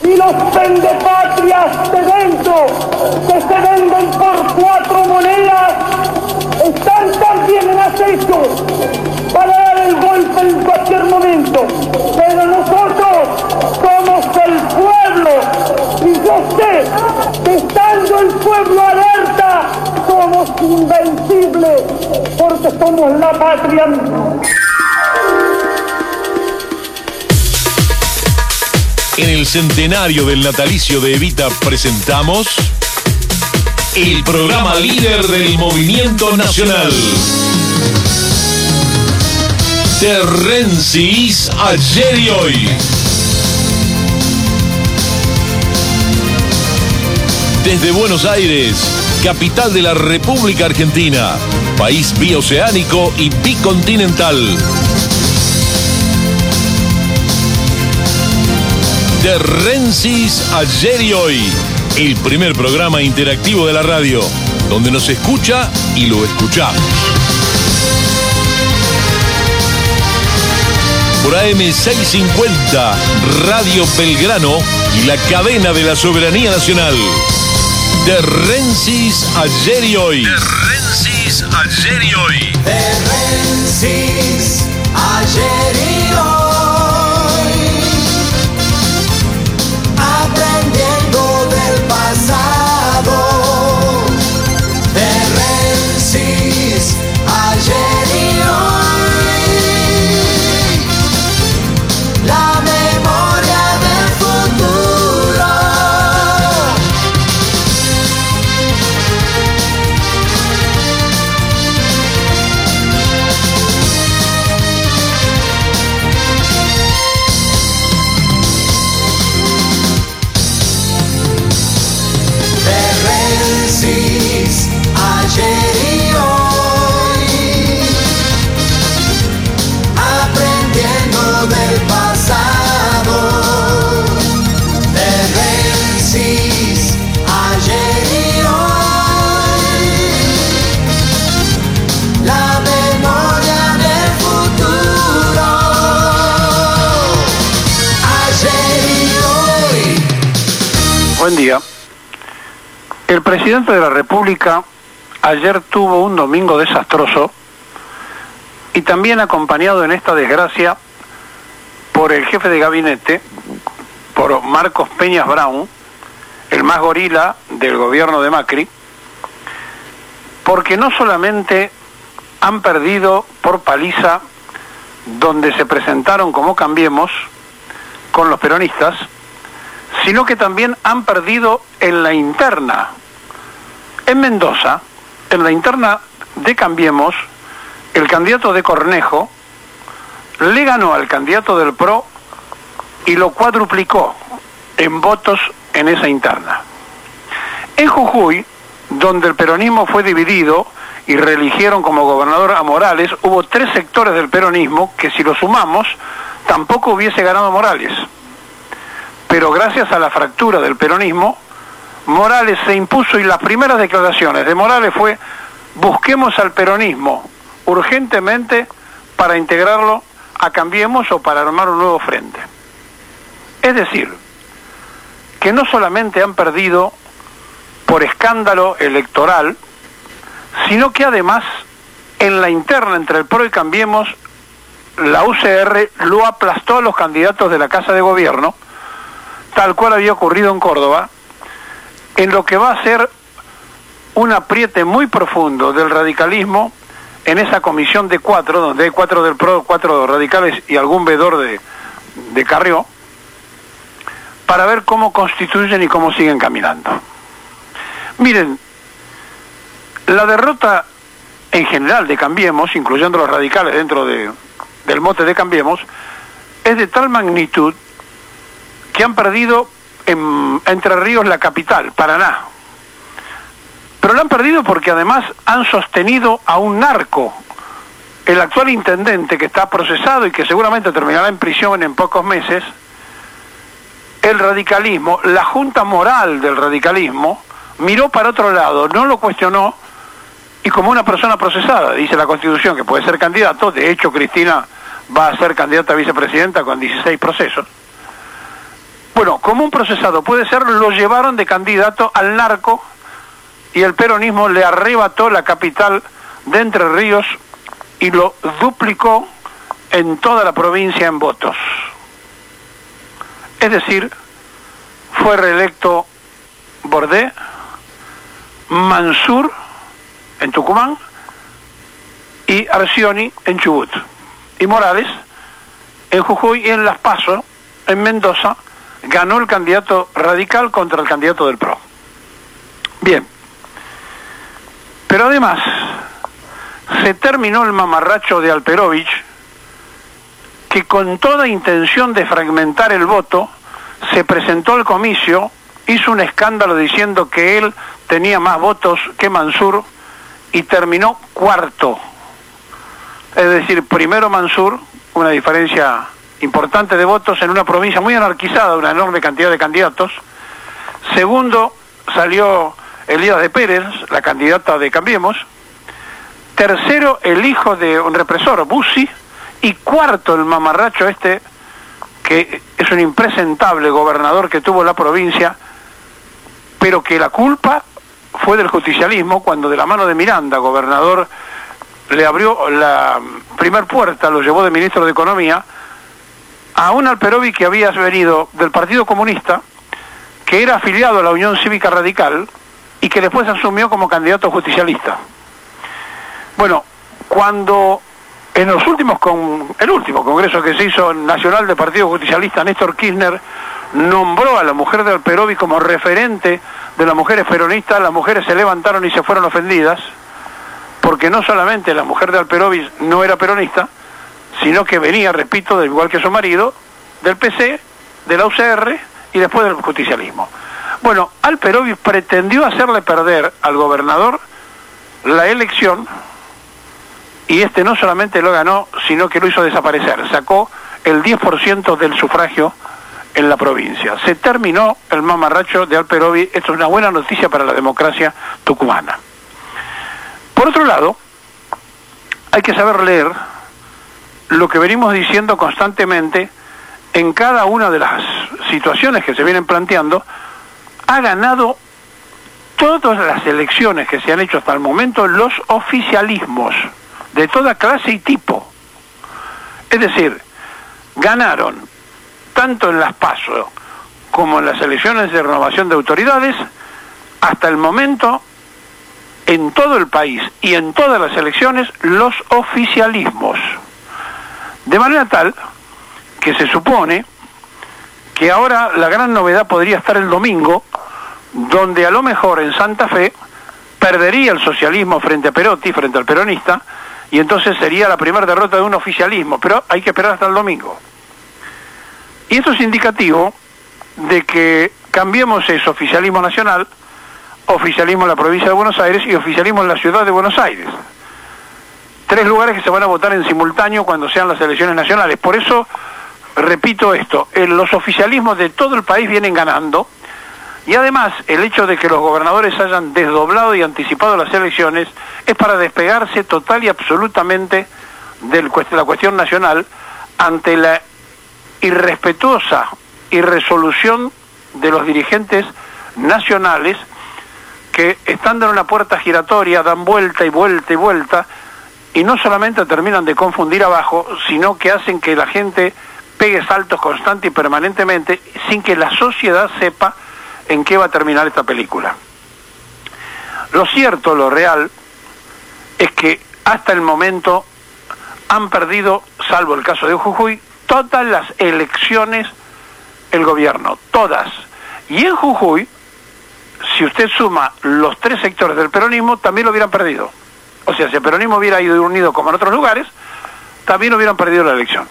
y los pendepatrias de dentro, que se venden por 4 monedas, están también en acecho para dar el golpe en cualquier momento. Pero nosotros somos el pueblo, y yo sé que estando el pueblo alerta, somos invencibles, porque somos la patria. En el centenario del natalicio de Evita presentamos el programa líder del movimiento nacional. Terrencis Ayer y Hoy. Desde Buenos Aires, capital de la República Argentina, país bioceánico y bicontinental. Terrencis Ayer y Hoy, el primer programa interactivo de la radio, donde nos escucha y lo escuchamos. Por AM 650, Radio Belgrano y la cadena de la soberanía nacional. Terrencis Ayer y Hoy. Terrencis Ayer y Hoy. Terrencis Ayer y Hoy. Aprendiendo del pasado. Terrencis Ayer y Hoy. La memoria del futuro. Terrencis Ayer y Hoy. Aprendiendo del pasado. Terrencis Ayer y Hoy. La memoria del futuro. Ayer y Hoy. Buen día. El presidente de la República ayer tuvo un domingo desastroso y también acompañado en esta desgracia por el jefe de gabinete, por Marcos Peñas Brown, el más gorila del gobierno de Macri, porque no solamente han perdido por paliza donde se presentaron como Cambiemos con los peronistas, sino que también han perdido en la interna. En Mendoza, en la interna de Cambiemos, el candidato de Cornejo le ganó al candidato del PRO y lo cuadruplicó en votos en esa interna. En Jujuy, donde el peronismo fue dividido y reeligieron como gobernador a Morales, hubo 3 sectores del peronismo que, si lo sumamos, tampoco hubiese ganado Morales. Pero gracias a la fractura del peronismo, Morales se impuso, y las primeras declaraciones de Morales fue: busquemos al peronismo urgentemente para integrarlo a Cambiemos o para armar un nuevo frente. Es decir, que no solamente han perdido por escándalo electoral, sino que además en la interna entre el PRO y Cambiemos, la UCR lo aplastó a los candidatos de la Casa de Gobierno, tal cual había ocurrido en Córdoba, en lo que va a ser un apriete muy profundo del radicalismo en esa comisión de 4, donde hay 4 del PRO, 4 radicales y algún veedor de Carrió, para ver cómo constituyen y cómo siguen caminando. Miren, la derrota en general de Cambiemos, incluyendo los radicales dentro del mote de Cambiemos, es de tal magnitud que han perdido en Entre Ríos, la capital, Paraná. Pero lo han perdido porque además han sostenido a un narco, el actual intendente, que está procesado y que seguramente terminará en prisión en pocos meses. El radicalismo, la junta moral del radicalismo, miró para otro lado, no lo cuestionó, y como una persona procesada, dice la Constitución que puede ser candidato, de hecho Cristina va a ser candidata a vicepresidenta con 16 procesos. Bueno, como un procesado puede ser, lo llevaron de candidato al narco y el peronismo le arrebató la capital de Entre Ríos y lo duplicó en toda la provincia en votos. Es decir, fue reelecto Bordé, Mansur en Tucumán y Arcioni en Chubut, y Morales en Jujuy y en Las Paso, en Mendoza, ganó el candidato radical contra el candidato del PRO. Bien, pero además se terminó el mamarracho de Alperovich, que con toda intención de fragmentar el voto se presentó al comicio, hizo un escándalo diciendo que él tenía más votos que Mansur y terminó cuarto. Es decir, primero Mansur, una diferencia importante de votos en una provincia muy anarquizada, una enorme cantidad de candidatos. Segundo salió Elías de Pérez, la candidata de Cambiemos. Tercero, el hijo de un represor, Bussi. Y cuarto, el mamarracho este, que es un impresentable gobernador que tuvo la provincia, pero que la culpa fue del justicialismo, cuando de la mano de Miranda, gobernador, le abrió la primer puerta, lo llevó de ministro de Economía, a un Alperovich que había venido del Partido Comunista, que era afiliado a la Unión Cívica Radical, y que después asumió como candidato justicialista. Bueno, cuando en el último congreso que se hizo nacional del Partido Justicialista, Néstor Kirchner nombró a la mujer de Alperovich como referente de las mujeres peronistas, las mujeres se levantaron y se fueron ofendidas, porque no solamente la mujer de Alperovich no era peronista, sino que venía, repito, igual que su marido, del PC, de la UCR y después del justicialismo. Bueno, Alperovich pretendió hacerle perder al gobernador la elección, y este no solamente lo ganó, sino que lo hizo desaparecer. Sacó el 10% del sufragio en la provincia. Se terminó el mamarracho de Alperovich. Esto es una buena noticia para la democracia tucumana. Por otro lado, hay que saber leer lo que venimos diciendo constantemente en cada una de las situaciones que se vienen planteando. Ha ganado todas las elecciones que se han hecho hasta el momento los oficialismos de toda clase y tipo. Es decir, ganaron tanto en las PASO como en las elecciones de renovación de autoridades, hasta el momento, en todo el país y en todas las elecciones, los oficialismos. De manera tal que se supone que ahora la gran novedad podría estar el domingo, donde a lo mejor en Santa Fe perdería el socialismo frente a Perotti, frente al peronista, y entonces sería la primera derrota de un oficialismo, pero hay que esperar hasta el domingo. Y esto es indicativo de que Cambiemos es oficialismo nacional, oficialismo en la provincia de Buenos Aires y oficialismo en la ciudad de Buenos Aires. 3 lugares que se van a votar en simultáneo cuando sean las elecciones nacionales. Por eso, repito esto, los oficialismos de todo el país vienen ganando, y además el hecho de que los gobernadores hayan desdoblado y anticipado las elecciones es para despegarse total y absolutamente de la cuestión nacional ante la irrespetuosa irresolución de los dirigentes nacionales, que estando en una puerta giratoria dan vuelta y vuelta y vuelta, y no solamente terminan de confundir abajo, sino que hacen que la gente pegue saltos constante y permanentemente sin que la sociedad sepa en qué va a terminar esta película. Lo cierto, lo real, es que hasta el momento han perdido, salvo el caso de Jujuy, todas las elecciones el gobierno, todas. Y en Jujuy, si usted suma los 3 sectores del peronismo, también lo hubieran perdido. O sea, si el peronismo hubiera ido unido como en otros lugares, también hubieran perdido la elección.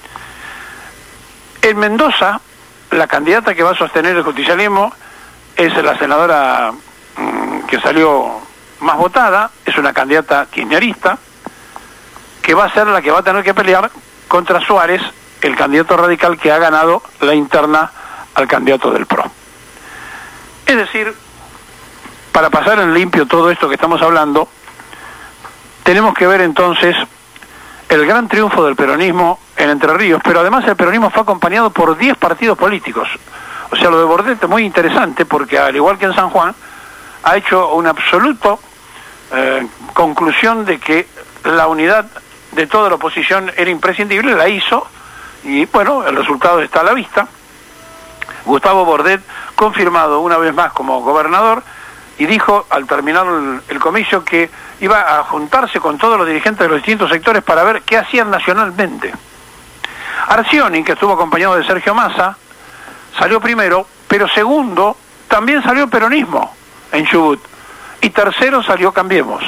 En Mendoza, la candidata que va a sostener el justicialismo es la senadora que salió más votada, es una candidata kirchnerista, que va a ser la que va a tener que pelear contra Suárez, el candidato radical que ha ganado la interna al candidato del PRO. Es decir, para pasar en limpio todo esto que estamos hablando, tenemos que ver entonces el gran triunfo del peronismo en Entre Ríos, pero además el peronismo fue acompañado por 10 partidos políticos. O sea, lo de Bordet es muy interesante porque, al igual que en San Juan, ha hecho una absoluta conclusión de que la unidad de toda la oposición era imprescindible, la hizo, y bueno, el resultado está a la vista. Gustavo Bordet, confirmado una vez más como gobernador, y dijo al terminar el comicio que iba a juntarse con todos los dirigentes de los distintos sectores para ver qué hacían nacionalmente. Arcioni, que estuvo acompañado de Sergio Massa, salió primero, pero segundo también salió el peronismo en Chubut, y tercero salió Cambiemos.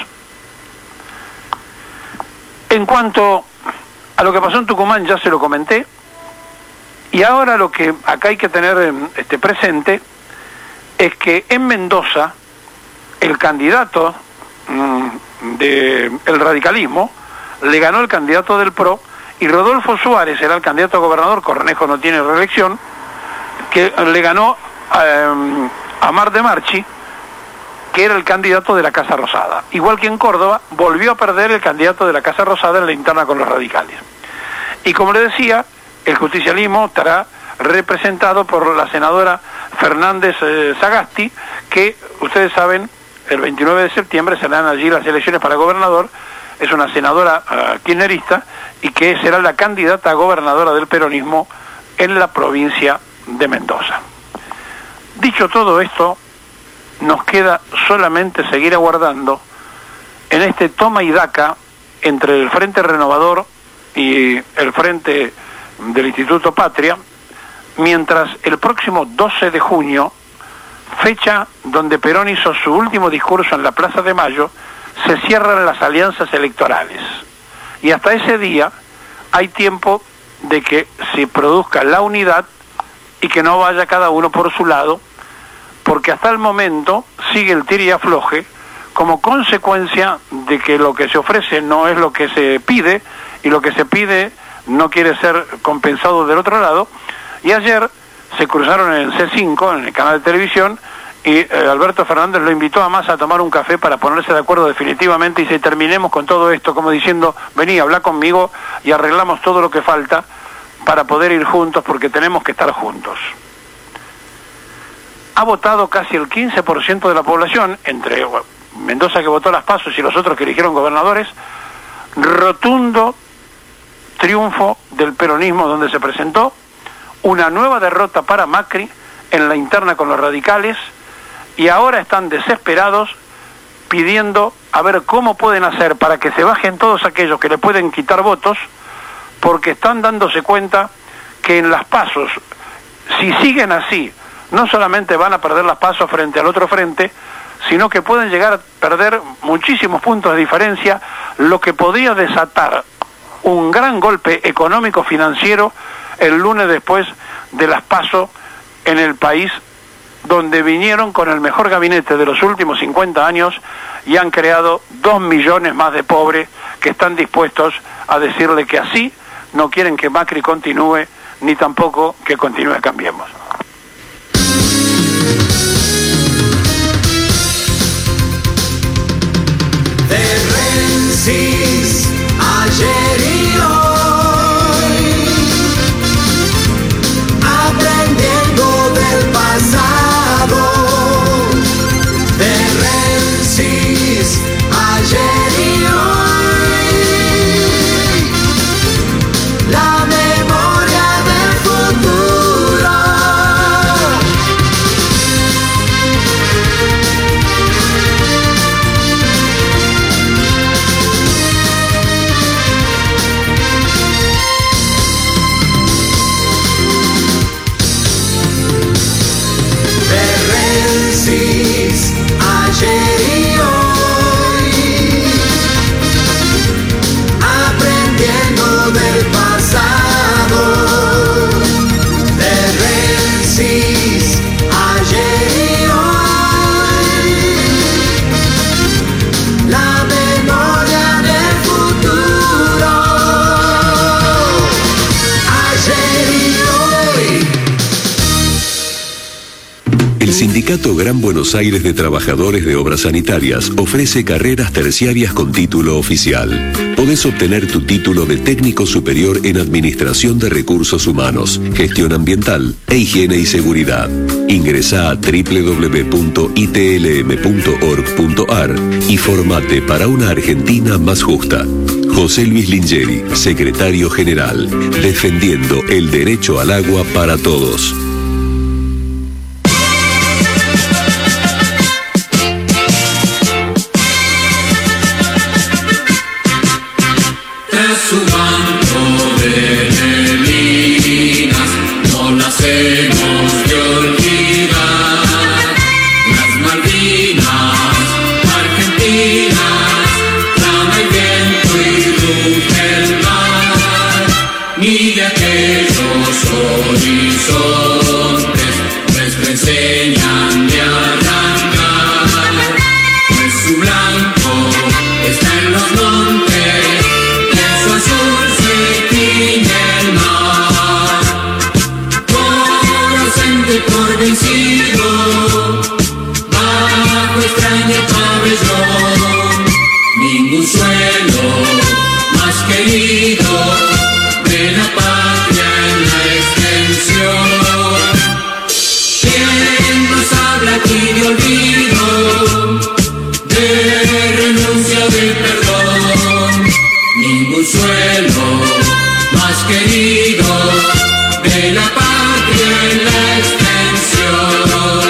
En cuanto a lo que pasó en Tucumán, ya se lo comenté, y ahora lo que acá hay que tener presente es que en Mendoza el candidato del radicalismo le ganó el candidato del PRO, y Rodolfo Suárez era el candidato a gobernador, Cornejo no tiene reelección, que le ganó a Mar de Marchi, que era el candidato de la Casa Rosada. Igual que en Córdoba, volvió a perder el candidato de la Casa Rosada en la interna con los radicales. Y como le decía, el justicialismo estará representado por la senadora Fernández Sagasti, que ustedes saben, el 29 de septiembre serán allí las elecciones para gobernador. Es una senadora kirchnerista y que será la candidata a gobernadora del peronismo en la provincia de Mendoza. Dicho todo esto, nos queda solamente seguir aguardando en este toma y daca entre el Frente Renovador y el Frente del Instituto Patria, mientras el próximo 12 de junio, fecha donde Perón hizo su último discurso en la Plaza de Mayo, se cierran las alianzas electorales. Y hasta ese día hay tiempo de que se produzca la unidad y que no vaya cada uno por su lado, porque hasta el momento sigue el tira y afloje como consecuencia de que lo que se ofrece no es lo que se pide, y lo que se pide no quiere ser compensado del otro lado. Y ayer se cruzaron en el C5, en el canal de televisión, y Alberto Fernández lo invitó a Massa a tomar un café para ponerse de acuerdo definitivamente y se terminemos con todo esto, como diciendo, vení, habla conmigo y arreglamos todo lo que falta para poder ir juntos, porque tenemos que estar juntos. Ha votado casi el 15% de la población, entre Mendoza, que votó las PASO, y los otros que eligieron gobernadores. Rotundo triunfo del peronismo, donde se presentó una nueva derrota para Macri en la interna con los radicales, y ahora están desesperados pidiendo a ver cómo pueden hacer para que se bajen todos aquellos que le pueden quitar votos, porque están dándose cuenta que en las PASO, si siguen así, no solamente van a perder las PASO frente al otro frente, sino que pueden llegar a perder muchísimos puntos de diferencia, lo que podría desatar un gran golpe económico financiero el lunes después de las PASO en el país, donde vinieron con el mejor gabinete de los últimos 50 años y han creado 2 millones más de pobres que están dispuestos a decirle que así no quieren que Macri continúe, ni tampoco que continúe Cambiemos. De Rensis, ayer y hoy, aprendiendo del pasado. De Rensis, ayer y hoy, la memoria del futuro. Ayer y hoy, aprendiendo del pasado. De Rensis, ayer y hoy, la memoria del futuro. Ayer y hoy. El Sindicato Gran Buenos Aires de Trabajadores de Obras Sanitarias ofrece carreras terciarias con título oficial. podés obtener tu título de técnico superior en Administración de Recursos Humanos, Gestión Ambiental e Higiene y Seguridad. Ingresá a www.itlm.org.ar y formate para una Argentina más justa. José Luis Lingeri, Secretario General, defendiendo el derecho al agua para todos. Tras su manto de neblinas, no las hemos de olvidar. Las Malvinas, Argentinas, clama el viento y ruge el mar. Ni de aquellos horizontes nuestro enseñan de arrancar. Pues su blanco está en los montes, azul se tiñe el mar, por ausente, por vencido, bajo extraño pabellón, ningún suelo más querido de la patria en la extensión. ¿Quién nos habla aquí de olvido, de renuncia, de perdón? Ningún suelo más querido de la patria en la extensión.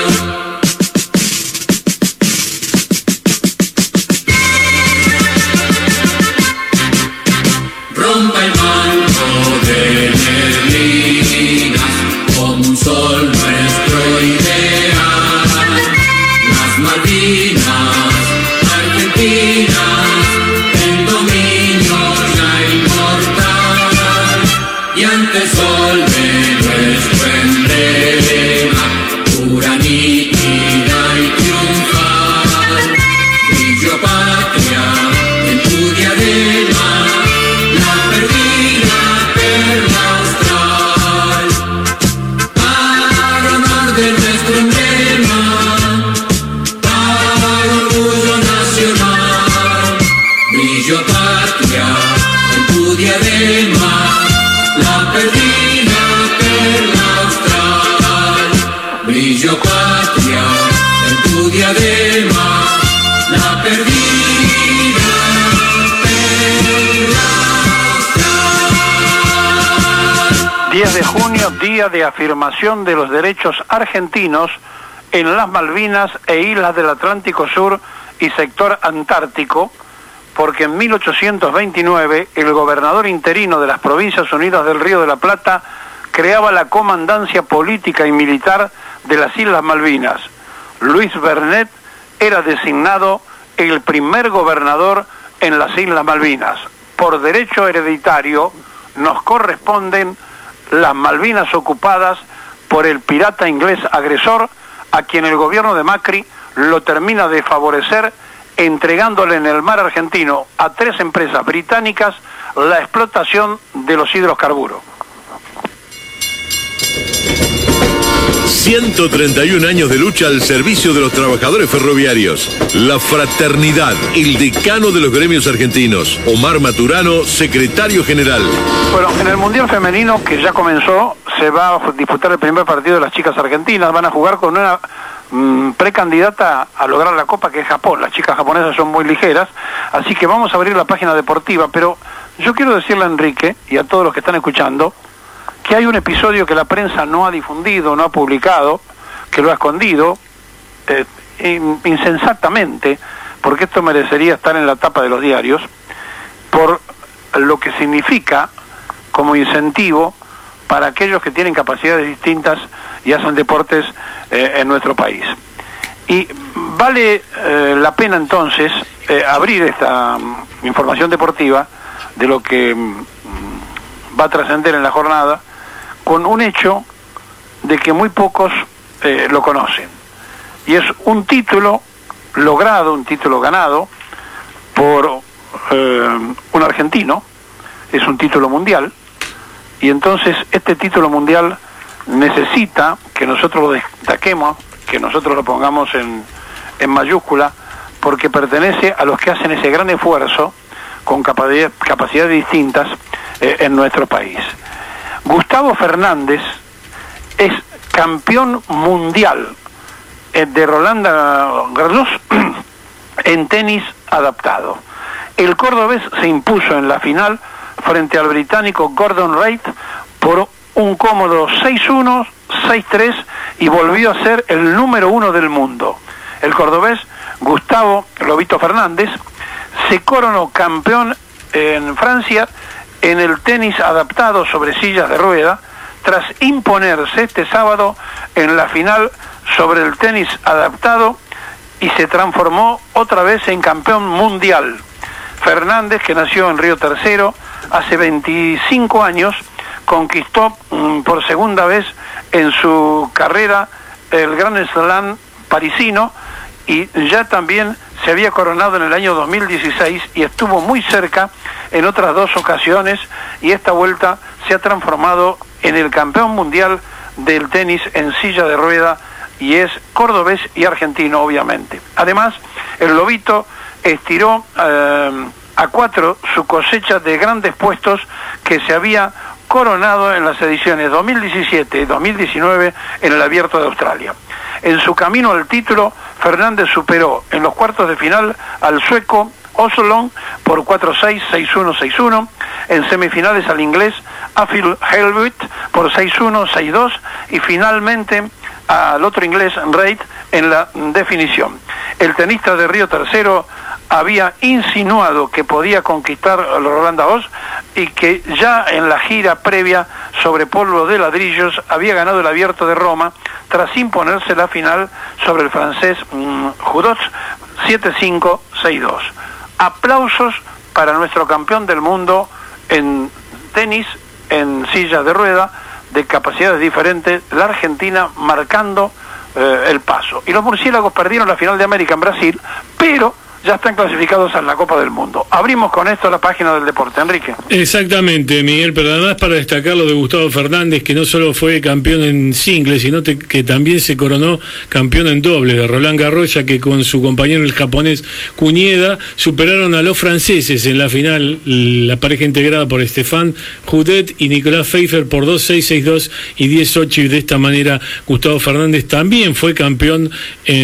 Rompa el manto de neblinas como un sol nuestro ideal. Las Malvinas, Argentinas, en dominio ya inmortal, y ante el sol de nuestro emblema, pura, nítida y triunfal, brillo patria en tu diadema, la perdida perla austral, para honor de nuestro emblema, para orgullo nacional, brillo patria en tu diadema, la perdida perla austral, brillo patria en tu diadema, la perdida perla austral. 10 de junio, día de afirmación de los derechos argentinos en las Malvinas e islas del Atlántico Sur y sector antártico, porque en 1829 el gobernador interino de las Provincias Unidas del Río de la Plata creaba la comandancia política y militar de las Islas Malvinas. Luis Bernet era designado el primer gobernador en las Islas Malvinas. Por derecho hereditario nos corresponden las Malvinas ocupadas por el pirata inglés agresor, a quien el gobierno de Macri lo termina de favorecer entregándole en el mar argentino a 3 empresas británicas la explotación de los hidrocarburos. 131 años de lucha al servicio de los trabajadores ferroviarios. La fraternidad, el decano de los gremios argentinos, Omar Maturano, secretario general. Bueno, en el Mundial Femenino, que ya comenzó, se va a disputar el primer partido de las chicas argentinas. Van a jugar con una precandidata a lograr la Copa, que es Japón. Las chicas japonesas son muy ligeras, así que vamos a abrir la página deportiva, pero yo quiero decirle a Enrique y a todos los que están escuchando que hay un episodio que la prensa no ha difundido, no ha publicado, que lo ha escondido insensatamente, porque esto merecería estar en la tapa de los diarios, por lo que significa como incentivo para aquellos que tienen capacidades distintas y hacen deportes en nuestro país. Y vale la pena entonces abrir esta información deportiva de lo que va a trascender en la jornada con un hecho de que muy pocos lo conocen. Y es un título logrado, un título ganado por un argentino, es un título mundial, y entonces este título mundial necesita que nosotros lo destaquemos, que nosotros lo pongamos en mayúscula, porque pertenece a los que hacen ese gran esfuerzo con capacidades distintas en nuestro país. Gustavo Fernández es campeón mundial de Roland Garros en tenis adaptado. El cordobés se impuso en la final frente al británico Gordon Reid por un cómodo 6-1, 6-3 y volvió a ser el número 1 del mundo. El cordobés Gustavo Lobito Fernández se coronó campeón en Francia en el tenis adaptado sobre sillas de rueda tras imponerse este sábado en la final sobre el tenis adaptado y se transformó otra vez en campeón mundial. Fernández, que nació en Río Tercero hace 25 años, conquistó por segunda vez en su carrera el Grand Slam parisino y ya también se había coronado en el año 2016 y estuvo muy cerca en otras 2 ocasiones y esta vuelta se ha transformado en el campeón mundial del tenis en silla de rueda y es cordobés y argentino, obviamente. Además, el Lobito estiró a 4 su cosecha de grandes puestos que se había coronado en las ediciones 2017 y 2019 en el Abierto de Australia. En su camino al título, Fernández superó en los cuartos de final al sueco Oslon por 4-6, 6-1, 6-1, en semifinales al inglés Afil Helwitt por 6-1, 6-2 y finalmente al otro inglés Reid en la definición. El tenista de Río Tercero había insinuado que podía conquistar el Roland Garros y que ya en la gira previa sobre polvo de ladrillos había ganado el Abierto de Roma tras imponerse la final sobre el francés Judot 7-5, 6-2. Aplausos para nuestro campeón del mundo en tenis, en silla de rueda, de capacidades diferentes, la Argentina marcando el paso. Y los murciélagos perdieron la final de América en Brasil, pero ya están clasificados a la Copa del Mundo. Abrimos con esto la página del deporte, Enrique. Exactamente, Miguel, pero además para destacar lo de Gustavo Fernández, que no solo fue campeón en singles, sino que también se coronó campeón en dobles de Roland Garros, ya que con su compañero el japonés Kunieda superaron a los franceses en la final, la pareja integrada por Stéphane Houdet y Nicolas Pfeiffer por 2-6, 6-2 y 10-8, y de esta manera Gustavo Fernández también fue campeón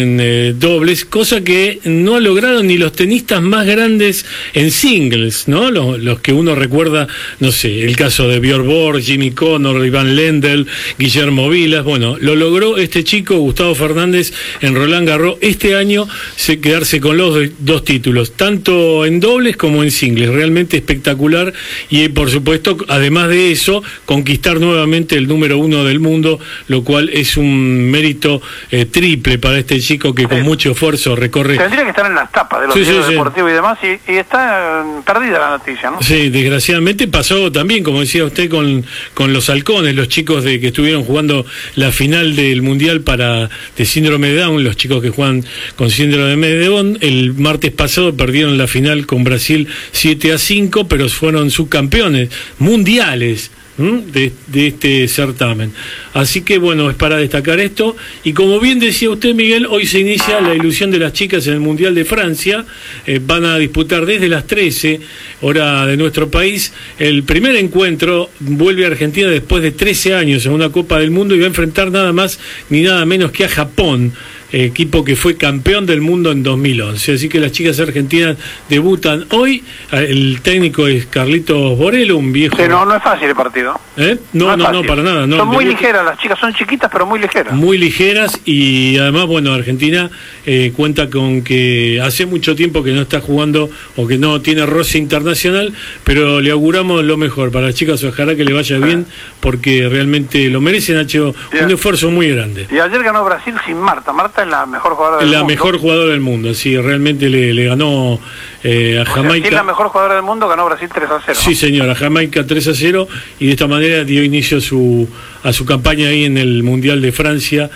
en dobles, cosa que no ha logrado ni los tenistas más grandes en singles, ¿no? Los que uno recuerda, no sé, el caso de Björn Borg, Jimmy Connor, Ivan Lendl, Guillermo Vilas. Bueno, lo logró este chico, Gustavo Fernández, en Roland Garros este año, quedarse con los 2 títulos, tanto en dobles como en singles. Realmente espectacular y, por supuesto, además de eso, conquistar nuevamente el número 1 del mundo, lo cual es un mérito triple para este chico que con mucho esfuerzo recorre. Tendría que estar en las tapas de los medios deportivos y demás, y está perdida la noticia, ¿no? Sí, desgraciadamente pasó también, como decía usted, con los halcones, los chicos que estuvieron jugando la final del Mundial de síndrome de Down, los chicos que juegan con síndrome de Down, el martes pasado perdieron la final con Brasil 7-5, pero fueron subcampeones mundiales de este certamen. Así que bueno, es para destacar esto. Y como bien decía usted, Miguel, hoy se inicia la ilusión de las chicas en el Mundial de Francia. Van a disputar desde las 13 hora de nuestro país el primer encuentro. Vuelve a Argentina después de 13 años en una Copa del Mundo y va a enfrentar nada más ni nada menos que a Japón, equipo que fue campeón del mundo en 2011. Así que las chicas argentinas debutan hoy. El técnico es Carlitos Borello, un viejo... Sí, no es fácil el partido. No, para nada. No, son muy ligeras, las chicas son chiquitas, pero muy ligeras. Muy ligeras, y además, bueno, Argentina cuenta con que hace mucho tiempo que no está jugando o que no tiene roce internacional, pero le auguramos lo mejor para las chicas. Ojalá que le vaya bien, porque realmente lo merecen. Ha hecho un esfuerzo muy grande. Y ayer ganó Brasil sin Marta. Marta es la mejor jugadora del mundo. La mejor jugadora del mundo, sí, realmente le ganó a Jamaica. Si es la mejor jugadora del mundo, ganó Brasil 3-0. Sí, señor, a Jamaica 3-0, y de esta manera dio inicio a su campaña ahí en el Mundial de Francia,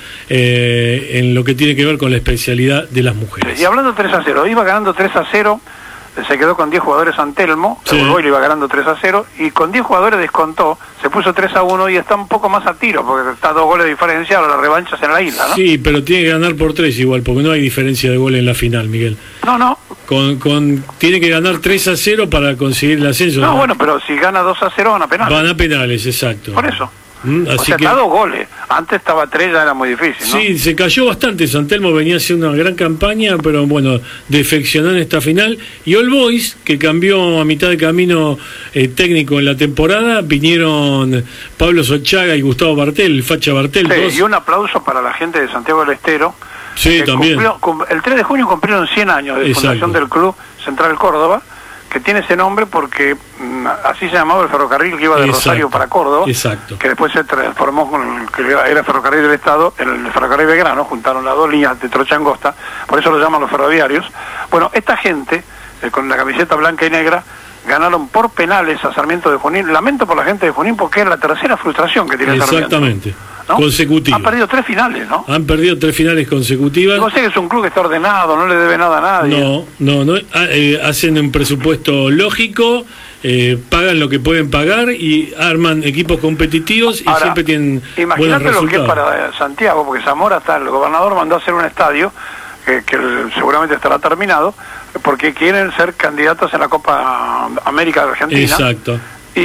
en lo que tiene que ver con la especialidad de las mujeres. Y hablando de 3-0, iba ganando 3-0, se quedó con 10 jugadores Antelmo, sí. Y lo iba ganando 3-0, y con 10 jugadores descontó, se puso 3-1 y está un poco más a tiro, porque está 2 goles de diferencia, ahora la revancha es en la isla, ¿no? Sí, pero tiene que ganar por 3 igual, porque no hay diferencia de gol en la final, Miguel. No, tiene que ganar 3-0 para conseguir el ascenso. No, bueno, pero si gana 2-0 van a penales. Van a penales, exacto. Por eso. Así o sea, que está 2 goles. Antes estaba 3, ya era muy difícil, ¿no? sí, se cayó bastante. San Telmo venía haciendo una gran campaña, pero bueno, defeccionó en esta final. Y All Boys, que cambió a mitad de camino técnico en la temporada, vinieron Pablo Solchaga y Gustavo Bartel, Facha Bartel. Sí, y un aplauso para la gente de Santiago del Estero. Sí, también. El 3 de junio cumplieron 100 años de fundación del Club Central Córdoba, que tiene ese nombre porque así se llamaba el ferrocarril que iba de Rosario para Córdoba, que después se transformó con el que era ferrocarril del Estado en el ferrocarril Belgrano, juntaron las 2 líneas de trocha angosta, por eso lo llaman los ferroviarios. Bueno, esta gente, con la camiseta blanca y negra, ganaron por penales a Sarmiento de Junín. Lamento por la gente de Junín porque es la tercera frustración que tiene Sarmiento. Exactamente. ¿No? Consecutiva. Han perdido 3 finales, ¿no? Han perdido 3 finales consecutivas. No sé que es un club que está ordenado, no le debe nada a nadie. No. Hacen un presupuesto lógico, pagan lo que pueden pagar y arman equipos competitivos y ahora, siempre tienen buenos imagínate resultados. lo que es para Santiago, porque Zamora el gobernador mandó a hacer un estadio que seguramente estará terminado, porque quieren ser candidatos en la Copa América de Argentina. Exacto.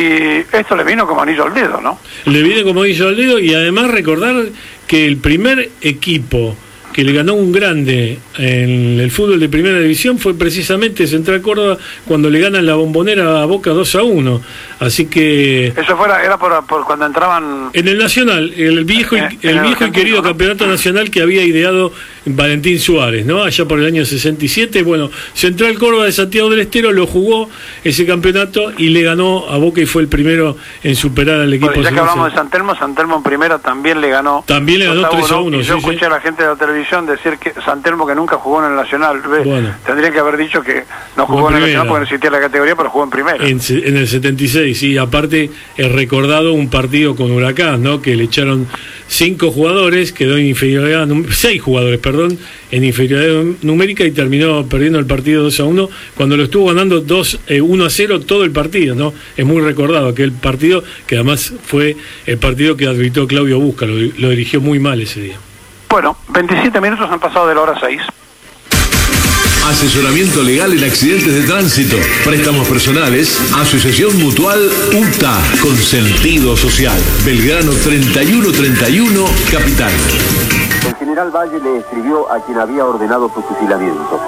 Y esto le vino como anillo al dedo, ¿no? Le viene como anillo al dedo y además recordar que el primer equipo que le ganó un grande en el fútbol de primera división fue precisamente Central Córdoba cuando le ganan la Bombonera a Boca 2-1. Así que eso era por cuando entraban en el Nacional, el viejo y querido, ¿no?, campeonato nacional que había ideado Valentín Suárez, ¿no? Allá por el año 67. Bueno, Central Córdoba de Santiago del Estero lo jugó ese campeonato y le ganó a Boca y fue el primero en superar al equipo. Ya que hablamos de San Telmo en primera también le ganó 3-1. Yo escuché a la gente de la televisión decir que San Telmo, que nunca jugó en el Nacional, tendría que haber dicho que no jugó en el Nacional porque no existía la categoría, pero jugó en primera. En el 76, sí. Aparte, he recordado un partido con Huracán, ¿no?, que le echaron 5 jugadores, quedó en inferioridad, 6 jugadores, perdón, en inferioridad numérica y terminó perdiendo el partido 2-1, cuando lo estuvo ganando 1-0 todo el partido, ¿no? Es muy recordado aquel partido, que además fue el partido que arbitró Claudio Busca, lo dirigió muy mal ese día. Bueno, 27 minutos han pasado de la hora 6. Asesoramiento legal en accidentes de tránsito, préstamos personales, Asociación Mutual UTA, con sentido social. Belgrano 3131, Capital. El general Valle le escribió a quien había ordenado su fusilamiento: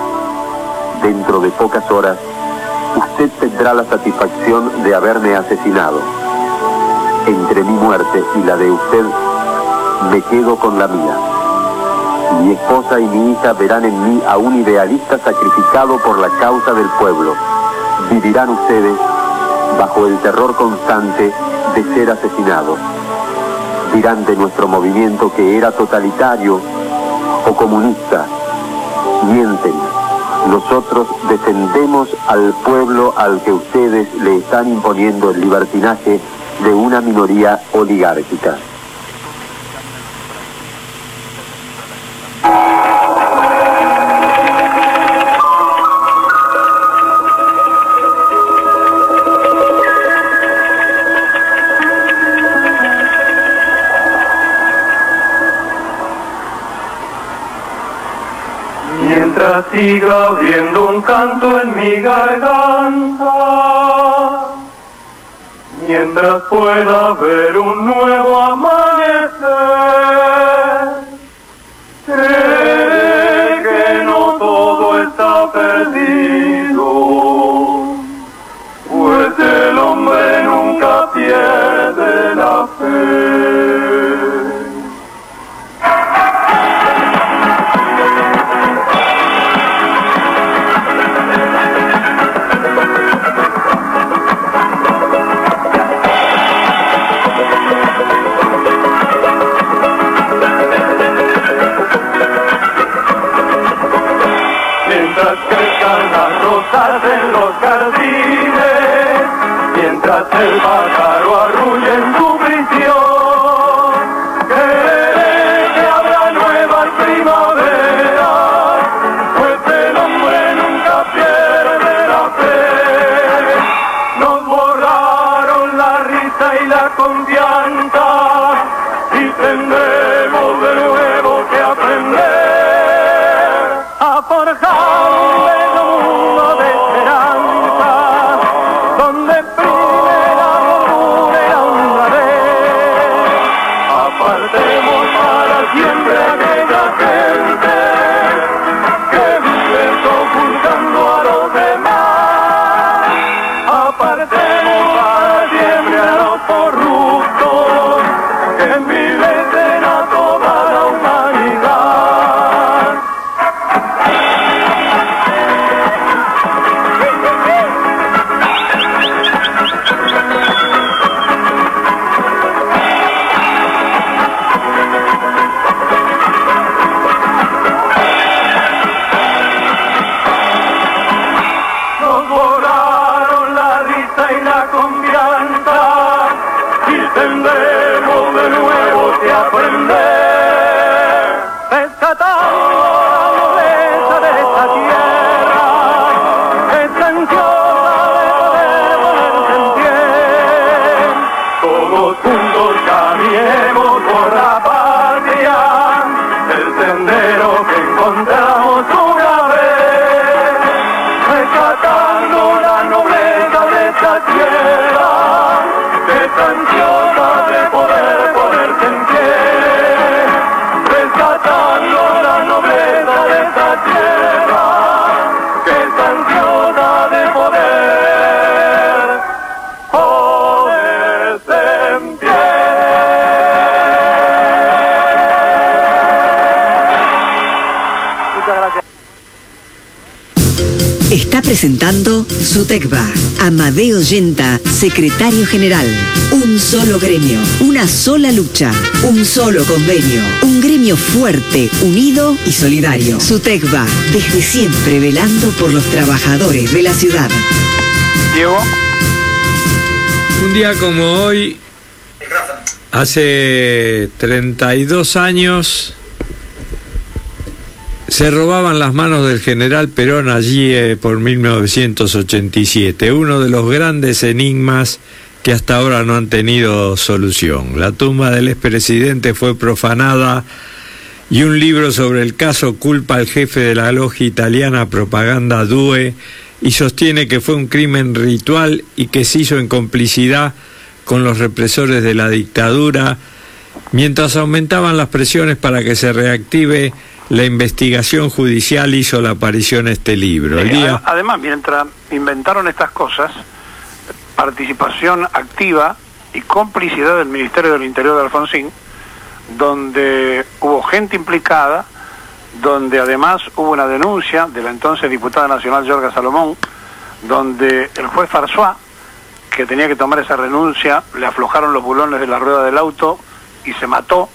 dentro de pocas horas, usted tendrá la satisfacción de haberme asesinado. Entre mi muerte y la de usted, me quedo con la mía. Mi esposa y mi hija verán en mí a un idealista sacrificado por la causa del pueblo. Vivirán ustedes bajo el terror constante de ser asesinados. Dirán de nuestro movimiento que era totalitario o comunista. Mienten. Nosotros defendemos al pueblo al que ustedes le están imponiendo el libertinaje de una minoría oligárquica. Mientras siga habiendo un canto en mi garganta, mientras pueda haber un nuevo amanecer, sé que no todo está perdido, pues el hombre nunca pierde la fe. apartemos para siempre aquella gente que vive conculcando a los demás. Apartemos para siempre a los corruptos que envilecen a toda la humanidad. Nos volaron la risa y la confianza y tendremos de nuevo que aprender, rescatando la nobleza de esta tierra, esta ansiosa de poder ponerse en pie. Todos juntos caminemos por la patria, el sendero que encontramos una vez, rescatando la nobleza de esta tierra, que está ansiosa de poder ponerse en pie, rescatando la nobleza de esta tierra, que está ansiosa de poder ponerse en pie. Muchas gracias. Está presentando SUTECBA. Amadeo Yenta, secretario general. Un solo gremio, una sola lucha, un solo convenio. Un gremio fuerte, unido y solidario. SUTECBA, desde siempre velando por los trabajadores de la ciudad. Diego. Un día como hoy, hace 32 años, se robaban las manos del general Perón allí por 1987, uno de los grandes enigmas que hasta ahora no han tenido solución. La tumba del expresidente fue profanada y un libro sobre el caso culpa al jefe de la logia italiana Propaganda Due y sostiene que fue un crimen ritual y que se hizo en complicidad con los represores de la dictadura, mientras aumentaban las presiones para que se reactive la investigación judicial. Hizo la aparición este libro. Además, mientras inventaron estas cosas, participación activa y complicidad del Ministerio del Interior de Alfonsín, donde hubo gente implicada, donde además hubo una denuncia de la entonces diputada nacional Yorga Salomón, donde el juez Farsois, que tenía que tomar esa renuncia, le aflojaron los bulones de la rueda del auto y se mató.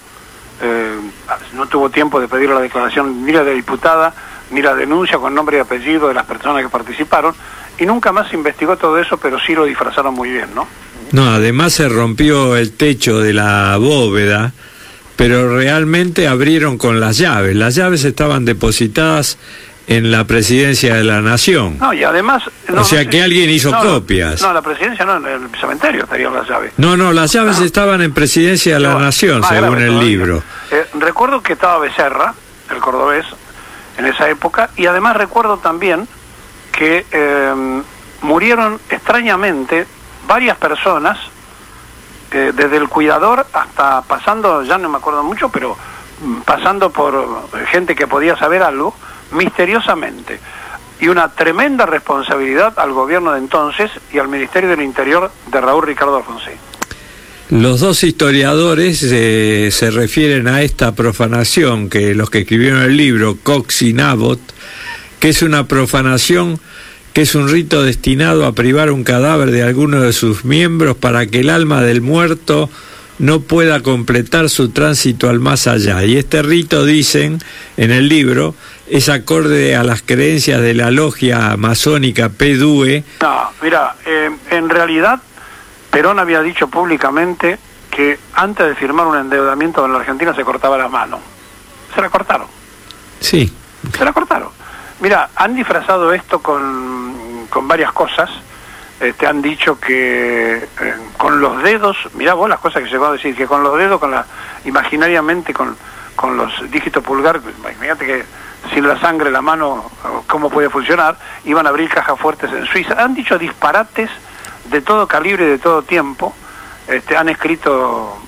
No tuvo tiempo de pedir la declaración ni la de diputada, ni la denuncia con nombre y apellido de las personas que participaron, y nunca más se investigó todo eso, pero sí lo disfrazaron muy bien, ¿no? No, además se rompió el techo de la bóveda, pero realmente abrieron con las llaves. Las llaves estaban depositadas en la Presidencia de la Nación. No, y además... o sea que alguien hizo copias. No, la Presidencia no, en el cementerio estarían las llaves. No, las llaves estaban en Presidencia de la Nación, según el libro. Recuerdo que estaba Becerra, el cordobés, en esa época, y además recuerdo también que murieron extrañamente varias personas, desde el cuidador hasta pasando, ya no me acuerdo mucho, pero pasando por gente que podía saber algo, misteriosamente, y una tremenda responsabilidad al gobierno de entonces y al Ministerio del Interior de Raúl Ricardo Alfonsín. Los dos historiadores se refieren a esta profanación, que los que escribieron el libro, Cox y Nabot, que es una profanación, que es un rito destinado a privar un cadáver de alguno de sus miembros para que el alma del muerto no pueda completar su tránsito al más allá. Y este rito, dicen en el libro, es acorde a las creencias de la logia masónica P-Due. No, mira, en realidad Perón había dicho públicamente que antes de firmar un endeudamiento con la Argentina se cortaba la mano. Se la cortaron. Sí. Se la cortaron. Mira, han disfrazado esto con varias cosas. Han dicho que con los dedos, mirá vos las cosas que se van a decir, que con los dedos, imaginariamente con los dígitos pulgar, imagínate que sin la sangre la mano, ¿cómo puede funcionar? Iban a abrir cajas fuertes en Suiza. Han dicho disparates de todo calibre y de todo tiempo. Han escrito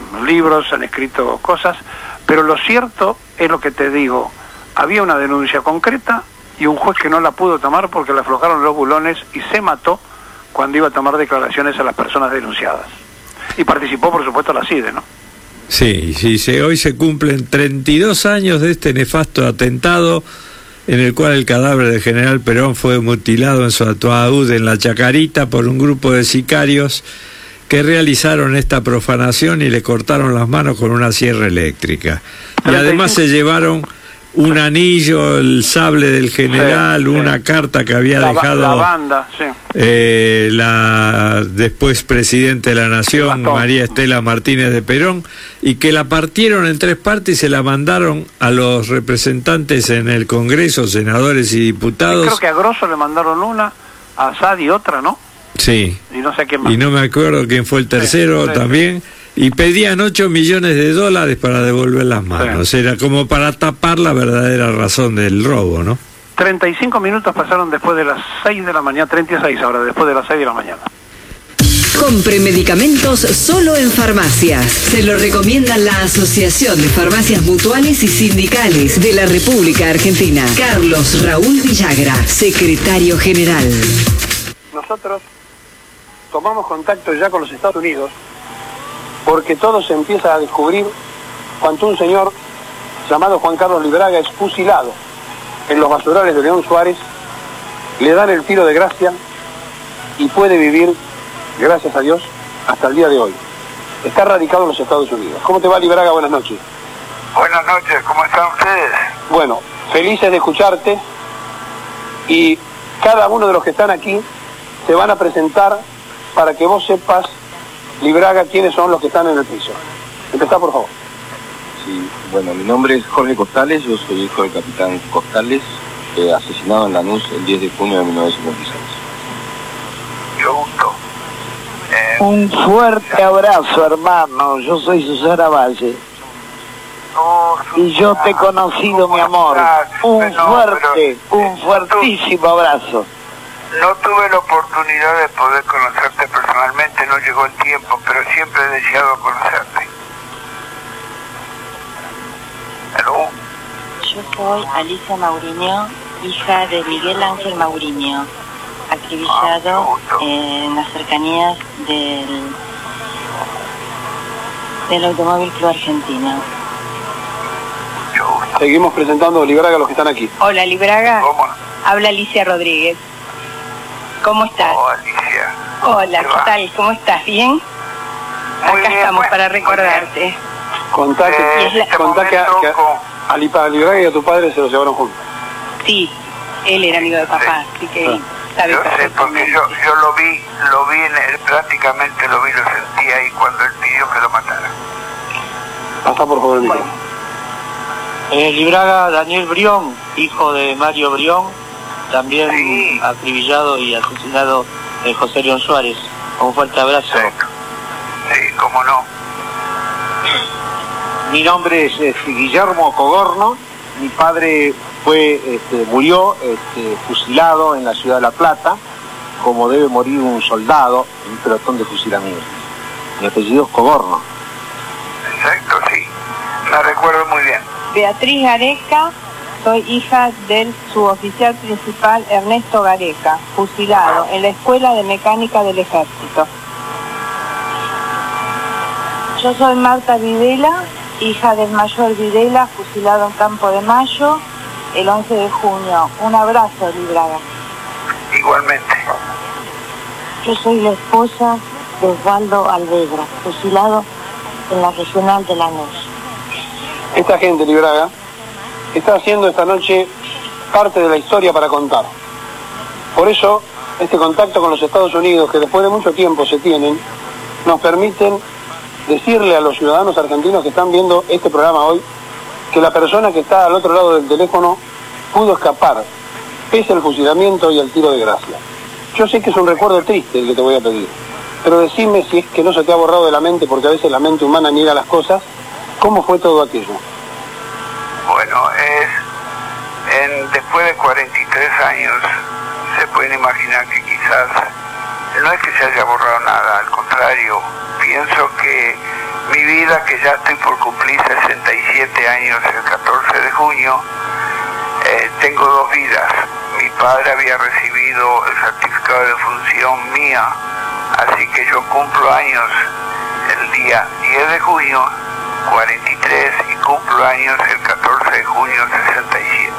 libros, se han escrito cosas, pero lo cierto es lo que te digo, había una denuncia concreta y un juez que no la pudo tomar porque le aflojaron los bulones y se mató cuando iba a tomar declaraciones a las personas denunciadas. Y participó, por supuesto, la CIDE, ¿no? Sí, hoy se cumplen 32 años de este nefasto atentado en el cual el cadáver del general Perón fue mutilado en su ataúd en la Chacarita por un grupo de sicarios que realizaron esta profanación y le cortaron las manos con una sierra eléctrica. Y además se llevaron un anillo, el sable del general, una carta que había dejado la banda, la después presidente de la Nación, María Estela Martínez de Perón, y que la partieron en 3 partes y se la mandaron a los representantes en el Congreso, senadores y diputados. Y creo que a Grosso le mandaron una, a Sadi otra, ¿no? Sí. Y no sé quién más. Y no me acuerdo quién fue el tercero también. Y pedían $8 millones para devolver las manos. Era como para tapar la verdadera razón del robo, ¿no? 35 minutos pasaron después de las 6 de la mañana, 36 ahora, después de las 6 de la mañana. Compre medicamentos solo en farmacias. Se lo recomienda la Asociación de Farmacias Mutuales y Sindicales de la República Argentina. Carlos Raúl Villagra, secretario general. Nosotros tomamos contacto ya con los Estados Unidos porque todo se empieza a descubrir cuando un señor llamado Juan Carlos Libraga es fusilado en los basurales de León Suárez, le dan el tiro de gracia y puede vivir, gracias a Dios, hasta el día de hoy. Está radicado en los Estados Unidos. ¿Cómo te va, Libraga? Buenas noches. Buenas noches, ¿cómo están ustedes? Bueno, felices de escucharte y cada uno de los que están aquí se van a presentar para que vos sepas, Libraga, quiénes son los que están en el piso. Empezá, por favor. Sí, bueno, mi nombre es Jorge Costales, yo soy hijo del capitán Costales, asesinado en Lanús el 10 de junio de 1956. Yo gusto. Un fuerte abrazo, hermano. Yo soy Susana Valle. Y yo te he conocido, mi amor. Un fuertísimo abrazo. No tuve la oportunidad de poder conocerte personalmente, no llegó el tiempo, pero siempre he deseado conocerte. ¿Aló? Yo soy Alicia Mauriño, hija de Miguel Ángel Mauriño, acribillado en las cercanías del Automóvil Club Argentino. Seguimos presentando a Libraga a los que están aquí. Hola, Libraga. ¿Cómo? Habla Alicia Rodríguez. ¿Cómo estás? Oh, Alicia. Hola, ¿qué tal? ¿Cómo estás? ¿Bien? Acá estamos para recordarte. Contá que a Libraga y a tu padre se los llevaron juntos. Sí, él era amigo de papá, así que sabe yo sé, porque perfectamente. yo lo vi en él, prácticamente lo sentí ahí cuando él pidió que lo matara. Pasá por favor el micrófono. Libraga, Daniel Brión, hijo de Mario Brión, también acribillado y asesinado José León Suárez. Un fuerte abrazo. Sí, cómo no. Mi nombre es Guillermo Cogorno. Mi padre murió fusilado en la ciudad de La Plata, como debe morir un soldado en un pelotón de fusilamiento. Mi apellido es Cogorno. Exacto, sí. La recuerdo muy bien. Beatriz Gareca, soy hija del suboficial principal Ernesto Gareca, fusilado en la Escuela de Mecánica del Ejército. Yo soy Marta Videla, hija del mayor Videla, fusilado en Campo de Mayo el 11 de junio. Un abrazo, Libraga. Igualmente. Yo soy la esposa de Osvaldo Alvedra, fusilado en la regional de Lanús. Esta gente, Libraga, está haciendo esta noche parte de la historia para contar. Por eso, este contacto con los Estados Unidos, que después de mucho tiempo se tienen, nos permiten decirle a los ciudadanos argentinos que están viendo este programa hoy, que la persona que está al otro lado del teléfono pudo escapar, pese al fusilamiento y al tiro de gracia. Yo sé que es un recuerdo triste el que te voy a pedir, pero decime si es que no se te ha borrado de la mente, porque a veces la mente humana niega las cosas. ¿Cómo fue todo aquello? Bueno, después de 43 años se pueden imaginar que quizás no es que se haya borrado nada, al contrario, pienso que mi vida, que ya estoy por cumplir 67 años el 14 de junio, tengo dos vidas. Mi padre había recibido el certificado de función mía, así que yo cumplo años el día 10 de junio, 43, y cumplo años el 14 de junio, 67.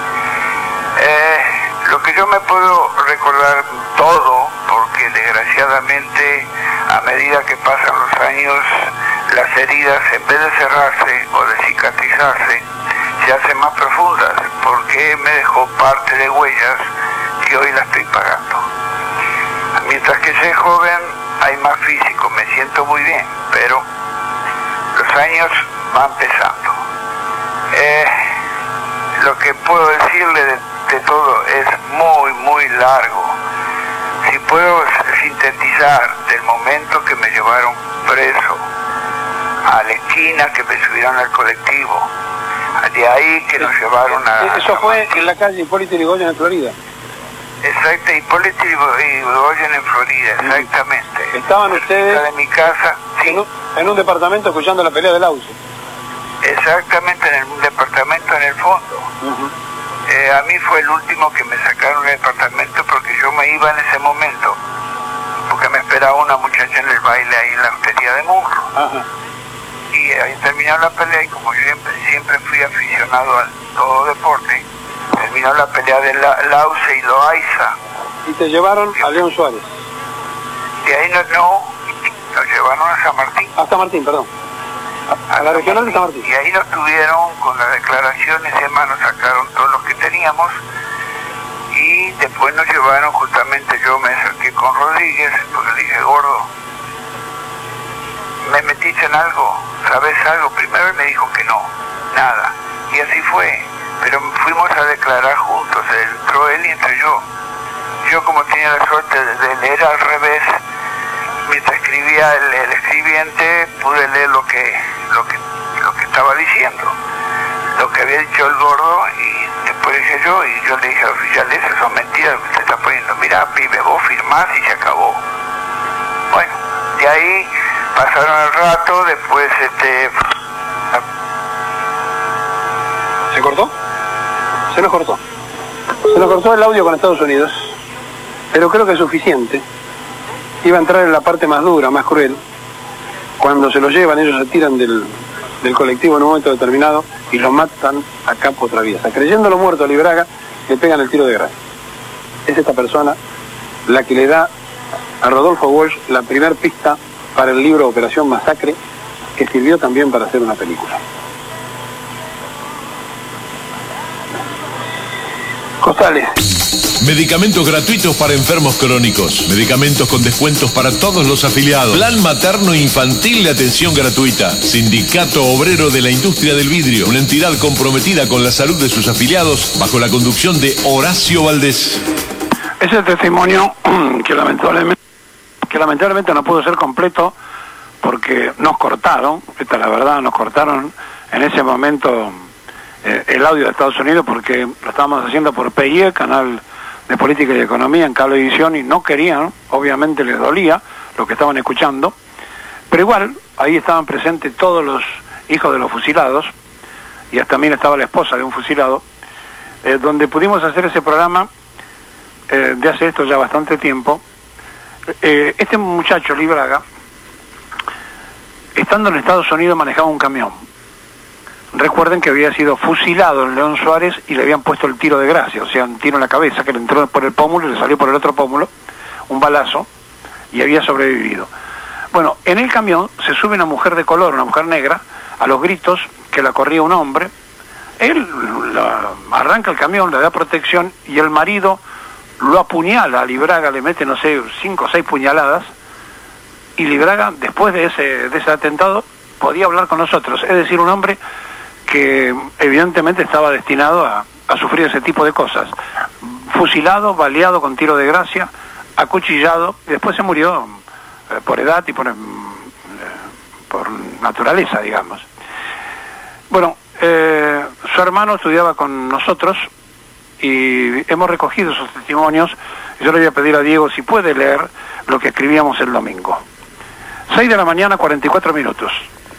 Lo que yo me puedo recordar todo, porque desgraciadamente a medida que pasan los años, las heridas, en vez de cerrarse o de cicatrizarse, se hacen más profundas, porque me dejó parte de huellas que hoy la estoy pagando. Mientras que soy joven, hay más físico, me siento muy bien, pero los años van pesando. Lo que puedo decirle de todo es muy largo. Si puedo sintetizar del momento que me llevaron preso a la esquina, que me subieron al colectivo, de ahí que nos llevaron a... Eso fue en la calle Hipólito Yrigoyen en Florida. Exacto, Hipólito Yrigoyen en Florida, exactamente. Estaban ustedes de mi casa, sí, en un departamento escuchando la pelea del Auce. Exactamente, en un departamento en el fondo. A mí fue el último que me sacaron del departamento, porque yo me iba en ese momento, porque me esperaba una muchacha en el baile ahí en la hostería de Munro. Y ahí terminó la pelea, y como yo siempre fui aficionado a todo deporte, terminó la pelea de Lauce y Loaiza. Y te llevaron a León Suárez. De ahí nos llevaron a San Martín. A San Martín, perdón. A la regional de San Martín. Y ahí nos tuvieron con las declaraciones, hermanos, sacaron todos los que teníamos, y después nos llevaron, justamente yo me acerqué con Rodríguez, porque le dije, gordo, ¿me metiste en algo? ¿Sabes algo? Primero él me dijo que no, nada. Y así fue. Pero fuimos a declarar juntos, entró él y entré yo. Yo, como tenía la suerte de leer al revés, mientras escribía el escribiente, pude leer lo que estaba diciendo, lo que había dicho el gordo, y después dije yo, y yo le dije al oficial, esas son mentiras que usted está poniendo, mirá, pibe, vos firmás y se acabó. Bueno, de ahí pasaron el rato, después ¿Se cortó? Se nos cortó. Se nos cortó el audio con Estados Unidos, pero creo que es suficiente. Iba a entrar en la parte más dura, más cruel. Cuando se lo llevan, ellos se tiran del colectivo en un momento determinado y lo matan a Capo Traviesa. Creyéndolo muerto a Libraga, le pegan el tiro de gracia. Es esta persona la que le da a Rodolfo Walsh la primer pista para el libro Operación Masacre, que sirvió también para hacer una película. Costales. Medicamentos gratuitos para enfermos crónicos. Medicamentos con descuentos para todos los afiliados. Plan materno infantil de atención gratuita. Sindicato Obrero de la Industria del Vidrio. Una entidad comprometida con la salud de sus afiliados bajo la conducción de Horacio Valdés. Ese testimonio que lamentablemente no pudo ser completo porque nos cortaron, esta es la verdad, nos cortaron en ese momento el audio de Estados Unidos, porque lo estábamos haciendo por PIE, canal de política y economía en Cablevisión, y no querían, obviamente les dolía lo que estaban escuchando, pero igual ahí estaban presentes todos los hijos de los fusilados, y hasta también estaba la esposa de un fusilado, donde pudimos hacer ese programa de hace esto ya bastante tiempo. Este muchacho, Libraga, estando en Estados Unidos, manejaba un camión. Recuerden que había sido fusilado en León Suárez y le habían puesto el tiro de gracia, o sea, un tiro en la cabeza que le entró por el pómulo y le salió por el otro pómulo, un balazo, y había sobrevivido. Bueno, en el camión se sube una mujer de color, una mujer negra, a los gritos que la corría un hombre. Él arranca el camión, le da protección, y el marido lo apuñala a Libraga, le mete, no sé, 5 o 6 puñaladas, y Libraga, después de ese atentado, podía hablar con nosotros. Es decir, un hombre que evidentemente estaba destinado a sufrir ese tipo de cosas. Fusilado, baleado con tiro de gracia, acuchillado, y después se murió por edad y por naturaleza, digamos. Bueno, su hermano estudiaba con nosotros y hemos recogido sus testimonios. Yo le voy a pedir a Diego si puede leer lo que escribíamos el domingo. 6 de la mañana, 44 minutos.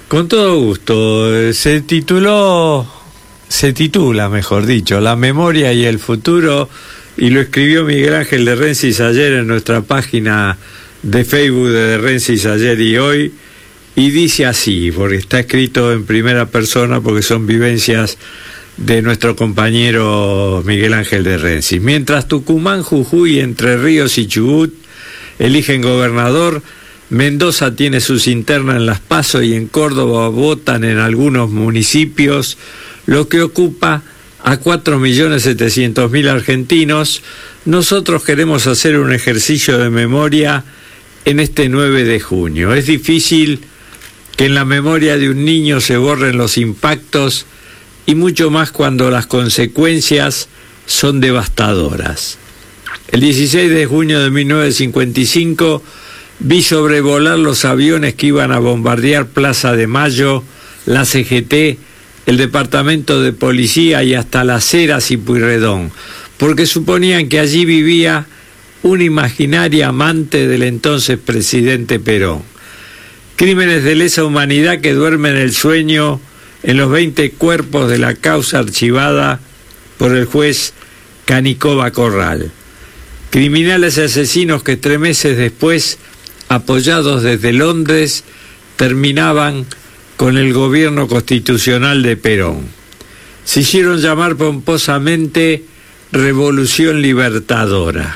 Con todo gusto. Se titula, mejor dicho, La memoria y el futuro, y lo escribió Miguel Ángel de Rensis ayer en nuestra página de Facebook de Rensis ayer y hoy, y dice así, porque está escrito en primera persona, porque son vivencias de nuestro compañero Miguel Ángel de Rensis. Mientras Tucumán, Jujuy, Entre Ríos y Chubut eligen gobernador, Mendoza tiene sus internas en Las PASO y en Córdoba votan en algunos municipios, lo que ocupa a 4.700.000 argentinos. Nosotros queremos hacer un ejercicio de memoria en este 9 de junio. Es difícil que en la memoria de un niño se borren los impactos, y mucho más cuando las consecuencias son devastadoras. El 16 de junio de 1955 vi sobrevolar los aviones que iban a bombardear Plaza de Mayo, la CGT, el Departamento de Policía y hasta Las Heras y Pueyrredón, porque suponían que allí vivía un imaginario amante del entonces presidente Perón. Crímenes de lesa humanidad que duermen el sueño en los 20 cuerpos de la causa archivada por el juez Canicova Corral. Criminales y asesinos que 3 meses después, apoyados desde Londres, terminaban con el gobierno constitucional de Perón. Se hicieron llamar pomposamente Revolución Libertadora.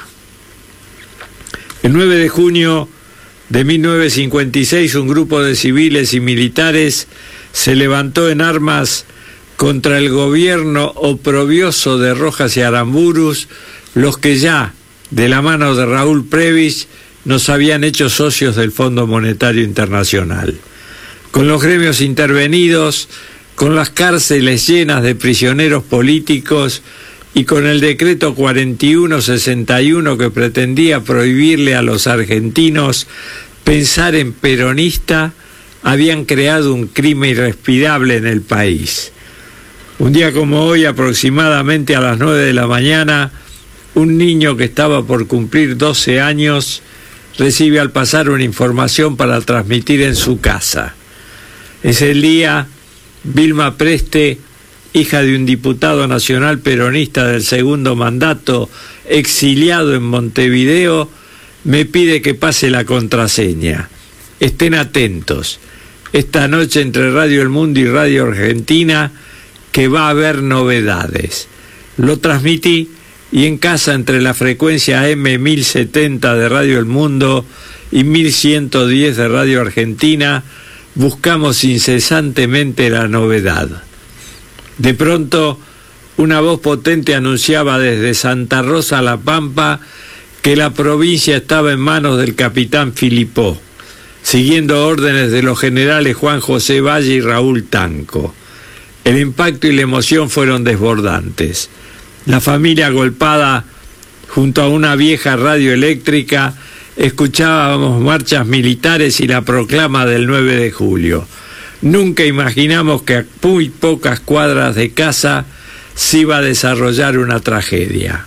El 9 de junio de 1956, un grupo de civiles y militares se levantó en armas contra el gobierno oprobioso de Rojas y Aramburus, los que ya, de la mano de Raúl Previs, nos habían hecho socios del Fondo Monetario Internacional. Con los gremios intervenidos, con las cárceles llenas de prisioneros políticos y con el decreto 4161 que pretendía prohibirle a los argentinos pensar en peronista, habían creado un crimen irrespirable en el país. Un día como hoy, aproximadamente a las 9 de la mañana, un niño que estaba por cumplir 12 años recibe al pasar una información para transmitir en su casa. Ese día, Vilma Preste, hija de un diputado nacional peronista del segundo mandato, exiliado en Montevideo, me pide que pase la contraseña. Estén atentos. Esta noche entre Radio El Mundo y Radio Argentina, que va a haber novedades. Lo transmití y en casa, entre la frecuencia M1070 de Radio El Mundo y 1110 de Radio Argentina, buscamos incesantemente la novedad. De pronto, una voz potente anunciaba desde Santa Rosa a La Pampa que la provincia estaba en manos del capitán Filipó, siguiendo órdenes de los generales Juan José Valle y Raúl Tanco. El impacto y la emoción fueron desbordantes. La familia agolpada junto a una vieja radio eléctrica escuchábamos marchas militares y la proclama del 9 de julio. Nunca imaginamos que a muy pocas cuadras de casa se iba a desarrollar una tragedia.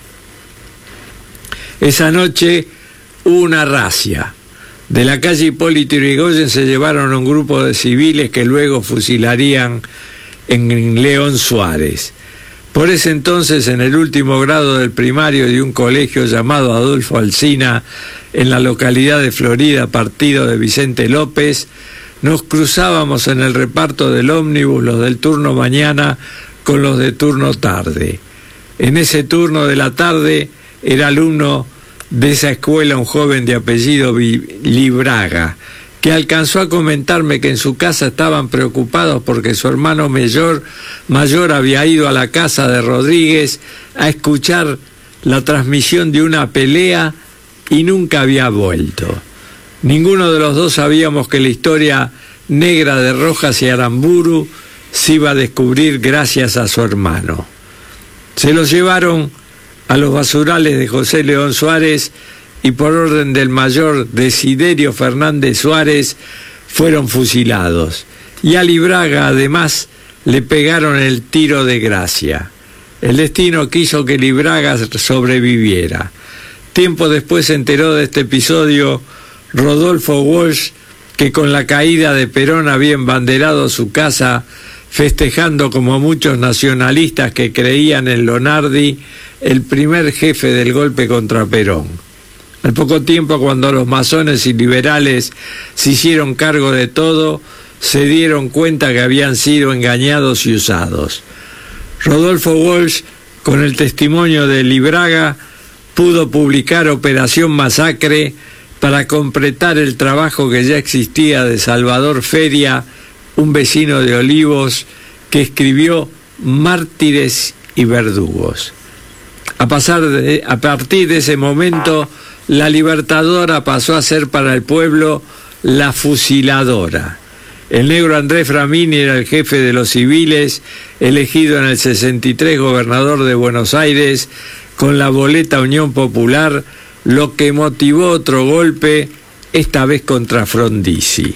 Esa noche hubo una racia. De la calle Hipólito Yrigoyen se llevaron a un grupo de civiles que luego fusilarían en León Suárez. Por ese entonces, en el último grado del primario de un colegio llamado Adolfo Alsina, en la localidad de Florida, partido de Vicente López, nos cruzábamos en el reparto del ómnibus los del turno mañana con los de turno tarde. En ese turno de la tarde era alumno de esa escuela un joven de apellido Libraga, que alcanzó a comentarme que en su casa estaban preocupados porque su hermano mayor había ido a la casa de Rodríguez a escuchar la transmisión de una pelea y nunca había vuelto. Ninguno de los dos sabíamos que la historia negra de Rojas y Aramburu se iba a descubrir gracias a su hermano. Se los llevaron a los basurales de José León Suárez y por orden del mayor Desiderio Fernández Suárez fueron fusilados. Y a Libraga además le pegaron el tiro de gracia. El destino quiso que Libraga sobreviviera. Tiempo después se enteró de este episodio Rodolfo Walsh, que con la caída de Perón había embanderado su casa, festejando como muchos nacionalistas que creían en Lonardi, el primer jefe del golpe contra Perón. Al poco tiempo, cuando los masones y liberales se hicieron cargo de todo, se dieron cuenta que habían sido engañados y usados. Rodolfo Walsh, con el testimonio de Libraga, pudo publicar Operación Masacre para completar el trabajo que ya existía de Salvador Feria, un vecino de Olivos, que escribió Mártires y Verdugos. A partir de ese momento, la Libertadora pasó a ser para el pueblo la fusiladora. El negro Andrés Framini era el jefe de los civiles, elegido en el 63 gobernador de Buenos Aires, con la boleta Unión Popular, lo que motivó otro golpe, esta vez contra Frondizi.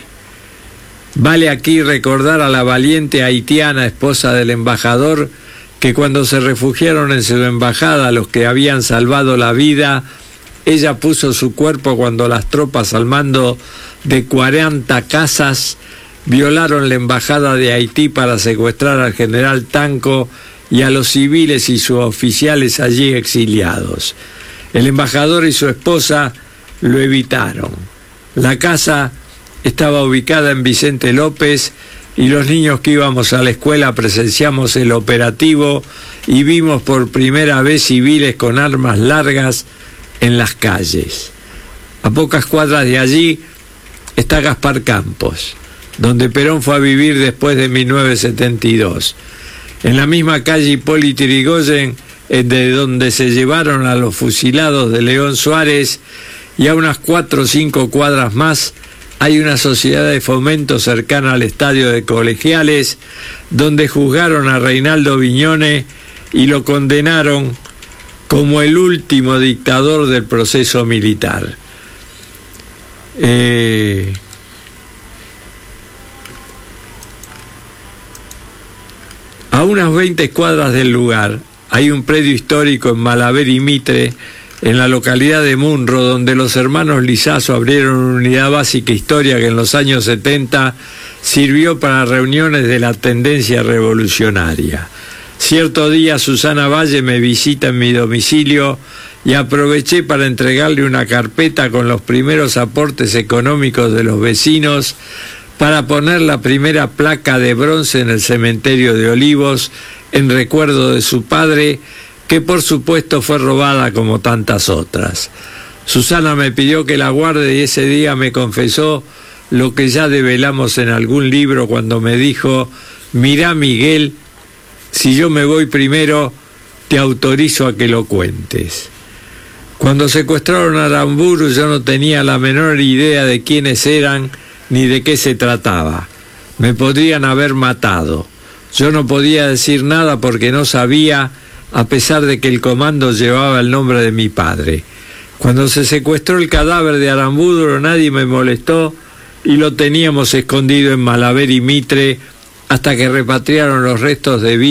Vale aquí recordar a la valiente haitiana, esposa del embajador, que cuando se refugiaron en su embajada los que habían salvado la vida, ella puso su cuerpo cuando las tropas al mando de 40 casas violaron la embajada de Haití para secuestrar al general Tanco y a los civiles y sus oficiales allí exiliados. El embajador y su esposa lo evitaron. La casa estaba ubicada en Vicente López y los niños que íbamos a la escuela presenciamos el operativo y vimos por primera vez civiles con armas largas en las calles. A pocas cuadras de allí está Gaspar Campos, donde Perón fue a vivir después de 1972. En la misma calle Hipólito Yrigoyen, de donde se llevaron a los fusilados de León Suárez, y a unas 4 o 5 cuadras más, hay una sociedad de fomento cercana al estadio de Colegiales, donde juzgaron a Reinaldo Viñone y lo condenaron como el último dictador del proceso militar. A unas 20 cuadras del lugar hay un predio histórico en Malaver y Mitre, en la localidad de Munro, donde los hermanos Lizazo abrieron una unidad básica historia que en los años 70 sirvió para reuniones de la tendencia revolucionaria. Cierto día Susana Valle me visita en mi domicilio y aproveché para entregarle una carpeta con los primeros aportes económicos de los vecinos para poner la primera placa de bronce en el cementerio de Olivos en recuerdo de su padre, que por supuesto fue robada como tantas otras. Susana me pidió que la guarde y ese día me confesó lo que ya develamos en algún libro cuando me dijo: mirá, Miguel, si yo me voy primero, te autorizo a que lo cuentes. Cuando secuestraron a Aramburu yo no tenía la menor idea de quiénes eran ni de qué se trataba. Me podrían haber matado. Yo no podía decir nada porque no sabía, a pesar de que el comando llevaba el nombre de mi padre. Cuando se secuestró el cadáver de Aramburu nadie me molestó y lo teníamos escondido en Malaver y Mitre hasta que repatriaron los restos de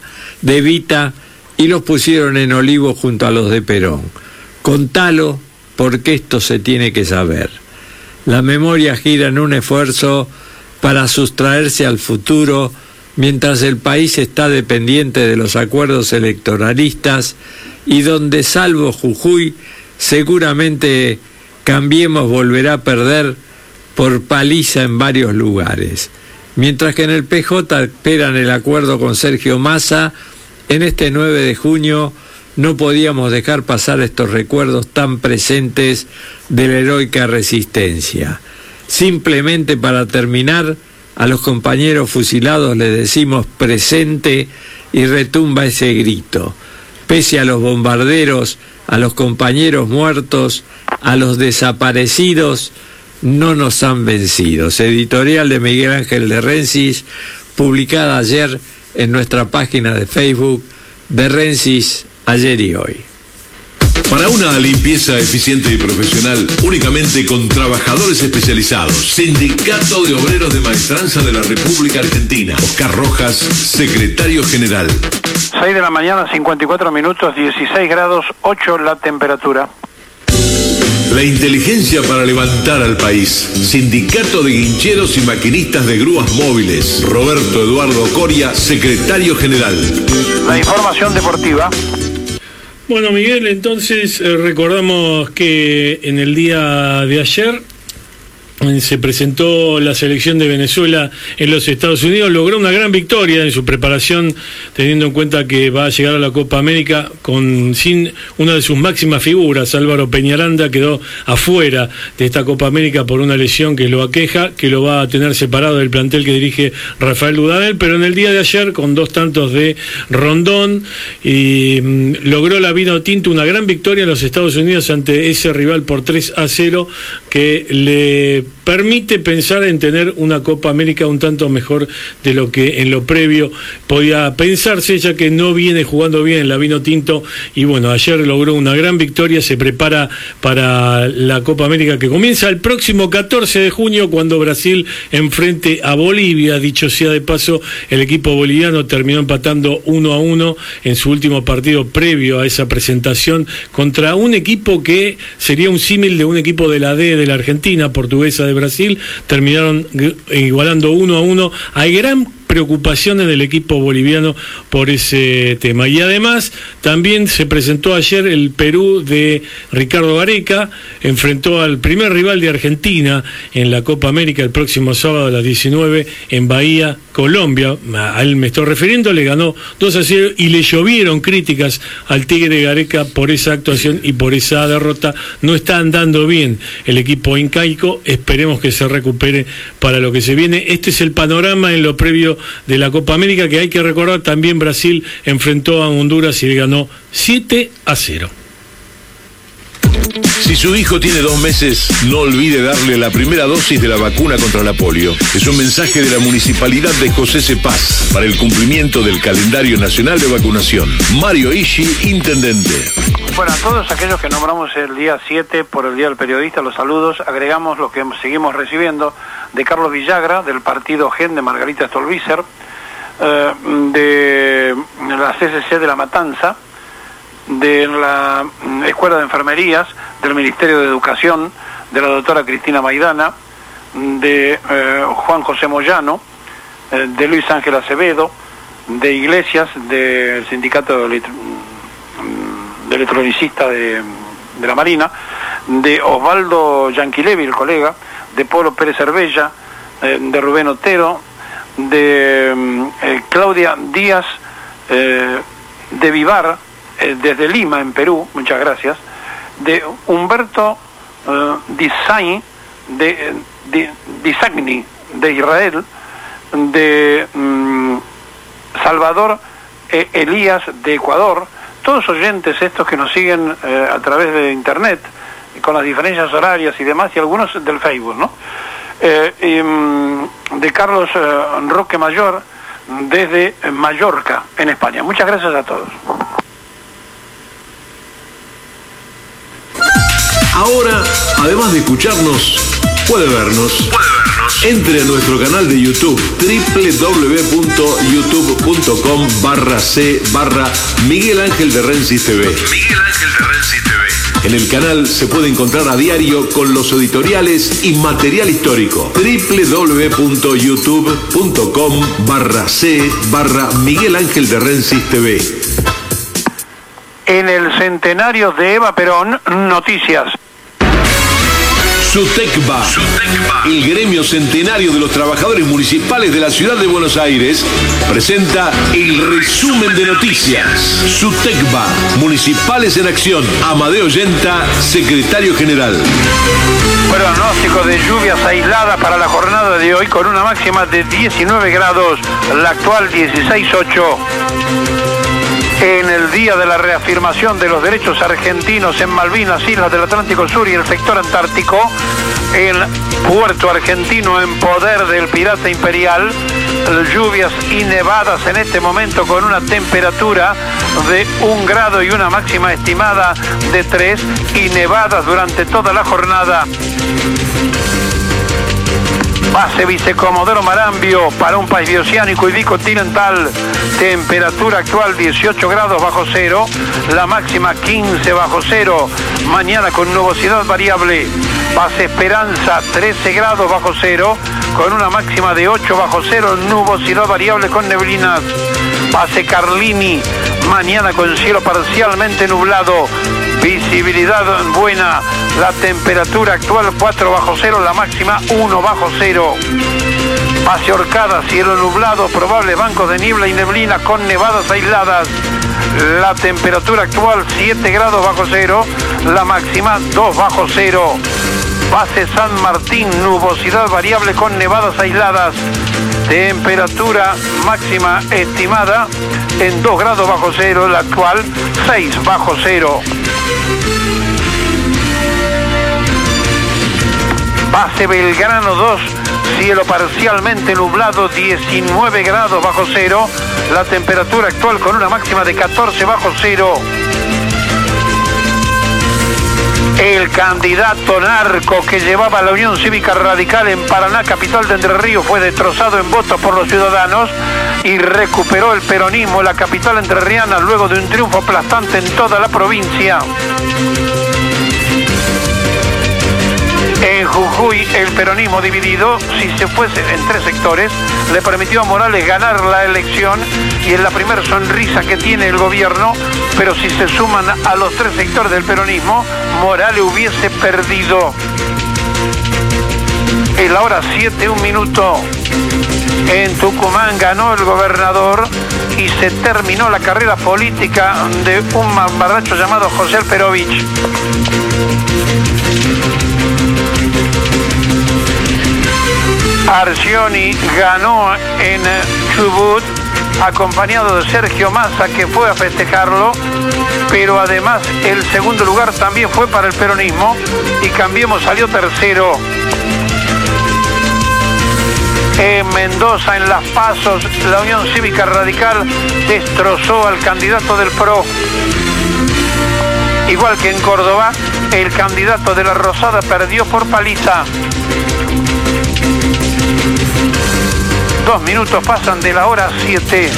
Vita y los pusieron en Olivos junto a los de Perón. Contalo, porque esto se tiene que saber. La memoria gira en un esfuerzo para sustraerse al futuro, mientras el país está dependiente de los acuerdos electoralistas y donde, salvo Jujuy, seguramente Cambiemos volverá a perder por paliza en varios lugares. Mientras que en el PJ esperan el acuerdo con Sergio Massa, en este 9 de junio no podíamos dejar pasar estos recuerdos tan presentes de la heroica resistencia. Simplemente para terminar, a los compañeros fusilados les decimos presente y retumba ese grito. Pese a los bombarderos, a los compañeros muertos, a los desaparecidos, no nos han vencido. Editorial de Miguel Ángel de Rensis, publicada ayer en nuestra página de Facebook de Rensis, ayer y hoy. Para una limpieza eficiente y profesional, únicamente con trabajadores especializados. Sindicato de Obreros de Maestranza de la República Argentina. Oscar Rojas, secretario general. 6 de la mañana, 54 minutos, 16 grados, 8 la temperatura. La inteligencia para levantar al país. Sindicato de Guincheros y Maquinistas de Grúas Móviles. Roberto Eduardo Coria, secretario general. La información deportiva. Bueno, Miguel, entonces recordamos que en el día de ayer se presentó la selección de Venezuela en los Estados Unidos, logró una gran victoria en su preparación, teniendo en cuenta que va a llegar a la Copa América sin una de sus máximas figuras. Álvaro Peñaranda quedó afuera de esta Copa América por una lesión que lo aqueja, que lo va a tener separado del plantel que dirige Rafael Dudamel, pero en el día de ayer, con 2 tantos de Rondón, logró la Vinotinto una gran victoria en los Estados Unidos ante ese rival por 3-0, que le permite pensar en tener una Copa América un tanto mejor de lo que en lo previo podía pensarse, ya que no viene jugando bien la Vinotinto, y bueno, ayer logró una gran victoria. Se prepara para la Copa América que comienza el próximo 14 de junio, cuando Brasil enfrente a Bolivia. Dicho sea de paso, el equipo boliviano terminó empatando 1-1 en su último partido previo a esa presentación contra un equipo que sería un símil de un equipo de la D de la Argentina, Portuguesa de Brasil. Terminaron igualando 1-1. Hay gran preocupaciones del equipo boliviano por ese tema. Y además también se presentó ayer el Perú de Ricardo Gareca, enfrentó al primer rival de Argentina en la Copa América el próximo sábado a las 19 en Bahía, Colombia. A él me estoy refiriendo. Le ganó 2-0 y le llovieron críticas al Tigre Gareca por esa actuación y por esa derrota. No está andando bien el equipo incaico, esperemos que se recupere para lo que se viene. Este es el panorama en lo previo de la Copa América, que hay que recordar también Brasil enfrentó a Honduras y le ganó 7-0. Si su hijo tiene 2 meses, no olvide darle la primera dosis de la vacuna contra la polio. Es un mensaje de la Municipalidad de José Cepaz para el cumplimiento del calendario nacional de vacunación. Mario Ishi, intendente. Bueno, a todos aquellos que nombramos el día 7 por el Día del Periodista, los saludos. Agregamos lo que seguimos recibiendo de Carlos Villagra, del partido GEN de Margarita Stolbizer, de la CCC de La Matanza, de la Escuela de Enfermerías, del Ministerio de Educación, de la doctora Cristina Maidana, de Juan José Moyano, de Luis Ángel Acevedo, de Iglesias, del Sindicato de Electronicista de la Marina, de Osvaldo Yanquilevi, el colega, de Polo Pérez Cervella, de Rubén Otero, de Claudia Díaz, de Vivar, desde Lima, en Perú, muchas gracias, de Humberto Disagni, de Israel, de Salvador Elías, de Ecuador, todos oyentes estos que nos siguen a través de internet, con las diferencias horarias y demás, y algunos del Facebook, ¿no? De Carlos Roque Mayor, desde Mallorca, en España. Muchas gracias a todos. Ahora, además de escucharnos, puede vernos. Entre a nuestro canal de YouTube, www.youtube.com/c/Miguel Ángel de Rensis TV. En el canal se puede encontrar a diario con los editoriales y material histórico. www.youtube.com/c/Miguel Ángel de Rensis TV. En el centenario de Eva Perón, noticias. SUTECBA, el gremio centenario de los trabajadores municipales de la ciudad de Buenos Aires, presenta el resumen de noticias. SUTECBA, Municipales en Acción. Amadeo Yenta, secretario general. Pronóstico de lluvias aisladas para la jornada de hoy, con una máxima de 19 grados, la actual 16,8. En el día de la reafirmación de los derechos argentinos en Malvinas, Islas del Atlántico Sur y el sector antártico, el puerto argentino en poder del pirata imperial, lluvias y nevadas en este momento con una temperatura de 1 grado y una máxima estimada de 3, y nevadas durante toda la jornada. Base Vicecomodoro Marambio para un país bioceánico y bicontinental. Temperatura actual 18 grados bajo cero. La máxima 15 bajo cero. Mañana con nubosidad variable. Base Esperanza 13 grados bajo cero. Con una máxima de 8 bajo cero. Nubosidad variable con neblinas. Base Carlini. Mañana con cielo parcialmente nublado. Visibilidad buena. La temperatura actual 4 bajo cero, la máxima 1 bajo cero. Base Orcada, cielo nublado, probables bancos de niebla y neblina con nevadas aisladas. La temperatura actual 7 grados bajo cero, la máxima 2 bajo cero. Base San Martín, nubosidad variable con nevadas aisladas. Temperatura máxima estimada en 2 grados bajo cero, la actual 6 bajo cero. Base Belgrano 2, cielo parcialmente nublado, 19 grados bajo cero, la temperatura actual con una máxima de 14 bajo cero. El candidato narco que llevaba la Unión Cívica Radical en Paraná, capital de Entre Ríos, fue destrozado en votos por los ciudadanos y recuperó el peronismo en la capital entrerriana luego de un triunfo aplastante en toda la provincia. En Jujuy, el peronismo dividido, si se fuese en 3 sectores, le permitió a Morales ganar la elección y es la primera sonrisa que tiene el gobierno, pero si se suman a los 3 sectores del peronismo, Morales hubiese perdido. En la hora 7, 1 minuto. En Tucumán ganó el gobernador y se terminó la carrera política de un mamarracho llamado José Alperovich. Arcioni ganó en Chubut, acompañado de Sergio Massa, que fue a festejarlo, pero además el segundo lugar también fue para el peronismo y Cambiemos salió tercero. En Mendoza, en Las Pasos, la Unión Cívica Radical destrozó al candidato del PRO. Igual que en Córdoba, el candidato de la Rosada perdió por paliza. 2 minutos pasan de la hora 7.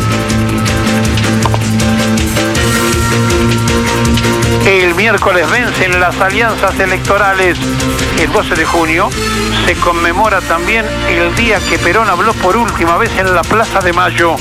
El miércoles vencen las alianzas electorales. El 12 de junio se conmemora también el día que Perón habló por última vez en la Plaza de Mayo.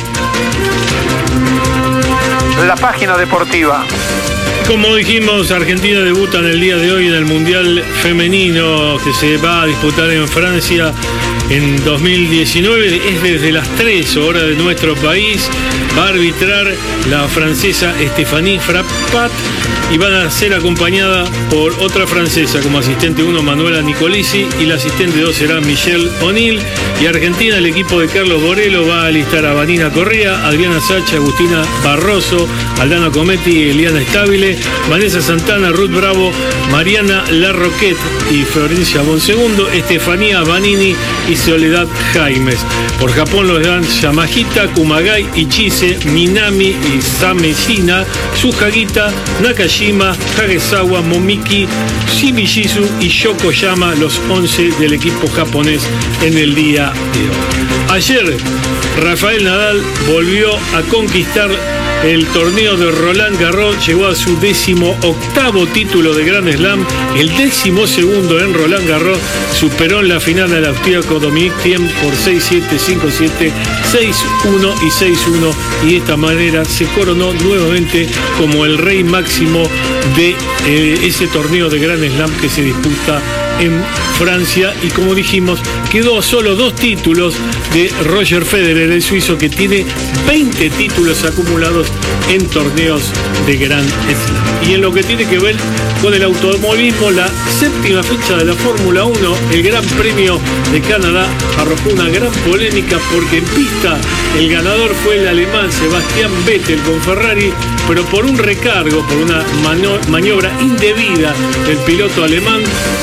La página deportiva. Como dijimos, Argentina debuta en el día de hoy en el Mundial Femenino que se va a disputar en Francia en 2019. Es desde las 3 horas de nuestro país. Va a arbitrar la francesa Stéphanie Frappart y van a ser acompañada por otra francesa como asistente 1, Manuela Nicolisi, y la asistente 2 será Michelle O'Neill. Y Argentina, el equipo de Carlos Borello va a alistar a Vanina Correa, Adriana Sacha, Agustina Barroso, Aldana Cometti, Eliana Stabile, Vanessa Santana, Ruth Bravo, Mariana Larroquette y Florencia Bonsegundo, Estefanía Vanini y Soledad Jaimes. Por Japón los dan Yamashita, Kumagai, Ichise, Minami y Sameshina, Sujagita, Nakajima, Hagesawa, Momiki, Shimijisu y Yokoyama, los 11 del equipo japonés en el día de hoy. Ayer, Rafael Nadal volvió a conquistar el torneo de Roland Garros, llegó a su 18º título de Grand Slam, el 12º en Roland Garros, superó en la final al austríaco Dominic Thiem por 6-7, 5-7, 6-1 y 6-1, y de esta manera se coronó nuevamente como el rey máximo de ese torneo de Grand Slam que se disputa en Francia. Y como dijimos, quedó a solo 2 títulos de Roger Federer, el suizo, que tiene 20 títulos acumulados en torneos de Grand Slam. Y en lo que tiene que ver con el automovilismo, la 7ª fecha de la Fórmula 1, el Gran Premio de Canadá, arrojó una gran polémica porque en pista el ganador fue el alemán Sebastian Vettel con Ferrari, pero por un recargo, por una maniobra indebida del piloto alemán ante el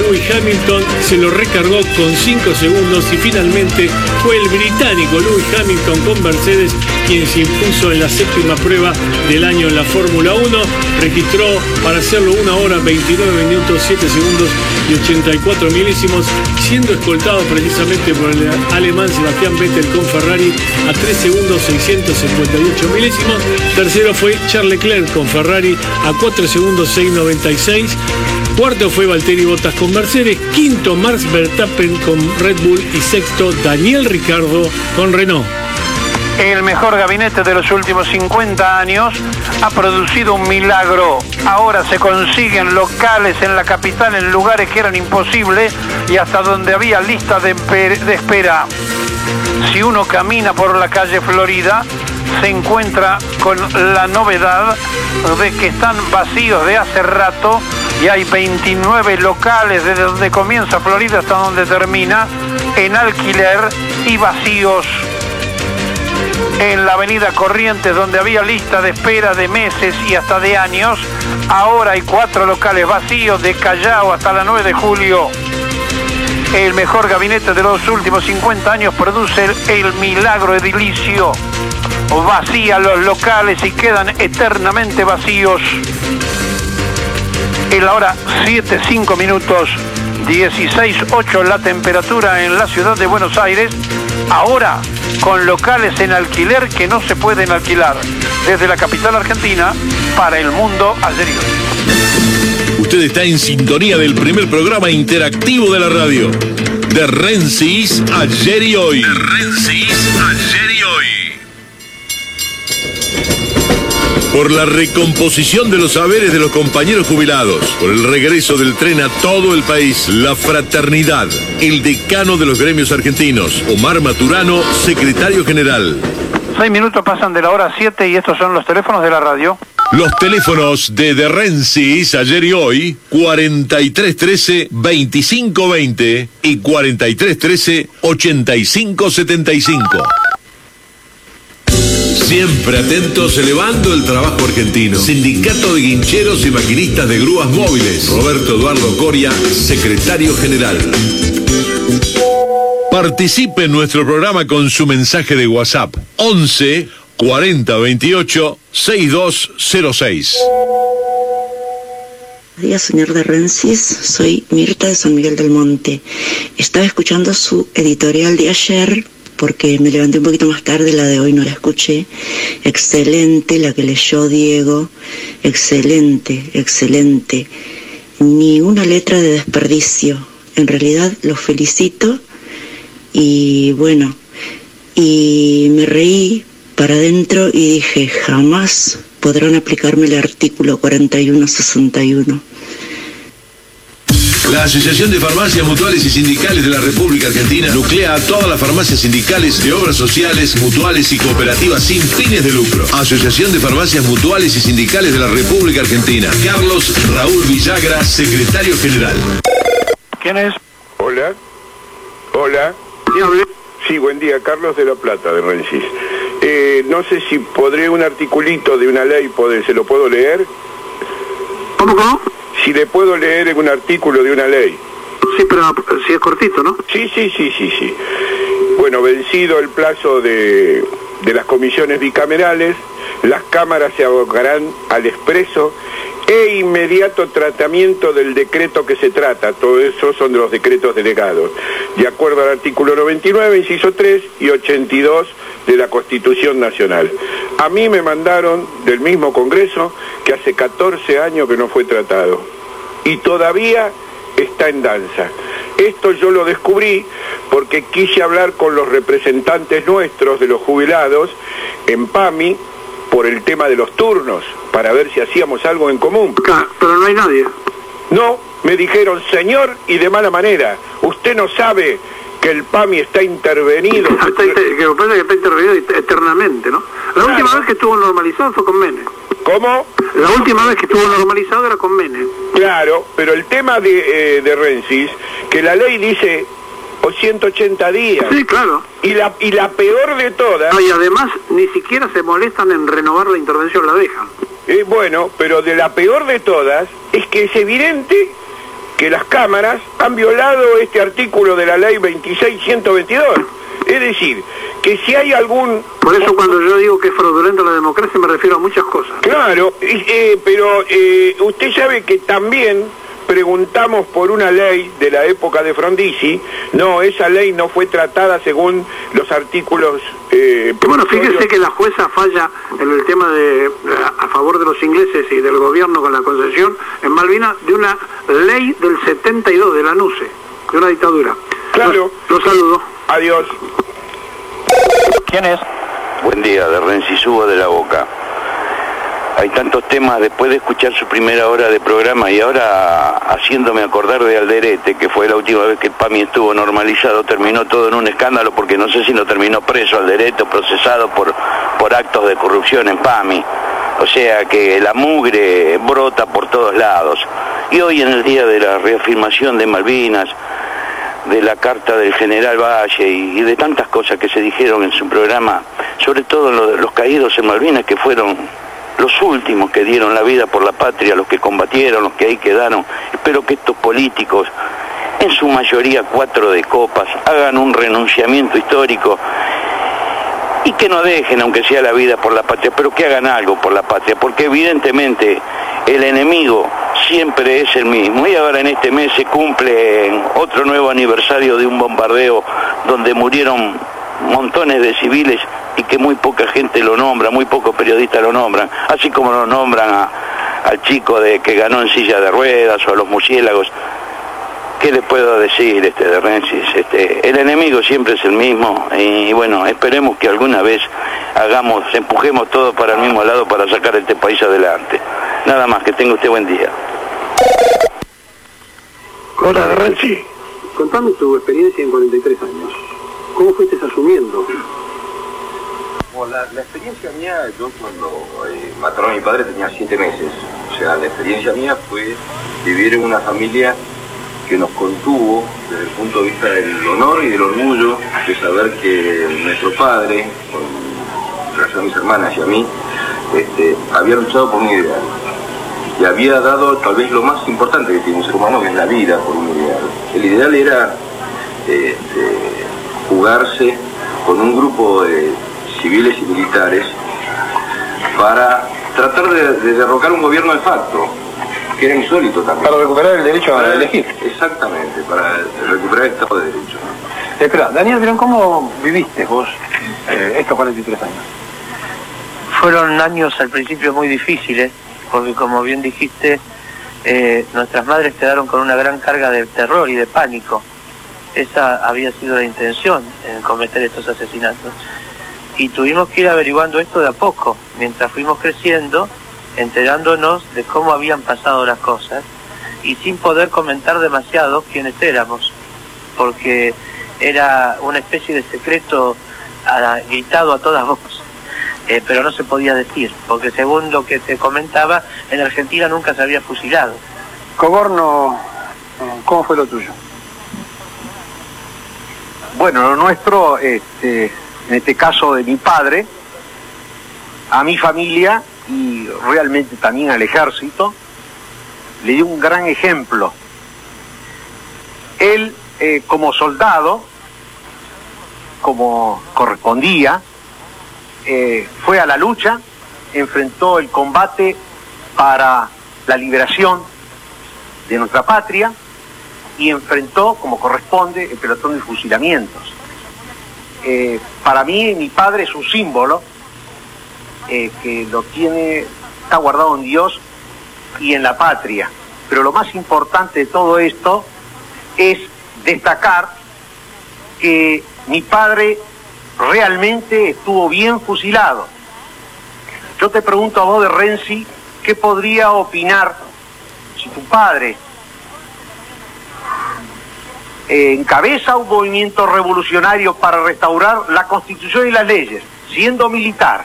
Lewis Hamilton se lo recargó con 5 segundos y finalmente fue el británico Lewis Hamilton con Mercedes quien se impuso en la séptima prueba del año en la Fórmula 1. Registró para hacerlo 1 hora 29 minutos 7 segundos y 84 milésimos, siendo escoltado precisamente por el alemán Sebastián Vettel con Ferrari a 3 segundos 658 milésimos. Tercero fue Charles Leclerc con Ferrari a 4 segundos 696. Cuarto fue Valtteri Bottas con Mercedes. Quinto Max Verstappen con Red Bull. Y sexto Daniel Ricciardo con Renault. El mejor gabinete de los últimos 50 años ha producido un milagro. Ahora se consiguen locales en la capital en lugares que eran imposibles y hasta donde había lista de espera. Si uno camina por la calle Florida, se encuentra con la novedad de que están vacíos de hace rato y hay 29 locales desde donde comienza Florida hasta donde termina en alquiler y vacíos. En la avenida Corrientes, donde había lista de espera de meses y hasta de años, ahora hay 4 locales vacíos de Callao hasta la 9 de julio. El mejor gabinete de los últimos 50 años produce el milagro edilicio. Vacía los locales y quedan eternamente vacíos. En la hora 7:05 minutos, 16:08 la temperatura en la ciudad de Buenos Aires. Ahora con locales en alquiler que no se pueden alquilar. Desde la capital argentina, para el mundo, ayer y hoy. Usted está en sintonía del primer programa interactivo de la radio. De Rensis, ayer y hoy. De Rensis, ayer y hoy. Por la recomposición de los saberes de los compañeros jubilados, por el regreso del tren a todo el país, la fraternidad, el decano de los gremios argentinos, Omar Maturano, secretario general. 6 minutos pasan de la hora 7 y estos son los teléfonos de la radio. Los teléfonos de Rensis, ayer y hoy, 4313-2520 y 4313-8575. Siempre atentos, elevando el trabajo argentino. Sindicato de Guincheros y Maquinistas de Grúas Móviles. Roberto Eduardo Coria, secretario general. Participe en nuestro programa con su mensaje de WhatsApp. 11 40 28 6206. Buenos días, señor de Rensis. Soy Mirta de San Miguel del Monte. Estaba escuchando su editorial de ayer porque me levanté un poquito más tarde, la de hoy no la escuché. Excelente la que leyó Diego, excelente, excelente. Ni una letra de desperdicio. En realidad los felicito y bueno, y me reí para adentro y dije, jamás podrán aplicarme el artículo 4161. La Asociación de Farmacias Mutuales y Sindicales de la República Argentina nuclea a todas las farmacias sindicales de obras sociales, mutuales y cooperativas sin fines de lucro. Asociación de Farmacias Mutuales y Sindicales de la República Argentina. Carlos Raúl Villagra, secretario general. ¿Quién es? Hola. Hola. Sí, buen día. Carlos de la Plata, de Rensis. No sé si podré un articulito de una ley, ¿se lo puedo leer? ¿Cómo? Si le puedo leer un artículo de una ley. Sí, pero si es cortito, ¿no? Sí. Bueno, vencido el plazo de las comisiones bicamerales, las cámaras se abocarán al expreso e inmediato tratamiento del decreto que se trata. Todo eso son de los decretos delegados, de acuerdo al artículo 99, inciso 3 y 82 de la Constitución Nacional. A mí me mandaron del mismo Congreso que hace 14 años que no fue tratado y todavía está en danza. Esto yo lo descubrí porque quise hablar con los representantes nuestros de los jubilados en PAMI por el tema de los turnos, para ver si hacíamos algo en común. Pero no hay nadie. No, me dijeron, señor, y de mala manera, usted no sabe que el PAMI está intervenido. Que lo que pasa es que está intervenido eternamente, ¿no? La última vez que estuvo normalizado fue con Menem. ¿Cómo? La última vez que estuvo normalizado era con Menem. Claro, pero el tema de Rensis, que la ley dice 180 días. Sí, claro. Y la peor de todas... No, y además ni siquiera se molestan en renovar la intervención, la dejan. Bueno, pero de la peor de todas es que es evidente que las cámaras han violado este artículo de la ley 26.122. Es decir, que si hay algún... Por eso cuando yo digo que es fraudulenta la democracia me refiero a muchas cosas. Claro, pero usted sabe que también preguntamos por una ley de la época de Frondizi. No, esa ley no fue tratada según los artículos... bueno, fíjese que la jueza falla en el tema de a favor de los ingleses y del gobierno con la concesión en Malvinas de una ley del 72 de la NUCE, de una dictadura. Claro. Los saludo. Adiós. ¿Quién es? Buen día, de Renzi Subo de La Boca. Hay tantos temas después de escuchar su primera hora de programa y ahora haciéndome acordar de Alderete, que fue la última vez que el PAMI estuvo normalizado, terminó todo en un escándalo porque no sé si no terminó preso Alderete o procesado por actos de corrupción en PAMI. O sea que la mugre brota por todos lados. Y hoy en el día de la reafirmación de Malvinas, de la carta del general Valle y de tantas cosas que se dijeron en su programa, sobre todo los caídos en Malvinas, que fueron los últimos que dieron la vida por la patria, los que combatieron, los que ahí quedaron. Espero que estos políticos, en su mayoría 4 de copas, hagan un renunciamiento histórico y que no dejen, aunque sea la vida por la patria, pero que hagan algo por la patria, porque evidentemente el enemigo siempre es el mismo. Y ahora en este mes se cumple otro nuevo aniversario de un bombardeo donde murieron montones de civiles y que muy poca gente lo nombra, muy pocos periodistas lo nombran, así como lo nombran al chico que ganó en silla de ruedas o a los murciélagos. ¿Qué le puedo decir de Rensis? El enemigo siempre es el mismo y bueno, esperemos que alguna vez empujemos todo para el mismo lado para sacar este país adelante. Nada más, que tenga usted buen día. Hola, Renzi. Contame tu experiencia en 43 años. ¿Cómo fuiste asumiendo? Bueno, la experiencia mía, yo cuando mataron a mi padre tenía 7 meses. O sea, la experiencia mía fue vivir en una familia que nos contuvo desde el punto de vista del honor y del orgullo de saber que nuestro padre, con relación a mis hermanas y a mí, había luchado por un ideal y había dado tal vez lo más importante que tiene un ser humano, que es la vida por un ideal. El ideal era jugarse con un grupo de civiles y militares para tratar de derrocar un gobierno de facto, que era insólito también. Para recuperar el derecho a elegir. Exactamente, para recuperar el Estado de Derecho. Espera, Daniel Brión, ¿cómo viviste vos estos 43 años? Fueron años al principio muy difíciles, porque como bien dijiste, nuestras madres quedaron con una gran carga de terror y de pánico. Esa había sido la intención en cometer estos asesinatos. Y tuvimos que ir averiguando esto de a poco, mientras fuimos creciendo, enterándonos de cómo habían pasado las cosas y sin poder comentar demasiado quiénes éramos, porque era una especie de secreto gritado a toda voz, pero no se podía decir, porque según lo que se comentaba, en Argentina nunca se había fusilado. Cogorno, ¿cómo fue lo tuyo? Bueno, lo nuestro, en este caso de mi padre, a mi familia y realmente también al ejército, le dio un gran ejemplo. Él, como soldado, como correspondía, fue a la lucha, enfrentó el combate para la liberación de nuestra patria y enfrentó, como corresponde, el pelotón de fusilamientos. Para mí, mi padre es un símbolo que lo tiene, está guardado en Dios y en la patria. Pero lo más importante de todo esto es destacar que mi padre realmente estuvo bien fusilado. Yo te pregunto a vos, de Renzi, ¿qué podría opinar si tu padre encabeza un movimiento revolucionario para restaurar la Constitución y las leyes, siendo militar,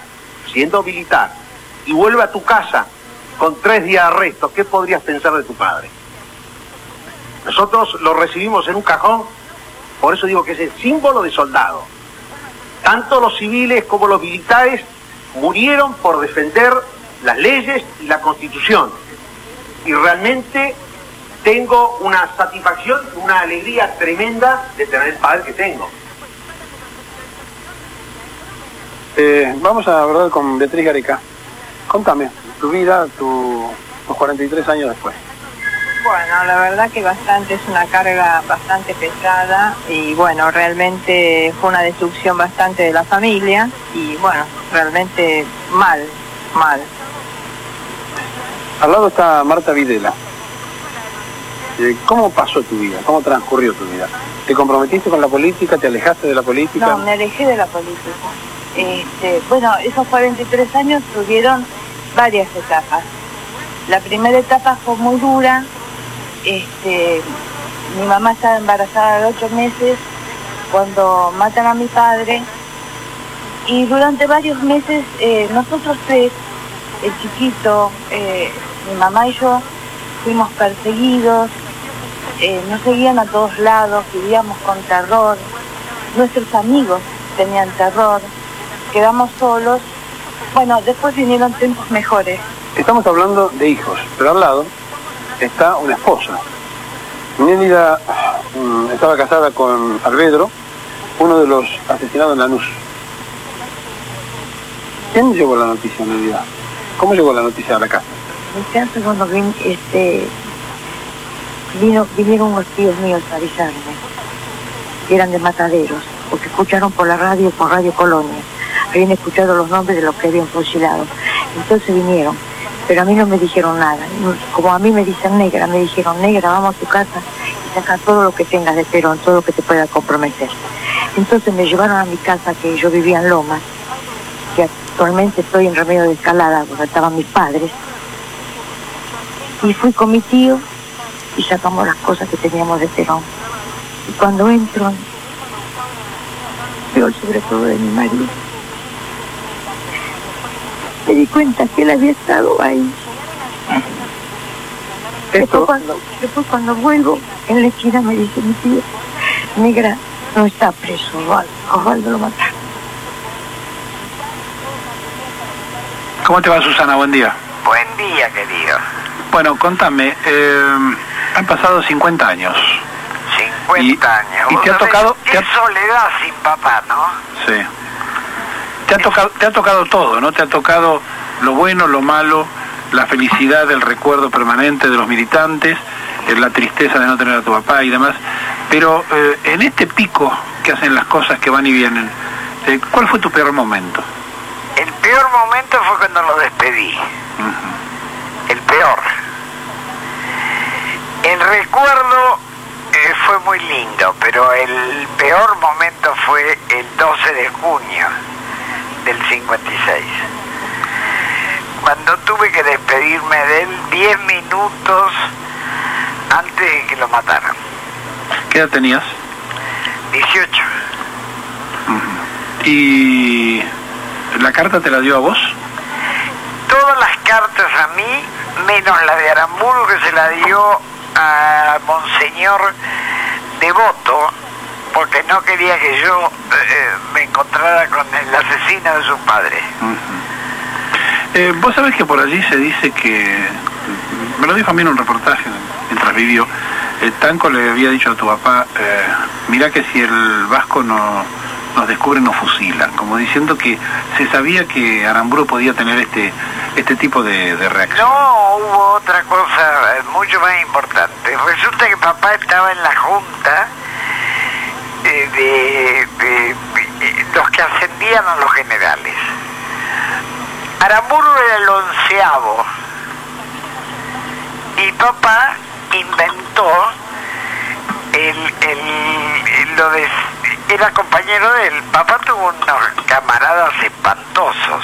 y vuelve a tu casa con 3 días de arresto? ¿Qué podrías pensar de tu padre? Nosotros lo recibimos en un cajón, por eso digo que es el símbolo de soldado. Tanto los civiles como los militares murieron por defender las leyes y la Constitución. Y realmente tengo una satisfacción, una alegría tremenda de tener el padre que tengo. Vamos a hablar con Beatriz Gareca. Contame tu vida, tus 43 años después. Bueno, la verdad que bastante, es una carga bastante pesada y bueno, realmente fue una destrucción bastante de la familia y bueno, realmente mal. Al lado está Marta Videla. ¿Cómo pasó tu vida? ¿Cómo transcurrió tu vida? ¿Te comprometiste con la política? ¿Te alejaste de la política? No, me alejé de la política. Bueno, esos 43 años tuvieron varias etapas. La primera etapa fue muy dura. Mi mamá estaba embarazada de 8 meses cuando matan a mi padre y durante varios meses nosotros tres, el chiquito, mi mamá y yo, fuimos perseguidos, nos seguían a todos lados, vivíamos con terror, nuestros amigos tenían terror, quedamos solos. Bueno, después vinieron tiempos mejores. Estamos hablando de hijos, pero al lado está una esposa. Nélida estaba casada con Alvedro, uno de los asesinados en Lanús. ¿Quién llegó la noticia, Nélida? ¿Cómo llegó la noticia a la casa? Mi casa cuando vinieron unos tíos míos a avisarme, que eran de Mataderos, porque escucharon por la radio, por Radio Colonia, habían escuchado los nombres de los que habían fusilado. Entonces vinieron. Pero a mí no me dijeron nada. Como a mí me dicen negra, me dijeron, negra, vamos a tu casa y saca todo lo que tengas de Perón, todo lo que te pueda comprometer. Entonces me llevaron a mi casa, que yo vivía en Lomas, que actualmente estoy en Remedio de Escalada, donde estaban mis padres. Y fui con mi tío y sacamos las cosas que teníamos de Perón. Y cuando entro, veo el sobre todo de mi marido. Me di cuenta que él había estado ahí. Después cuando vuelvo, en la esquina me dice mi tío, negra, no está preso Osvaldo, Osvaldo lo mataron. ¿Cómo te va, Susana? Buen día. Buen día, querido. Bueno, contame, han pasado 50 años. 50 años. ¿Y te ha tocado? Es soledad sin papá, ¿no? Sí. Te ha tocado todo, ¿no? Te ha tocado lo bueno, lo malo, la felicidad del recuerdo permanente de los militantes, la tristeza de no tener a tu papá y demás. Pero en este pico que hacen las cosas que van y vienen, ¿cuál fue tu peor momento? El peor momento fue cuando lo despedí. El peor. El recuerdo fue muy lindo, pero el peor momento fue el 12 de junio del 56. Cuando tuve que despedirme de él 10 minutos antes de que lo mataran. ¿Qué edad tenías? 18. ¿Y la carta te la dio a vos? Todas las cartas a mí, menos la de Aramburu, que se la dio a Monseñor Devoto, porque no quería que yo me encontrara con el asesino de su padre. Vos sabés que por allí se dice que, me lo dijo a mí en un reportaje mientras vivió, Tanco le había dicho a tu papá, mirá que si el Vasco nos descubre nos fusilan, como diciendo que se sabía que Aramburu podía tener este tipo de reacción. No, hubo otra cosa mucho más importante. Resulta que papá estaba en la junta de los que ascendían a los generales. Aramburu era el 11º y papá inventó era compañero de él. Papá tuvo unos camaradas espantosos,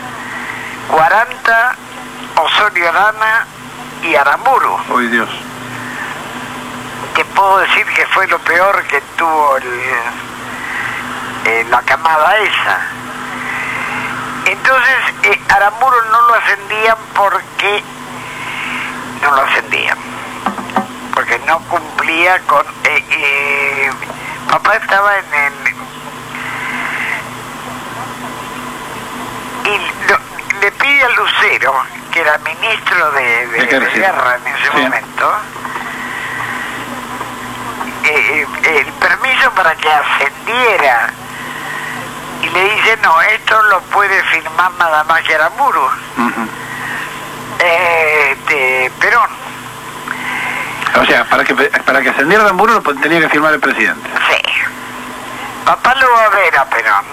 40, Osorio Arana y Aramburu. ¡Ay, Dios! Te puedo decir que fue lo peor que tuvo la camada esa. Entonces Aramburu no lo ascendían porque no cumplía con papá estaba en el y le pide a Lucero, que era ministro de guerra en ese momento, el permiso para que ascendiera. Y le dice, no, esto lo puede firmar nada más que Aramburu. Perón. O sea, para que ascendiera Aramburu lo tenía que firmar el presidente. Sí. Papá lo va a ver a Perón.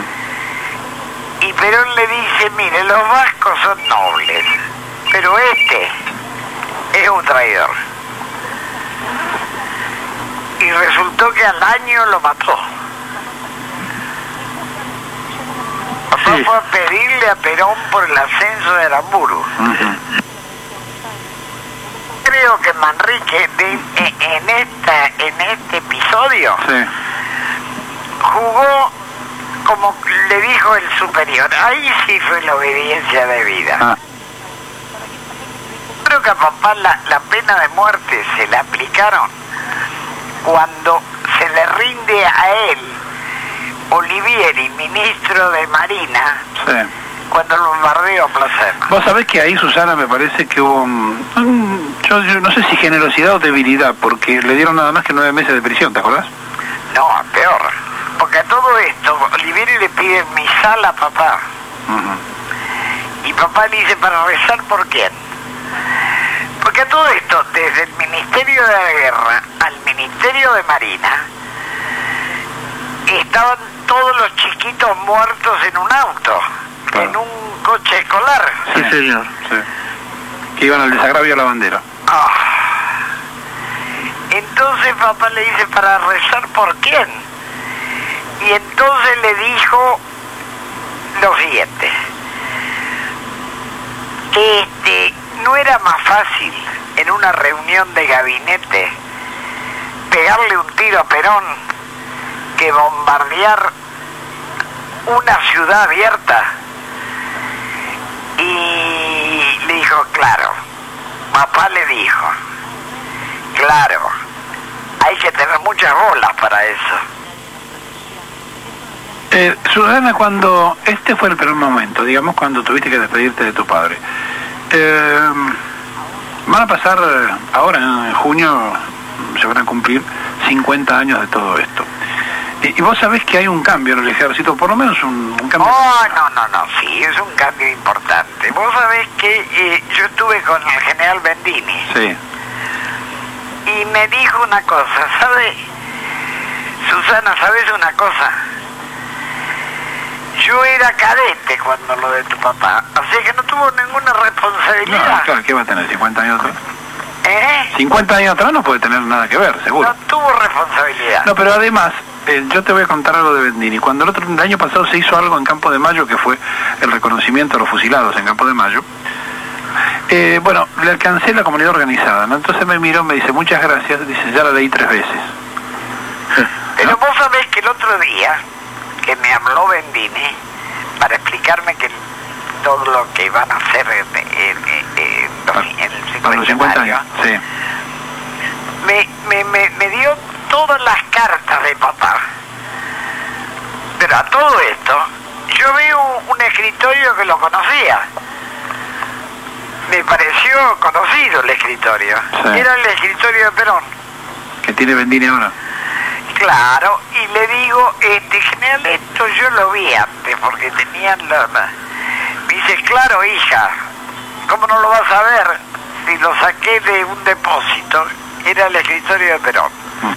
Y Perón le dice, mire, los vascos son nobles, pero este es un traidor. Y resultó que al año lo mató. Papá fue a pedirle a Perón por el ascenso de Aramburu. Creo que Manrique en este episodio jugó como le dijo el superior. Ahí sí fue la obediencia debida. Creo que a papá la pena de muerte se le aplicaron cuando se le rinde a él Olivieri, ministro de Marina, cuando lo bombardeó a placer. Vos sabés que ahí, Susana, me parece que hubo yo no sé si generosidad o debilidad, porque le dieron nada más que 9 meses de prisión, ¿te acordás? No, peor. Porque a todo esto, Olivieri le pide misal a papá. Y papá le dice, ¿para rezar por quién? Porque a todo esto, desde el Ministerio de la Guerra al Ministerio de Marina, estaban todos los chiquitos muertos en un auto, en un coche escolar. Sí, señor. Sí. Que iban al desagravio a la bandera. Entonces papá le dice, ¿para rezar por quién? Y entonces le dijo lo siguiente: ¿no era más fácil en una reunión de gabinete pegarle un tiro a Perón que bombardear una ciudad abierta? Y le dijo, claro, papá le dijo, claro, hay que tener muchas bolas para eso. Susana, cuando este fue el peor momento, digamos, cuando tuviste que despedirte de tu padre, van a pasar ahora, en junio, se van a cumplir 50 años de todo esto. Y vos sabés que hay un cambio en el ejército, por lo menos un cambio. No, sí, es un cambio importante. Vos sabés que yo estuve con el general Bendini. Sí. Y me dijo una cosa, ¿sabes? Susana, ¿sabes una cosa? Yo era cadete cuando lo de tu papá, así que no tuvo ninguna responsabilidad. No, claro, ¿qué va a tener? ¿50 años atrás? 50 años atrás no puede tener nada que ver, seguro. No tuvo responsabilidad. No, pero además, yo te voy a contar algo de Bendini. Cuando el año pasado se hizo algo en Campo de Mayo, que fue el reconocimiento a los fusilados en Campo de Mayo, bueno, le alcancé la comunidad organizada, ¿no? Entonces me miró, me dice, muchas gracias, dice, ya la leí 3 veces. Pero vos sabés que el otro día que me habló Bendini para explicarme que todo lo que van a hacer en el 50 años, sí, me dio todas las cartas de papá. Pero a todo esto, yo vi un escritorio que lo conocía. Me pareció conocido el escritorio. Sí. Era el escritorio de Perón. Que tiene Bendini ahora. Claro, y le digo, general, esto yo lo vi antes, porque tenían Me dice, claro, hija, ¿cómo no lo vas a ver? Si lo saqué de un depósito, era el escritorio de Perón.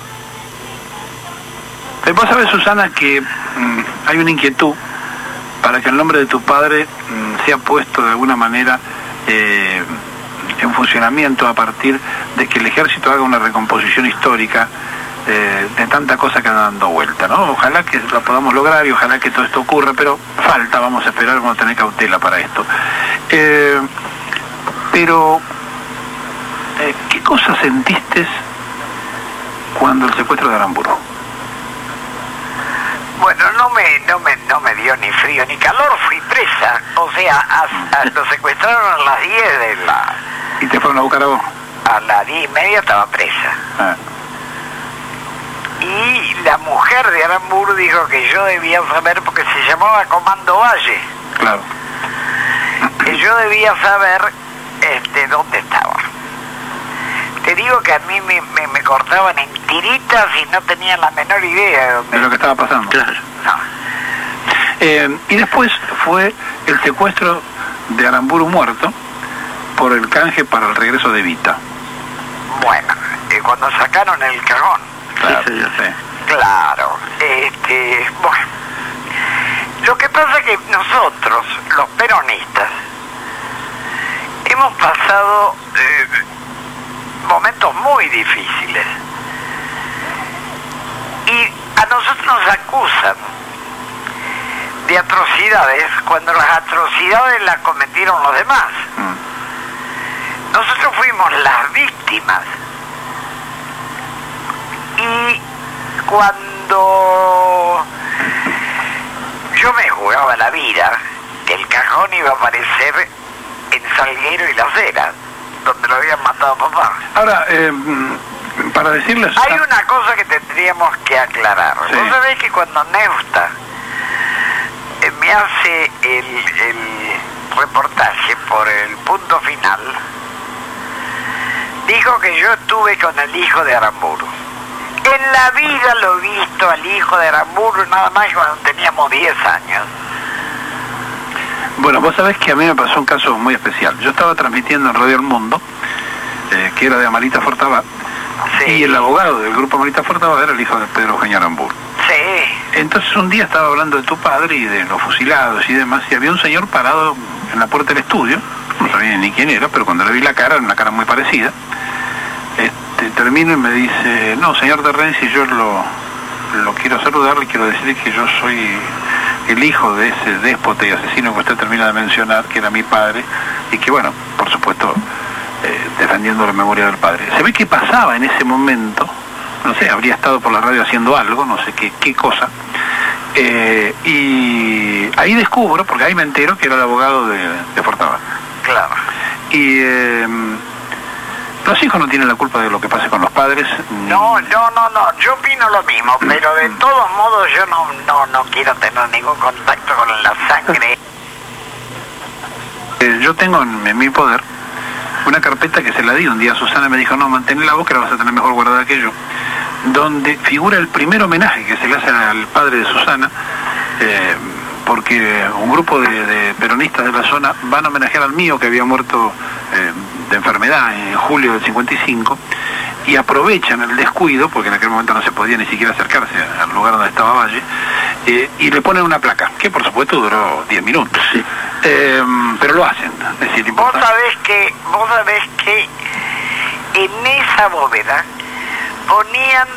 Vos sabés, Susana, que hay una inquietud para que el nombre de tu padre sea puesto de alguna manera en funcionamiento a partir de que el ejército haga una recomposición histórica de tanta cosa que anda dando vuelta, ¿no? Ojalá que lo podamos lograr y ojalá que todo esto ocurra, pero falta, vamos a esperar, vamos a tener cautela para esto. Pero, ¿qué cosas sentiste cuando el secuestro de Aramburu? Bueno, no me dio ni frío ni calor, fui presa. O sea, lo secuestraron a las 10 de la... ¿Y te fueron a buscar a vos? A las 10:30 estaba presa. Y la mujer de Aramburu dijo que yo debía saber, porque se llamaba Comando Valle. Claro. Que yo debía saber dónde estaba. te digo que a mí me cortaban en tiritas y no tenía la menor idea de lo que estaba pasando. Claro. Y después fue el secuestro de Aramburu muerto por el canje para el regreso de Evita. Bueno, cuando sacaron el cajón. Claro, sí. Claro. Bueno. Lo que pasa es que nosotros, los peronistas, hemos pasado momentos muy difíciles. Y a nosotros nos acusan de atrocidades cuando las atrocidades las cometieron los demás. Nosotros fuimos las víctimas. Y cuando yo me jugaba la vida, que el cajón iba a aparecer en Salguero y Las Heras, donde lo habían matado a papá. Ahora, para decirles... Hay una cosa que tendríamos que aclarar. Sí. Vos sabés que cuando Neusta me hace el reportaje por el Punto Final, dijo que yo estuve con el hijo de Aramburu. En la vida lo he visto al hijo de Aramburu nada más cuando teníamos 10 años. Bueno, vos sabés que a mí me pasó un caso muy especial. Yo estaba transmitiendo en Radio El Mundo, que era de Amarita Fortabá, y el abogado del grupo Amarita Fortabá era el hijo de Pedro Eugenio Aramburu. Sí. Entonces un día estaba hablando de tu padre y de los fusilados y demás, y había un señor parado en la puerta del estudio, no sabía ni quién era, pero cuando le vi la cara, era una cara muy parecida. Termino y me dice, no, señor de Renzi, yo lo quiero saludar, le quiero decir que yo soy el hijo de ese déspota y asesino que usted termina de mencionar, que era mi padre, y que bueno, por supuesto, defendiendo la memoria del padre. Se ve que pasaba en ese momento, no sé, habría estado por la radio haciendo algo, no sé qué cosa, y ahí descubro, porque ahí me entero que era el abogado de Fortabá. Claro. Y los hijos no tienen la culpa de lo que pase con los padres. No, yo opino lo mismo, pero de todos modos yo no quiero tener ningún contacto con la sangre. Yo tengo en mi poder una carpeta que se la di un día a Susana, me dijo, no, mantén la voz que la vas a tener mejor guardada que yo, donde figura el primer homenaje que se le hace al padre de Susana, porque un grupo de peronistas de la zona van a homenajear al mío que había muerto de enfermedad en julio del 55, y aprovechan el descuido, porque en aquel momento no se podía ni siquiera acercarse al lugar donde estaba Valle, y le ponen una placa, que por supuesto duró 10 minutos, pero lo hacen. Es decir, vos sabés que en esa bóveda ponían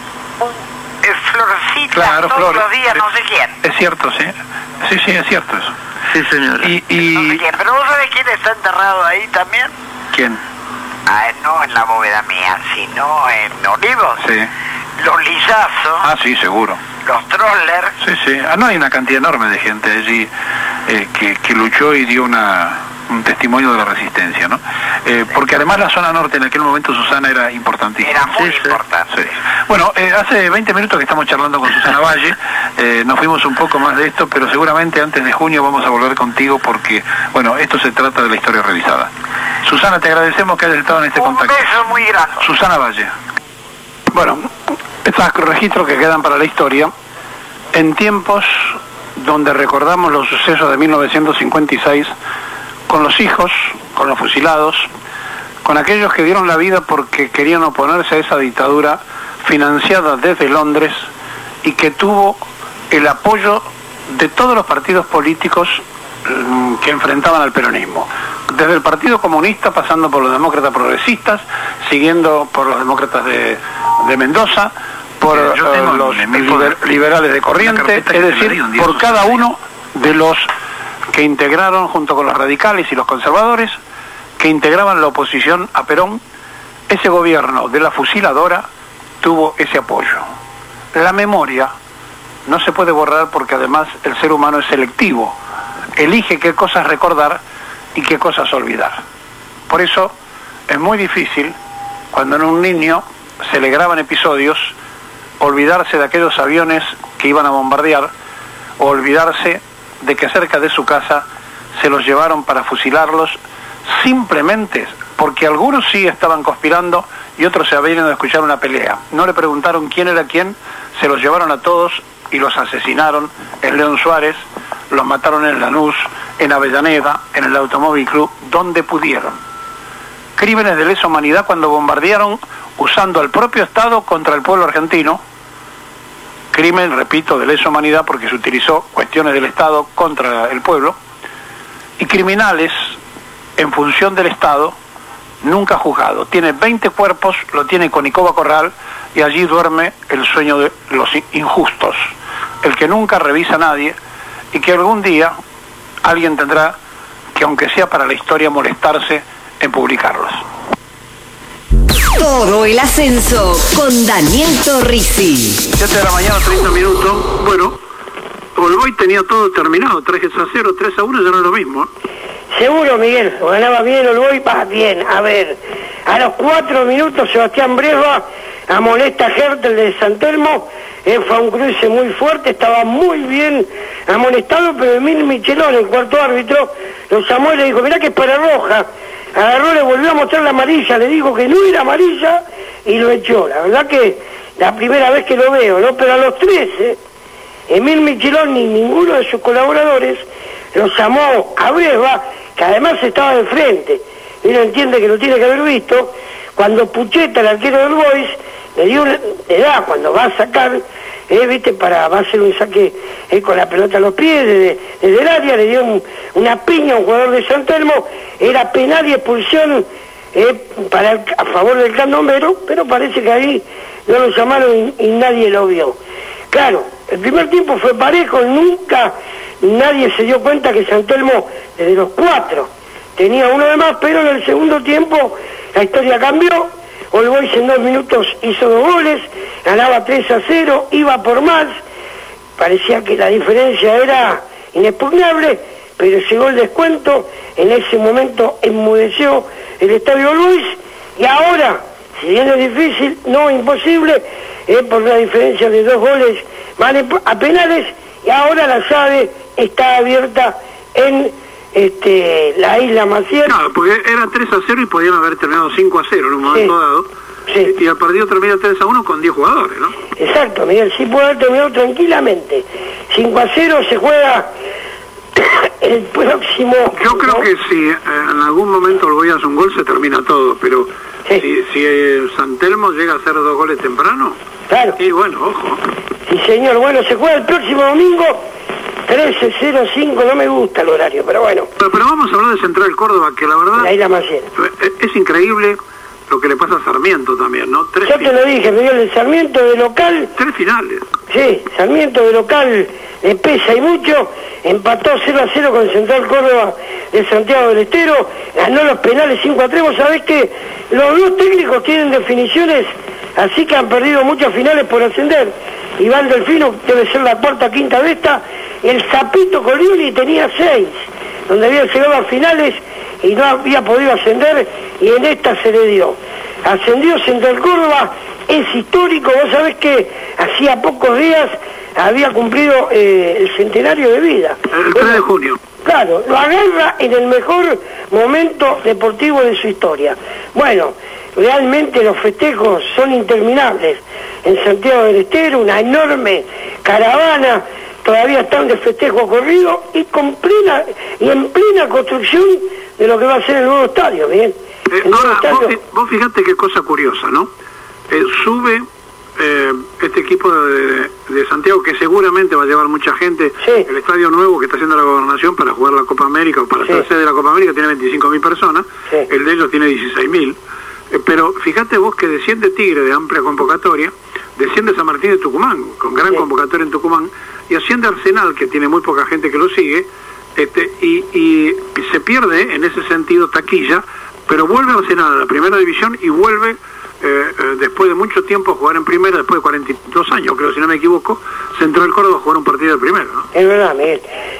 florcitas, claro, todos los días, no sé quién. Es cierto, sí, es cierto eso. Sí, señor. No sé quién, pero vos sabés quién está enterrado ahí también. ¿Quién? No en la bóveda mía, sino en Olivos. Sí. Los Lizazos. Ah, sí, seguro. Los Troller. Sí. No, hay una cantidad enorme de gente allí que luchó y dio un testimonio de la resistencia, ¿no? Porque además la zona norte en aquel momento, Susana, era importantísima. Era muy importante. Sí. Bueno, hace 20 minutos que estamos charlando con Susana Valle, nos fuimos un poco más de esto, pero seguramente antes de junio vamos a volver contigo porque, bueno, esto se trata de la historia revisada. Susana, te agradecemos que hayas estado en este contacto. Un beso muy grande. Susana Valle. Bueno, estos registros que quedan para la historia, en tiempos donde recordamos los sucesos de 1956, con los hijos, con los fusilados, con aquellos que dieron la vida porque querían oponerse a esa dictadura financiada desde Londres y que tuvo el apoyo de todos los partidos políticos que enfrentaban al peronismo, desde el Partido Comunista, pasando por los demócratas progresistas, siguiendo por los demócratas de Mendoza, por los liberales de Corrientes, es decir, por cada uno de los que integraron, junto con los radicales y los conservadores, que integraban la oposición a Perón. Ese gobierno de la fusiladora tuvo ese apoyo. La memoria no se puede borrar porque además el ser humano es selectivo, elige qué cosas recordar y qué cosas olvidar. Por eso es muy difícil, cuando en un niño se le graban episodios, olvidarse de aquellos aviones que iban a bombardear, o olvidarse de que cerca de su casa se los llevaron para fusilarlos, simplemente porque algunos sí estaban conspirando y otros se habían ido a escuchar una pelea. No le preguntaron quién era quién, se los llevaron a todos y los asesinaron en León Suárez, los mataron en Lanús, en Avellaneda, en el Automóvil Club, donde pudieron. Crímenes de lesa humanidad cuando bombardearon usando al propio Estado contra el pueblo argentino. Crimen, repito, de lesa humanidad porque se utilizó cuestiones del Estado contra el pueblo. Y criminales en función del Estado, nunca juzgado. Tiene 20 cuerpos, lo tiene Conicoba Corral, y allí duerme el sueño de los injustos, el que nunca revisa a nadie y que algún día alguien tendrá que, aunque sea para la historia, molestarse en publicarlos. Todo el ascenso con Daniel Torrisi. 7 de la mañana, 30 minutos. Bueno, Olboy tenía todo terminado, 3-0, 3-1, ya no es lo mismo. Seguro, Miguel, ganaba bien Olboy, va bien. A ver, a los 4 minutos Sebastián Bresba amonesta a Hertel de San Telmo. Fue un cruce muy fuerte, estaba muy bien amonestado, pero Emil Michelón, el cuarto árbitro, lo llamó y le dijo, mirá que es para roja. Agarró, le volvió a mostrar la amarilla, le dijo que no era amarilla y lo echó. La verdad que la primera vez que lo veo, ¿no? Pero a los 13, Emil Michelón ni ninguno de sus colaboradores lo llamó a Bresba, que además estaba de frente. Y uno entiende que lo tiene que haber visto. Cuando Pucheta, el arquero del Boys, le da cuando va a sacar, viste, va a hacer un saque con la pelota a los pies desde el área, le dio una piña a un jugador de San Telmo, era penal y expulsión a favor del candombero, pero parece que ahí no lo llamaron y nadie lo vio. Claro, el primer tiempo fue parejo, nunca nadie se dio cuenta que San Telmo, desde los 4, tenía uno de más, pero en el segundo tiempo la historia cambió. All Boys en 2 minutos hizo 2 goles, ganaba 3-0, iba por más, parecía que la diferencia era inexpugnable, pero llegó el descuento, en ese momento enmudeció el estadio All Boys, y ahora, si bien es difícil, no imposible, por la diferencia de 2 goles, van a penales, y ahora la llave está abierta en la isla Maciel. No, porque era 3-0 y podían haber terminado 5-0 en un momento dado. Sí. Y el partido termina 3-1 con 10 jugadores, ¿no? Exacto, Miguel, sí puede haber terminado tranquilamente. 5-0 se juega el próximo... Yo creo que si en algún momento el Boy hace un gol se termina todo, pero si San Telmo llega a hacer 2 goles temprano, claro. Y bueno, ojo. Sí, señor, bueno, se juega el próximo domingo, 13:05, no me gusta el horario, pero bueno. Pero vamos a hablar de Central Córdoba, que la verdad... La isla Maciel. Es increíble lo que le pasa a Sarmiento también, ¿no? Yo te lo dije, Miguel, el Sarmiento de local... 3 finales. Sí, Sarmiento de local le pesa y mucho, empató 0-0 con Central Córdoba de Santiago del Estero, ganó los penales 5-3, vos sabés que los 2 técnicos tienen definiciones, así que han perdido muchas finales por ascender. Iván Delfino debe ser la 4ª, 5ª de esta, el Zapito Coliuli tenía 6, donde había llegado a finales y no había podido ascender, y en esta se le dio. Ascendió Central Córdoba, es histórico, vos sabés que hacía pocos días había cumplido el centenario de vida. El 3 de junio. Claro, lo agarra en el mejor momento deportivo de su historia. Bueno, realmente los festejos son interminables. En Santiago del Estero, una enorme caravana, todavía están de festejo corrido y en plena construcción de lo que va a ser el nuevo estadio, bien. Ahora, vos fijate qué cosa curiosa, ¿no? Sube este equipo de Santiago, que seguramente va a llevar mucha gente, el estadio nuevo que está haciendo la gobernación para jugar la Copa América, o para ser sede de la Copa América, tiene 25.000 personas, el de ellos tiene 16.000, pero fíjate vos que desciende Tigre de amplia convocatoria, desciende San Martín de Tucumán, con gran convocatoria en Tucumán, y asciende Arsenal, que tiene muy poca gente que lo sigue, y se pierde en ese sentido taquilla, pero vuelve Arsenal a la primera división y vuelve después de mucho tiempo a jugar en primera, después de 42 años, creo, si no me equivoco, Central Córdoba a jugar un partido de primera, ¿no? Es verdad, Miguel.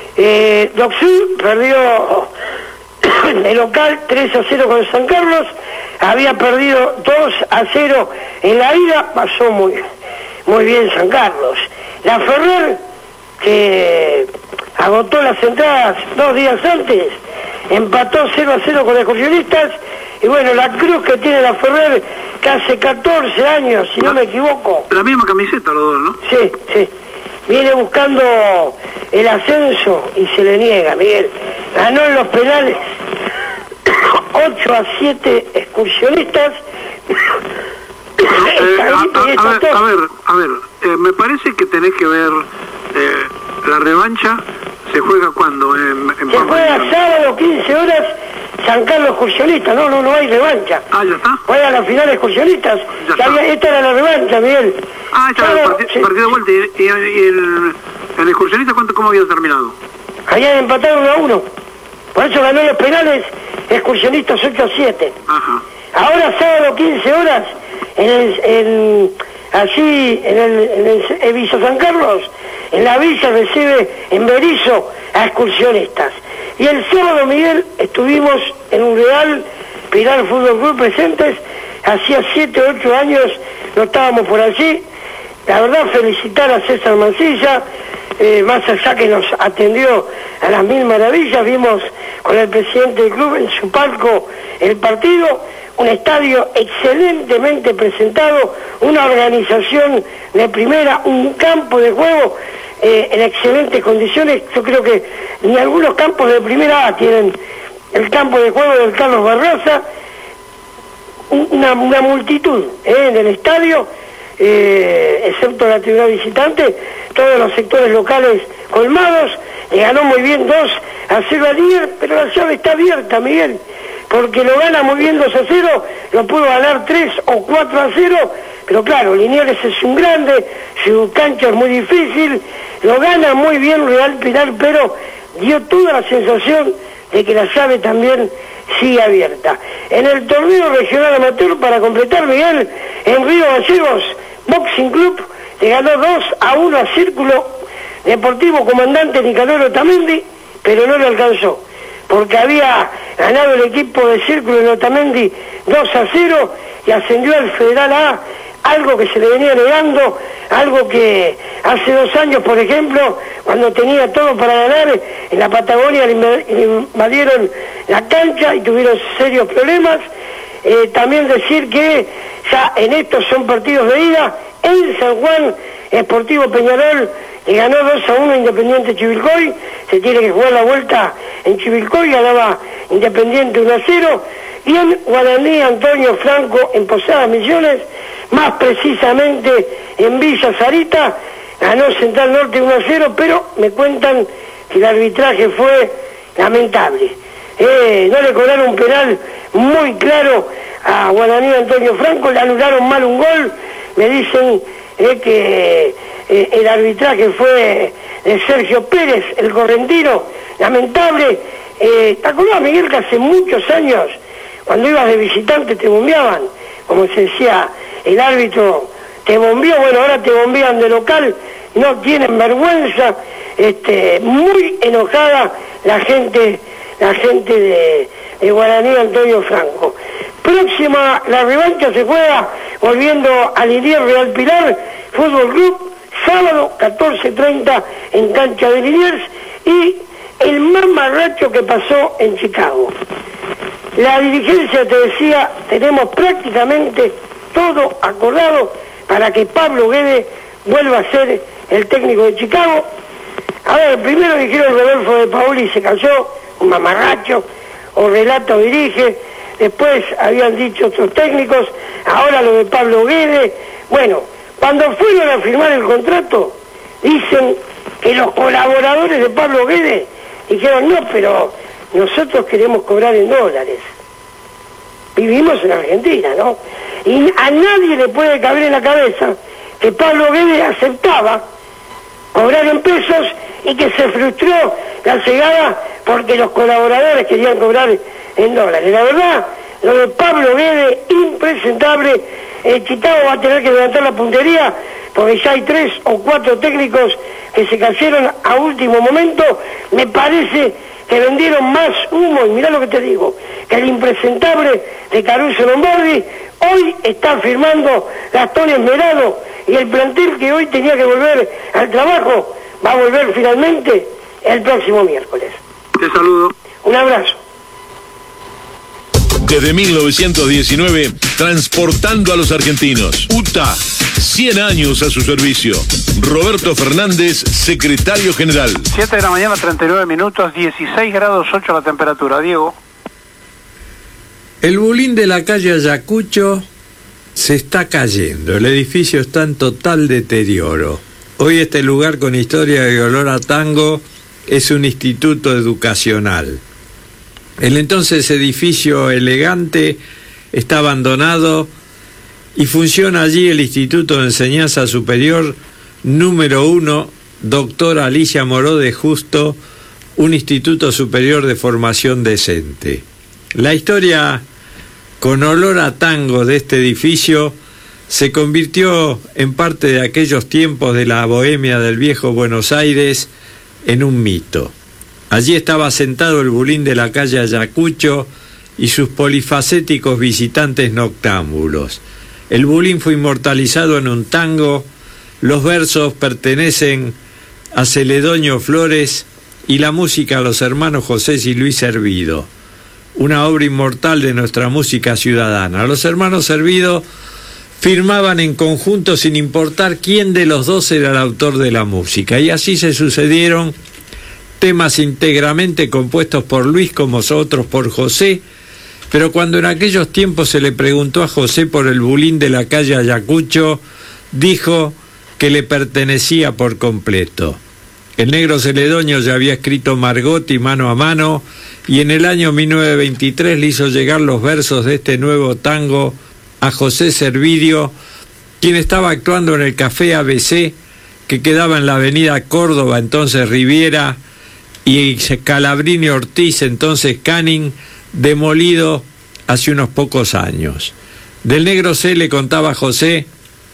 Doxú perdió de local 3-0 con San Carlos, había perdido 2-0 en la ida, pasó muy bien San Carlos. La Ferrer, que agotó las entradas 2 días antes, empató 0-0 con los excursionistas, y bueno, la cruz que tiene la Ferrer, que hace 14 años, si no me equivoco. La misma camiseta los dos, ¿no? Sí, sí. Viene buscando el ascenso y se le niega, Miguel. Ganó en los penales 8-7 Excursionistas. A ver, me parece que tenés que ver la revancha. ¿Se juega cuándo? Se juega sábado, 15 horas, San Carlos Excursionistas. No hay revancha. Ah, ¿ya está? Juega la final Excursionistas. Esta era la revancha, Miguel. Ah, esta era el partido de vuelta. ¿Y el Excursionista cómo había terminado? Habían empatado 1-1. Por eso ganó los penales Excursionistas 8-7. Ajá. Ahora sábado, 15 horas, en el Villa San Carlos, en la villa recibe en Berizo a Excursionistas. Y el sábado, Miguel, estuvimos en un Real Pilar Fútbol Club presentes. Hacía 7 o 8 años no estábamos por allí. La verdad, felicitar a César Mancilla, más allá que nos atendió a las mil maravillas. Vimos con el presidente del club en su palco el partido. Un estadio excelentemente presentado, una organización de primera, un campo de juego en excelentes condiciones. Yo creo que ni algunos campos de primera A tienen el campo de juego del Carlos Barraza. Una multitud en el estadio, excepto la tribuna visitante, todos los sectores locales colmados. Le ganó muy bien 2-0 a Liniers, pero la llave está abierta, Miguel, porque lo gana muy bien 2-0, lo pudo ganar 3 o 4-0, pero claro, Liniers es un grande, su cancha es muy difícil, lo gana muy bien Real Pilar, pero dio toda la sensación de que la llave también sigue abierta. En el torneo regional amateur, para completar, Miguel, en Río Gallegos, Boxing Club le ganó 2-1 a Círculo Deportivo Comandante Nicanor Otamendi, pero no le alcanzó, porque había ganado el equipo de Círculo de Otamendi 2-0 y ascendió al Federal A, algo que se le venía negando, algo que hace 2 años, por ejemplo, cuando tenía todo para ganar, en la Patagonia le invadieron la cancha y tuvieron serios problemas. También decir que ya en estos son partidos de ida. En San Juan, Sportivo Peñarol le ganó 2-1 Independiente Chivilcoy. Se tiene que jugar la vuelta en Chivilcoy, ganaba Independiente 1-0. Y en Guaraní, Antonio Franco, en Posadas Misiones, más precisamente en Villa Sarita, ganó Central Norte 1-0, pero me cuentan que el arbitraje fue lamentable. No le cobraron un penal muy claro a Guaraní Antonio Franco, le anularon mal un gol. Me dicen que el arbitraje fue de Sergio Pérez, el correntino, lamentable. ¿Te acordás, Miguel, que hace muchos años, cuando ibas de visitante te bombeaban? Como se decía, el árbitro te bombeó, bueno, ahora te bombean de local, no tienen vergüenza. Muy enojada la gente de Guaraní Antonio Franco. Próxima, la revancha se juega volviendo a Liniers Real Pilar Fútbol Club, sábado 14:30 en cancha de Liniers. Y el mamarracho que pasó en Chicago. La dirigencia, te decía, tenemos prácticamente todo acordado para que Pablo Guede vuelva a ser el técnico de Chicago. A ver, primero dijeron Rodolfo de Paoli se cayó, un mamarracho, o Relato dirige, después habían dicho otros técnicos, ahora lo de Pablo Guede. Bueno, cuando fueron a firmar el contrato, dicen que los colaboradores de Pablo Guede dijeron, no, pero nosotros queremos cobrar en dólares. Vivimos en Argentina, ¿no? Y a nadie le puede caber en la cabeza que Pablo Guede aceptaba cobrar en pesos y que se frustró la llegada porque los colaboradores querían cobrar en dólares. La verdad, lo de Pablo Guede, impresentable. Chicago va a tener que levantar la puntería porque ya hay 3 o 4 técnicos que se cayeron a último momento. Me parece que vendieron más humo, y mirá lo que te digo, que el impresentable de Caruso Lombardi. Hoy está firmando Gastón Esmerado y el plantel que hoy tenía que volver al trabajo va a volver finalmente el próximo miércoles. Te saludo. Un abrazo. Desde 1919, transportando a los argentinos. UTA, 100 años a su servicio. Roberto Fernández, secretario general. 7 de la mañana, 39 minutos, 16 grados 8 la temperatura. Diego. El bulín de la calle Ayacucho se está cayendo. El edificio está en total deterioro. Hoy este lugar con historia y olor a tango es un instituto educacional. El entonces edificio elegante está abandonado y funciona allí el Instituto de Enseñanza Superior número 1, doctora Alicia Moró de Justo, un instituto superior de formación decente. La historia con olor a tango de este edificio se convirtió en parte de aquellos tiempos de la bohemia del viejo Buenos Aires en un mito. Allí estaba sentado el bulín de la calle Ayacucho y sus polifacéticos visitantes noctámbulos. El bulín fue inmortalizado en un tango, los versos pertenecen a Celedonio Flores y la música a los hermanos José y Luis Servido, una obra inmortal de nuestra música ciudadana. Los hermanos Servido firmaban en conjunto sin importar quién de los dos era el autor de la música, y así se sucedieron temas íntegramente compuestos por Luis como otros por José, pero cuando en aquellos tiempos se le preguntó a José por el bulín de la calle Ayacucho, dijo que le pertenecía por completo. El negro Celedonio ya había escrito Margotti mano a mano, y en el año 1923 le hizo llegar los versos de este nuevo tango a José Servidio, quien estaba actuando en el Café ABC, que quedaba en la avenida Córdoba, entonces Riviera, y Calabrini Ortiz, entonces Canning, demolido hace unos pocos años. Del negro C le contaba José: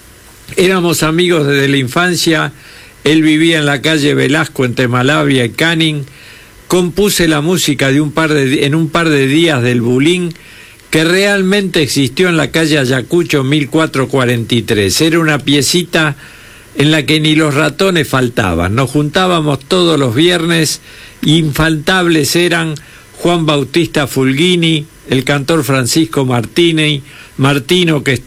éramos amigos desde la infancia, él vivía en la calle Velasco entre Malavia y Canning, compuse la música en un par de días del bulín, que realmente existió en la calle Ayacucho 1443. Era una piecita en la que ni los ratones faltaban. Nos juntábamos todos los viernes, infaltables eran Juan Bautista Fulgini, el cantor Francisco Martino, que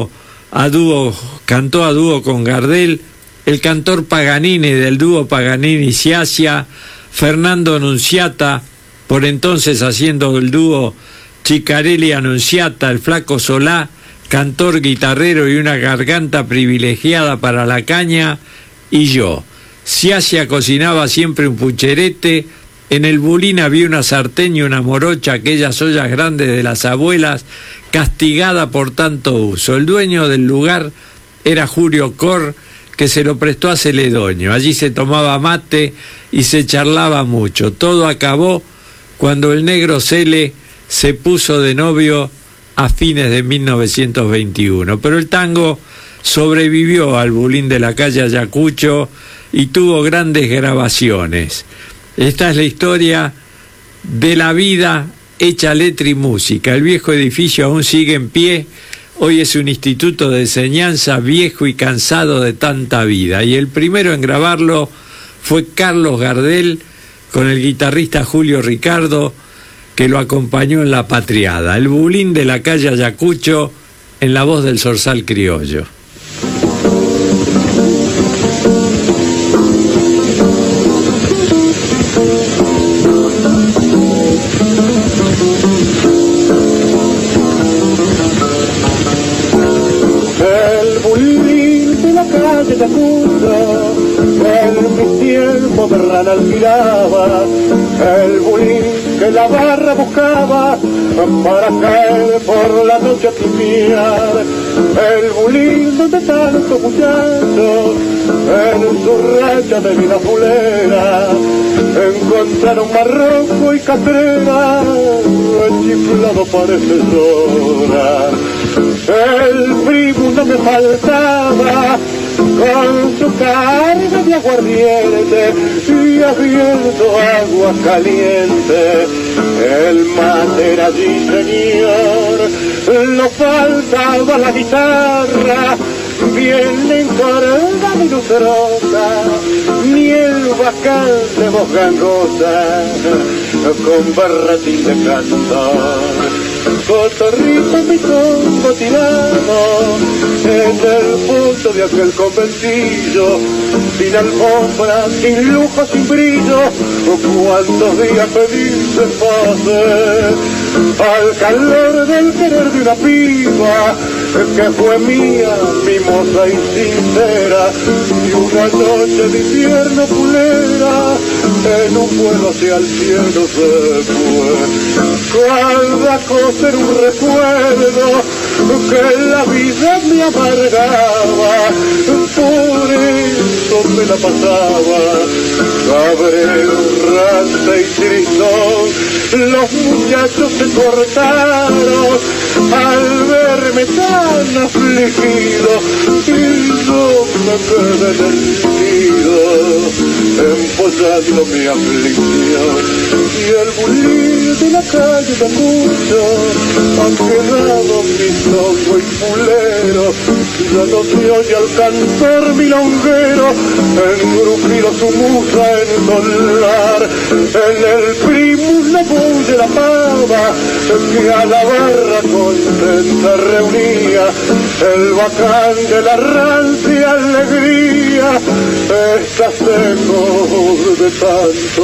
cantó a dúo con Gardel, el cantor Paganini del dúo Paganini-Siasia, Fernando Nunziata, por entonces haciendo el dúo Chicarelli-Annunziata, el Flaco Solá, cantor guitarrero y una garganta privilegiada para la caña, y yo. Siasia cocinaba siempre un pucherete, en el bulín había una sartén y una morocha, aquellas ollas grandes de las abuelas, castigada por tanto uso. El dueño del lugar era Julio Cor, que se lo prestó a Celedonio. Allí se tomaba mate y se charlaba mucho. Todo acabó cuando el negro Cele se puso de novio a fines de 1921, pero el tango sobrevivió al bulín de la calle Ayacucho y tuvo grandes grabaciones. Esta es la historia de la vida hecha letra y música. El viejo edificio aún sigue en pie, hoy es un instituto de enseñanza viejo y cansado de tanta vida, y el primero en grabarlo fue Carlos Gardel con el guitarrista Julio Ricardo, que lo acompañó en la patriada. El bulín de la calle Ayacucho, en la voz del zorzal criollo. El bulín de la calle Ayacucho, en mis tiempos de rana alquilaba, el bulín que la barra buscaba para caer por la noche a triviar, el bulín donde tantos muchachos en su racha de vida fulera encontraron marroco y catrera, chiflado parece llorar. El primo no me faltaba con su carga de aguardiente y habiendo agua caliente. El mate era allí, señor, no faltaba la guitarra bien encordada y lustrosa, ni el bacal de voz gangosa con barretín de cantor. cotorrito mi tongo tirado en el fondo de aquel conventillo, sin alfombra, sin lujo, sin brillo, cuántos días felices pasé al calor del querer de una piba que fue mía, mimosa y sincera, y una noche de invierno culera en un vuelo hacia el cielo se fue. Cada cosa era un recuerdo que la vida me amargaba, por eso me la pasaba cabrero, rata y tristón. Los muchachos se cortaron al verme tan afligido y yo me quedé en el nido empollando mi aflicción. Y el bullir de la calle de Cuyo han quedado mi tongo y fulero, ya no se oye al cantor milonguero engrupido su musa en solar. En el primus la voz de la pava que a la barra contenta reunía el bacán de la rancia alegría. Está seco de tanto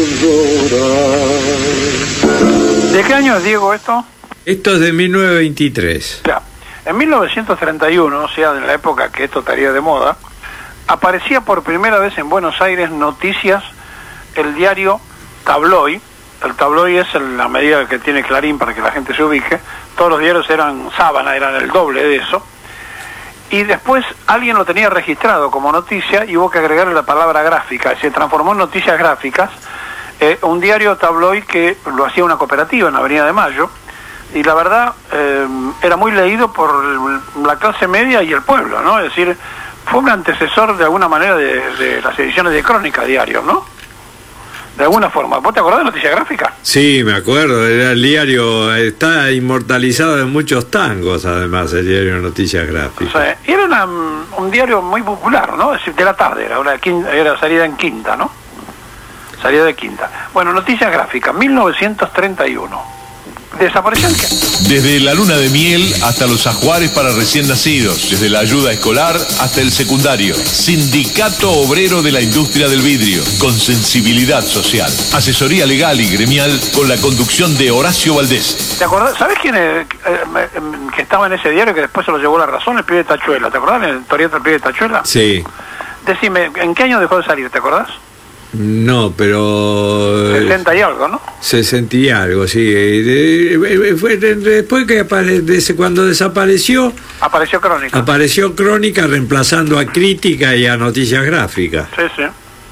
llorar. ¿De qué año es, Diego, esto? Esto es de 1923. Ya. En 1931, o sea, en la época que esto estaría de moda, aparecía por primera vez en Buenos Aires Noticias el diario Tabloid. El Tabloid es la medida que tiene Clarín para que la gente se ubique. Todos los diarios eran sábana, eran el doble de eso. Y después alguien lo tenía registrado como noticia y hubo que agregarle la palabra gráfica. Se transformó en Noticias Gráficas. Un diario Tabloid que lo hacía una cooperativa en Avenida de Mayo. Y la verdad, era muy leído por la clase media y el pueblo, ¿no? Es decir, fue un antecesor de alguna manera de las ediciones de Crónica diario, ¿no? De alguna forma. ¿Vos te acordás de Noticias Gráficas? Sí, me acuerdo. Era el diario, está inmortalizado en muchos tangos, además, el diario Noticias Gráficas. O sea, y era un diario muy popular, ¿no? Es decir, de la tarde, era salida en quinta, ¿no? Salida de quinta. Bueno, Noticias Gráficas, 1931. ¿Desapareció en qué? Desde la luna de miel hasta los ajuares para recién nacidos, desde la ayuda escolar hasta el secundario. Sindicato Obrero de la Industria del Vidrio, con sensibilidad social. Asesoría legal y gremial con la conducción de Horacio Valdés. ¿Te acordás? ¿Sabés quién es, que estaba en ese diario que después se lo llevó La Razón? El pibe de Tachuela. ¿Te acordás de la historieta del pibe de Tachuela? Sí. Decime, ¿en qué año dejó de salir? ¿Te acordás? No, pero... 60 y algo, ¿no? 60 y algo, sí. Fue después que cuando desapareció... Apareció Crónica. Apareció Crónica reemplazando a Crítica y a Noticias Gráficas. Sí, sí.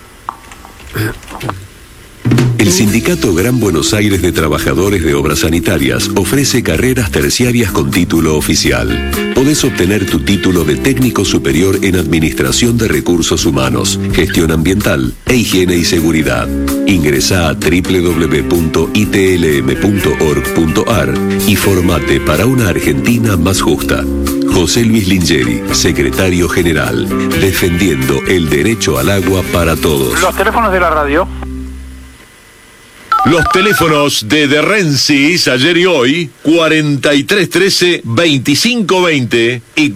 El Sindicato Gran Buenos Aires de Trabajadores de Obras Sanitarias ofrece carreras terciarias con título oficial. Podés obtener tu título de técnico superior en Administración de Recursos Humanos, Gestión Ambiental e Higiene y Seguridad. Ingresá a www.itlm.org.ar y formate para una Argentina más justa. José Luis Lingeri, Secretario General, defendiendo el derecho al agua para todos. Los teléfonos de la radio. Los teléfonos de Rensis ayer y hoy, 4313-2520 y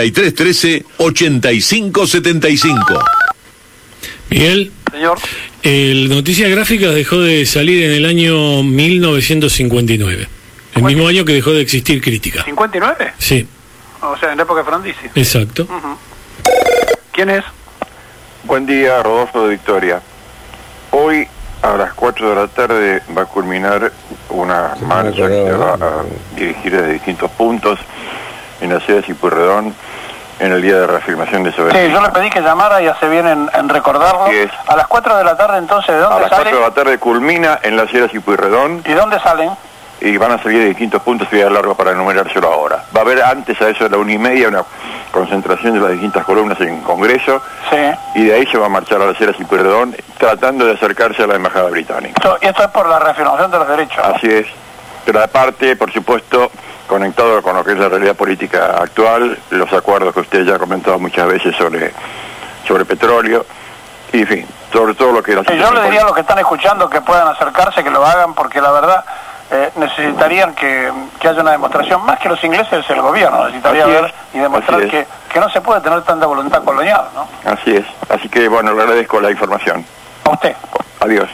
4313-8575. Miguel. Señor. El Noticias Gráficas dejó de salir en el año 1959. El mismo año que dejó de existir Crítica. ¿59? Sí. O sea, en la época de Frondizi. Exacto. ¿Quién es? Buen día, Rodolfo de Victoria. Hoy a las 4 de la tarde va a culminar una marcha que se va a dirigir desde distintos puntos en la ciudad de Cipurredón en el día de reafirmación de soberanía. Sí, yo le pedí que llamara y hace bien en recordarlo. A las 4 de la tarde, entonces, ¿de dónde sale? A las 4 de la tarde culmina en la ciudad de Cipurredón. ¿Y dónde salen? Y van a salir de distintos puntos y voy a dar largo para enumerárselo ahora. Va a haber antes a eso de la 1:30 una concentración de las distintas columnas en Congreso. Sí. Y de ahí se va a marchar a la ciudad de Cipurredón tratando de acercarse a la Embajada Británica. Esto es por la reafirmación de los derechos, ¿no? Así es. Pero aparte, por supuesto, conectado con lo que es la realidad política actual, los acuerdos que usted ya ha comentado muchas veces sobre petróleo, y en fin, sobre todo lo que... Sí, yo le diría a los que están escuchando que puedan acercarse, que lo hagan, porque la verdad, necesitarían que haya una demostración, más que los ingleses, el gobierno necesitaría ver y demostrar que no se puede tener tanta voluntad colonial, ¿no? Así es. Así que, bueno, le agradezco la información. A usted. Adiós.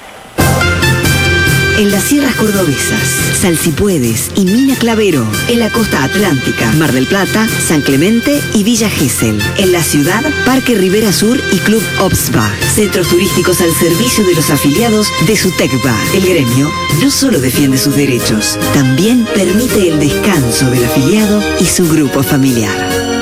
En las sierras cordobesas, Salsipuedes y Mina Clavero. En la costa atlántica, Mar del Plata, San Clemente y Villa Gesell. En la ciudad, Parque Rivera Sur y Club Obsbach. Centros turísticos al servicio de los afiliados de SUTECBA. El gremio no solo defiende sus derechos, también permite el descanso del afiliado y su grupo familiar.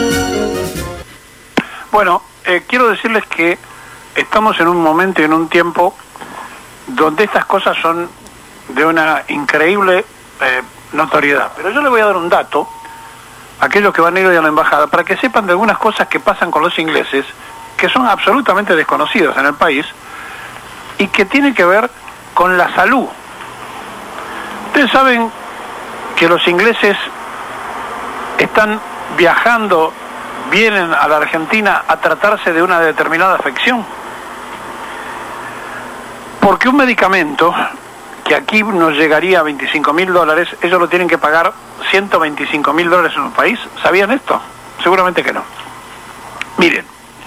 Bueno, quiero decirles que estamos en un momento y en un tiempo donde estas cosas son de una increíble notoriedad. Pero yo le voy a dar un dato a aquellos que van a ir hoy a la embajada para que sepan de algunas cosas que pasan con los ingleses que son absolutamente desconocidas en el país y que tienen que ver con la salud. Ustedes saben que los ingleses están viajando, vienen a la Argentina a tratarse de una determinada afección. Porque un medicamento que aquí nos llegaría a $25.000, ellos lo tienen que pagar $125.000 en un país. ¿Sabían esto? Seguramente que no. Miren,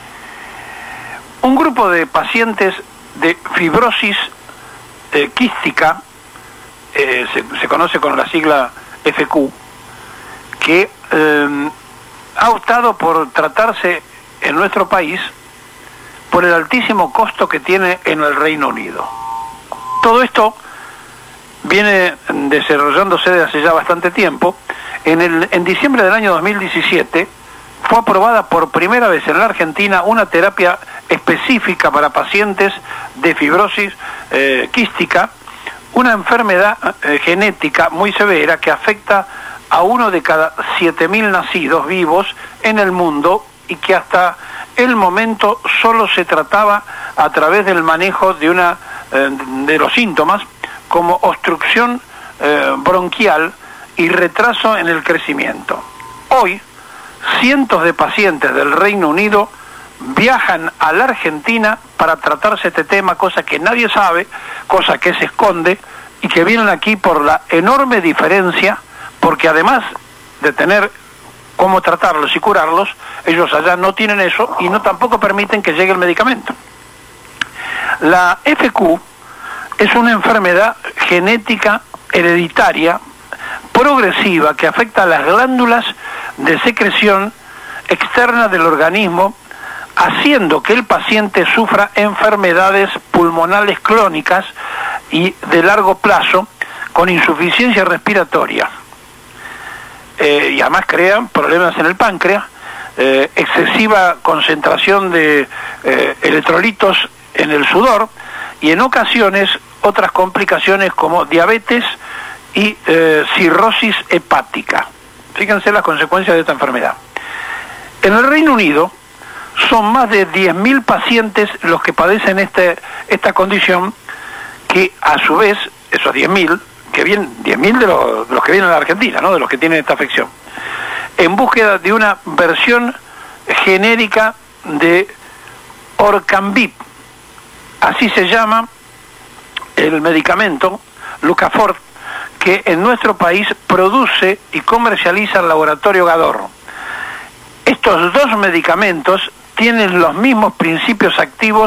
un grupo de pacientes de fibrosis quística, se conoce con la sigla FQ, que ha optado por tratarse en nuestro país por el altísimo costo que tiene en el Reino Unido. Todo esto viene desarrollándose desde hace ya bastante tiempo. En diciembre del año 2017 fue aprobada por primera vez en la Argentina una terapia específica para pacientes de fibrosis quística, una enfermedad genética muy severa que afecta a 1 de cada 7.000 nacidos vivos en el mundo y que hasta el momento solo se trataba a través del manejo de los síntomas como obstrucción bronquial y retraso en el crecimiento. Hoy, cientos de pacientes del Reino Unido viajan a la Argentina para tratarse este tema, cosa que nadie sabe, cosa que se esconde, y que vienen aquí por la enorme diferencia, porque además de tener cómo tratarlos y curarlos, ellos allá no tienen eso y no tampoco permiten que llegue el medicamento. La FQ es una enfermedad genética hereditaria progresiva que afecta a las glándulas de secreción externa del organismo, haciendo que el paciente sufra enfermedades pulmonales crónicas y de largo plazo con insuficiencia respiratoria. Y además crean problemas en el páncreas, excesiva concentración de electrolitos en el sudor y en ocasiones otras complicaciones como diabetes y cirrosis hepática. Fíjense las consecuencias de esta enfermedad. En el Reino Unido son más de 10.000 pacientes los que padecen esta condición, que a su vez, esos 10.000, que vienen 10.000 de los que vienen a la Argentina, ¿no?, de los que tienen esta afección, en búsqueda de una versión genérica de Orcambip, así se llama el medicamento Lucafort, que en nuestro país produce y comercializa el laboratorio Gador. Estos dos medicamentos tienen los mismos principios activos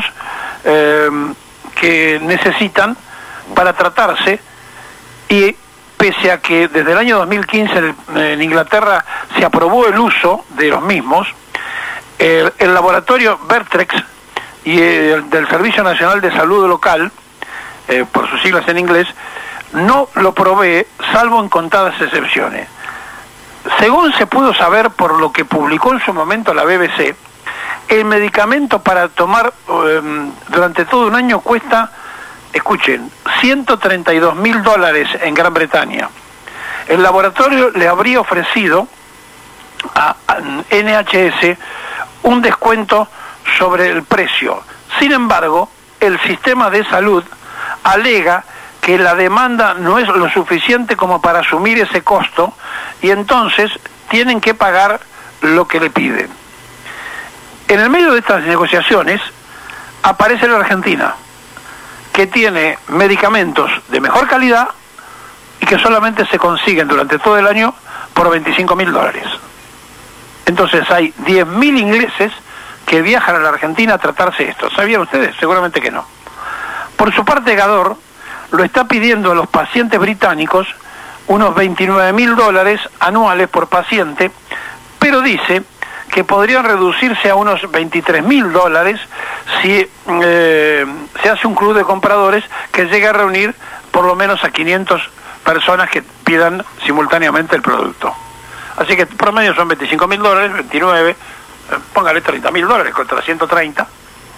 que necesitan para tratarse, y pese a que desde el año 2015 en Inglaterra se aprobó el uso de los mismos, el laboratorio Vertex y del Servicio Nacional de Salud Local, por sus siglas en inglés, no lo provee, salvo en contadas excepciones. Según se pudo saber por lo que publicó en su momento la BBC, el medicamento para tomar durante todo un año cuesta, escuchen, $132.000 en Gran Bretaña. El laboratorio le habría ofrecido a NHS un descuento sobre el precio. Sin embargo, el sistema de salud alega que la demanda no es lo suficiente como para asumir ese costo, y entonces tienen que pagar lo que le piden. En el medio de estas negociaciones aparece la Argentina, que tiene medicamentos de mejor calidad y que solamente se consiguen durante todo el año por $25.000. Entonces hay 10.000 ingleses que viajan a la Argentina a tratarse esto. ¿Sabían ustedes? Seguramente que no. Por su parte, Gador lo está pidiendo a los pacientes británicos unos $29.000 anuales por paciente, pero dice que podrían reducirse a unos $23.000 si se hace un club de compradores que llegue a reunir por lo menos a 500 personas que pidan simultáneamente el producto. Así que el promedio son $25.000, 29, póngale $30.000 contra 130.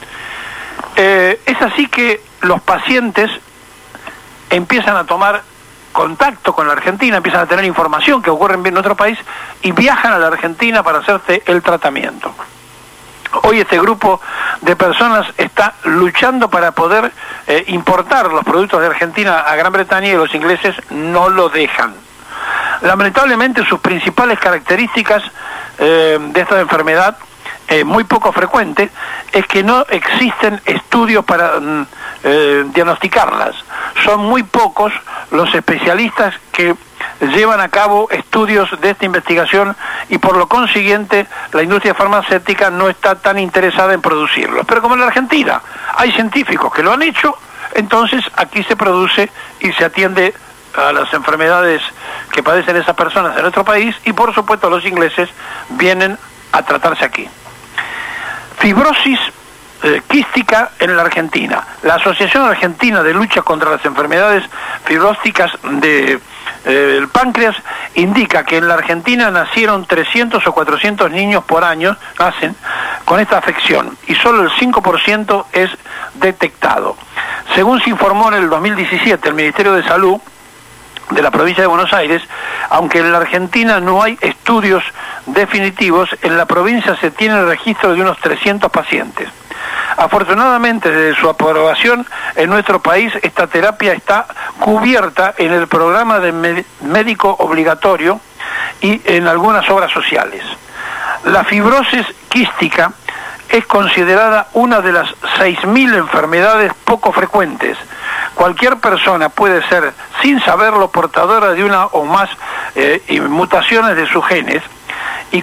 Es así que los pacientes empiezan a tomar contacto con la Argentina, empiezan a tener información que ocurre en nuestro país y viajan a la Argentina para hacerse el tratamiento. Hoy este grupo de personas está luchando para poder importar los productos de Argentina a Gran Bretaña y los ingleses no lo dejan. Lamentablemente sus principales características de esta enfermedad, muy poco frecuente, es que no existen estudios para diagnosticarlas. Son muy pocos los especialistas que llevan a cabo estudios de esta investigación y por lo consiguiente la industria farmacéutica no está tan interesada en producirlos. Pero como en la Argentina hay científicos que lo han hecho, entonces aquí se produce y se atiende a las enfermedades que padecen esas personas en nuestro país y por supuesto los ingleses vienen a tratarse aquí. Fibrosis quística en la Argentina. La Asociación Argentina de Lucha contra las Enfermedades Fibrósticas del Páncreas indica que en la Argentina nacieron 300 o 400 niños por año, nacen con esta afección, y solo el 5% es detectado. Según se informó en el 2017 el Ministerio de Salud de la provincia de Buenos Aires, aunque en la Argentina no hay estudios definitivos, en la provincia se tiene el registro de unos 300 pacientes. Afortunadamente, desde su aprobación en nuestro país, esta terapia está cubierta en el programa de médico obligatorio y en algunas obras sociales. La fibrosis quística es considerada una de las 6.000 enfermedades poco frecuentes. Cualquier persona puede ser, sin saberlo, portadora de una o más mutaciones de sus genes y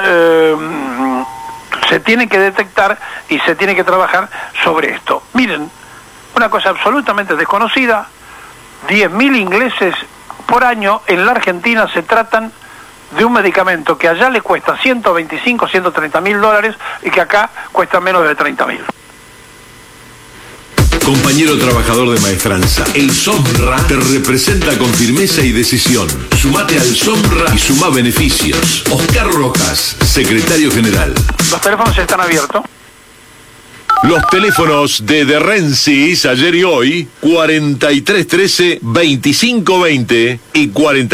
se tiene que detectar y se tiene que trabajar sobre esto. Miren, una cosa absolutamente desconocida, 10.000 ingleses por año en la Argentina se tratan de un medicamento que allá le cuesta $125.000, $130.000 y que acá cuesta menos de $30.000. Compañero trabajador de maestranza, el SOMRA te representa con firmeza y decisión. Sumate al SOMRA y sumá beneficios. Oscar Rojas, secretario general. Los teléfonos están abiertos. Los teléfonos de Rensis ayer y hoy, 4313-2520 y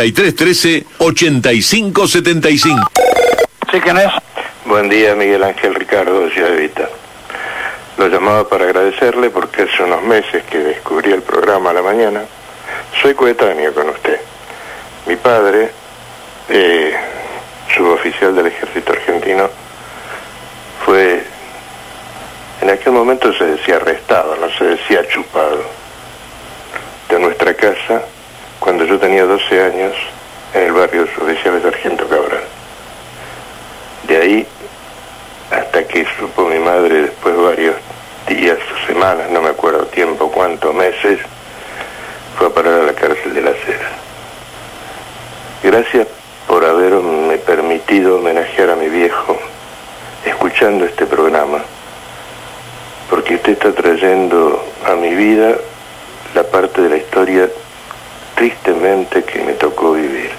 4313-8575. ¿Sí, quién es? Buen día, Miguel Ángel Ricardo de Ciudad Evita. Lo llamaba para agradecerle porque hace unos meses que descubrí el programa a la mañana. Soy coetáneo con usted. Mi padre, suboficial del ejército argentino, fue, en aquel momento se decía arrestado, no se decía chupado, de nuestra casa cuando yo tenía 12 años en el barrio de suboficiales de Sargento Cabral. De ahí hasta que supo mi madre, después de varios días o semanas, no me acuerdo tiempo, cuántos meses, fue a parar a la cárcel de Las Heras. Gracias por haberme permitido homenajear a mi viejo escuchando este programa, porque usted está trayendo a mi vida la parte de la historia tristemente que me tocó vivir.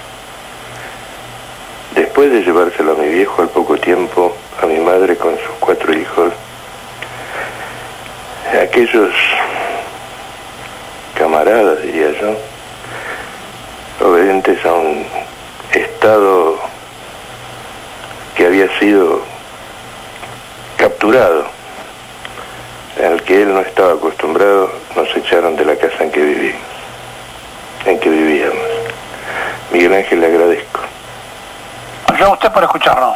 Después de llevárselo a mi viejo, al poco tiempo a mi madre con sus 4 hijos, aquellos camaradas, diría yo, obedientes a un Estado que había sido capturado, al que él no estaba acostumbrado, nos echaron de la casa en que vivíamos. Miguel Ángel, le agradezco. Yo a usted por escucharnos.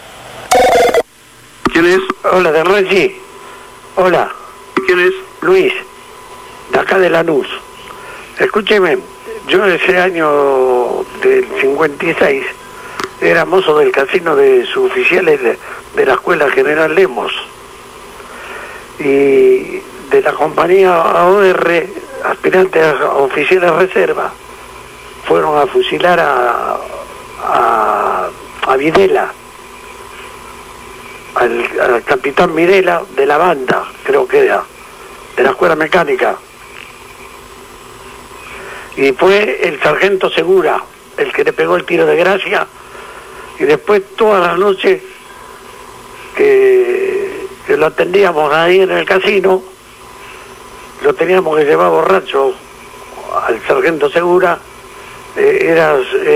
¿Quién es? Hola, de Renzi. Hola. ¿Quién es? Luis, de acá de Lanús. Escúcheme, yo ese año del 56 era mozo del casino de suboficiales de la Escuela General Lemos y de la compañía AOR, aspirantes a oficiales reserva, fueron a fusilar a Videla, al capitán Videla de la banda, creo que era, de la Escuela Mecánica. Y fue el sargento Segura el que le pegó el tiro de gracia, y después todas las noches que lo atendíamos ahí en el casino, lo teníamos que llevar borracho al sargento Segura, era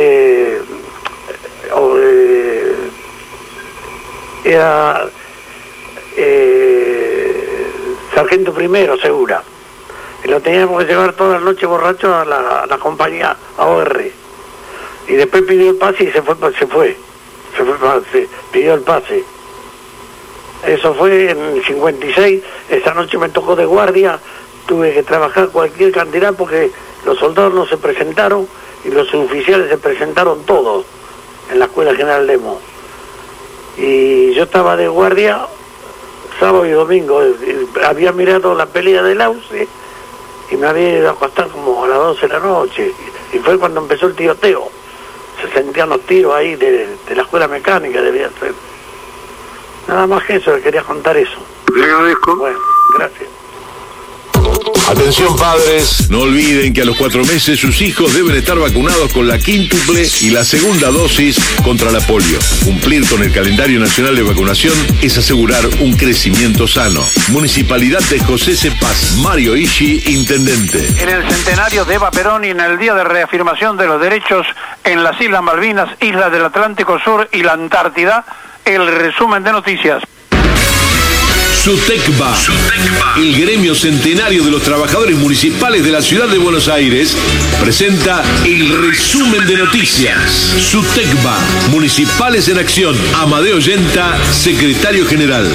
sargento primero Segura, y lo teníamos que llevar toda la noche borracho a la compañía AOR, y después pidió el pase y se pidió el pase. Eso fue en el 56, esa noche me tocó de guardia, tuve que trabajar cualquier cantidad porque los soldados no se presentaron y los oficiales se presentaron todos en la Escuela General Lemos. Y yo estaba de guardia sábado y domingo, había mirado la pelea del Auce y me había ido a acostar como a las 12 de la noche, y fue cuando empezó el tiroteo. Se sentían los tiros ahí de la Escuela Mecánica, debía ser. Nada más que eso, le quería contar eso. Le agradezco. Bueno, gracias. Atención padres, no olviden que a los 4 meses sus hijos deben estar vacunados con la quíntuple y la segunda dosis contra la polio. Cumplir con el calendario nacional de vacunación es asegurar un crecimiento sano. Municipalidad de José C. Paz, Mario Ishi, intendente. En el centenario de Eva Perón y en el día de reafirmación de los derechos en las Islas Malvinas, Islas del Atlántico Sur y la Antártida, el resumen de noticias. SUTECBA, el gremio centenario de los trabajadores municipales de la ciudad de Buenos Aires, presenta el resumen de noticias. SUTECBA, Municipales en Acción. Amadeo Yenta, secretario general.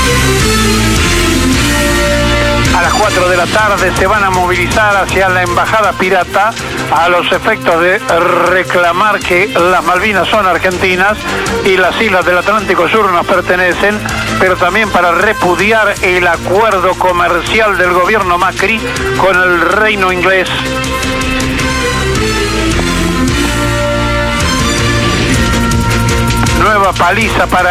A las 4 de la tarde se van a movilizar hacia la Embajada Pirata a los efectos de reclamar que las Malvinas son argentinas y las Islas del Atlántico Sur nos pertenecen, pero también para repudiar el acuerdo comercial del gobierno Macri con el Reino Inglés. Nueva paliza para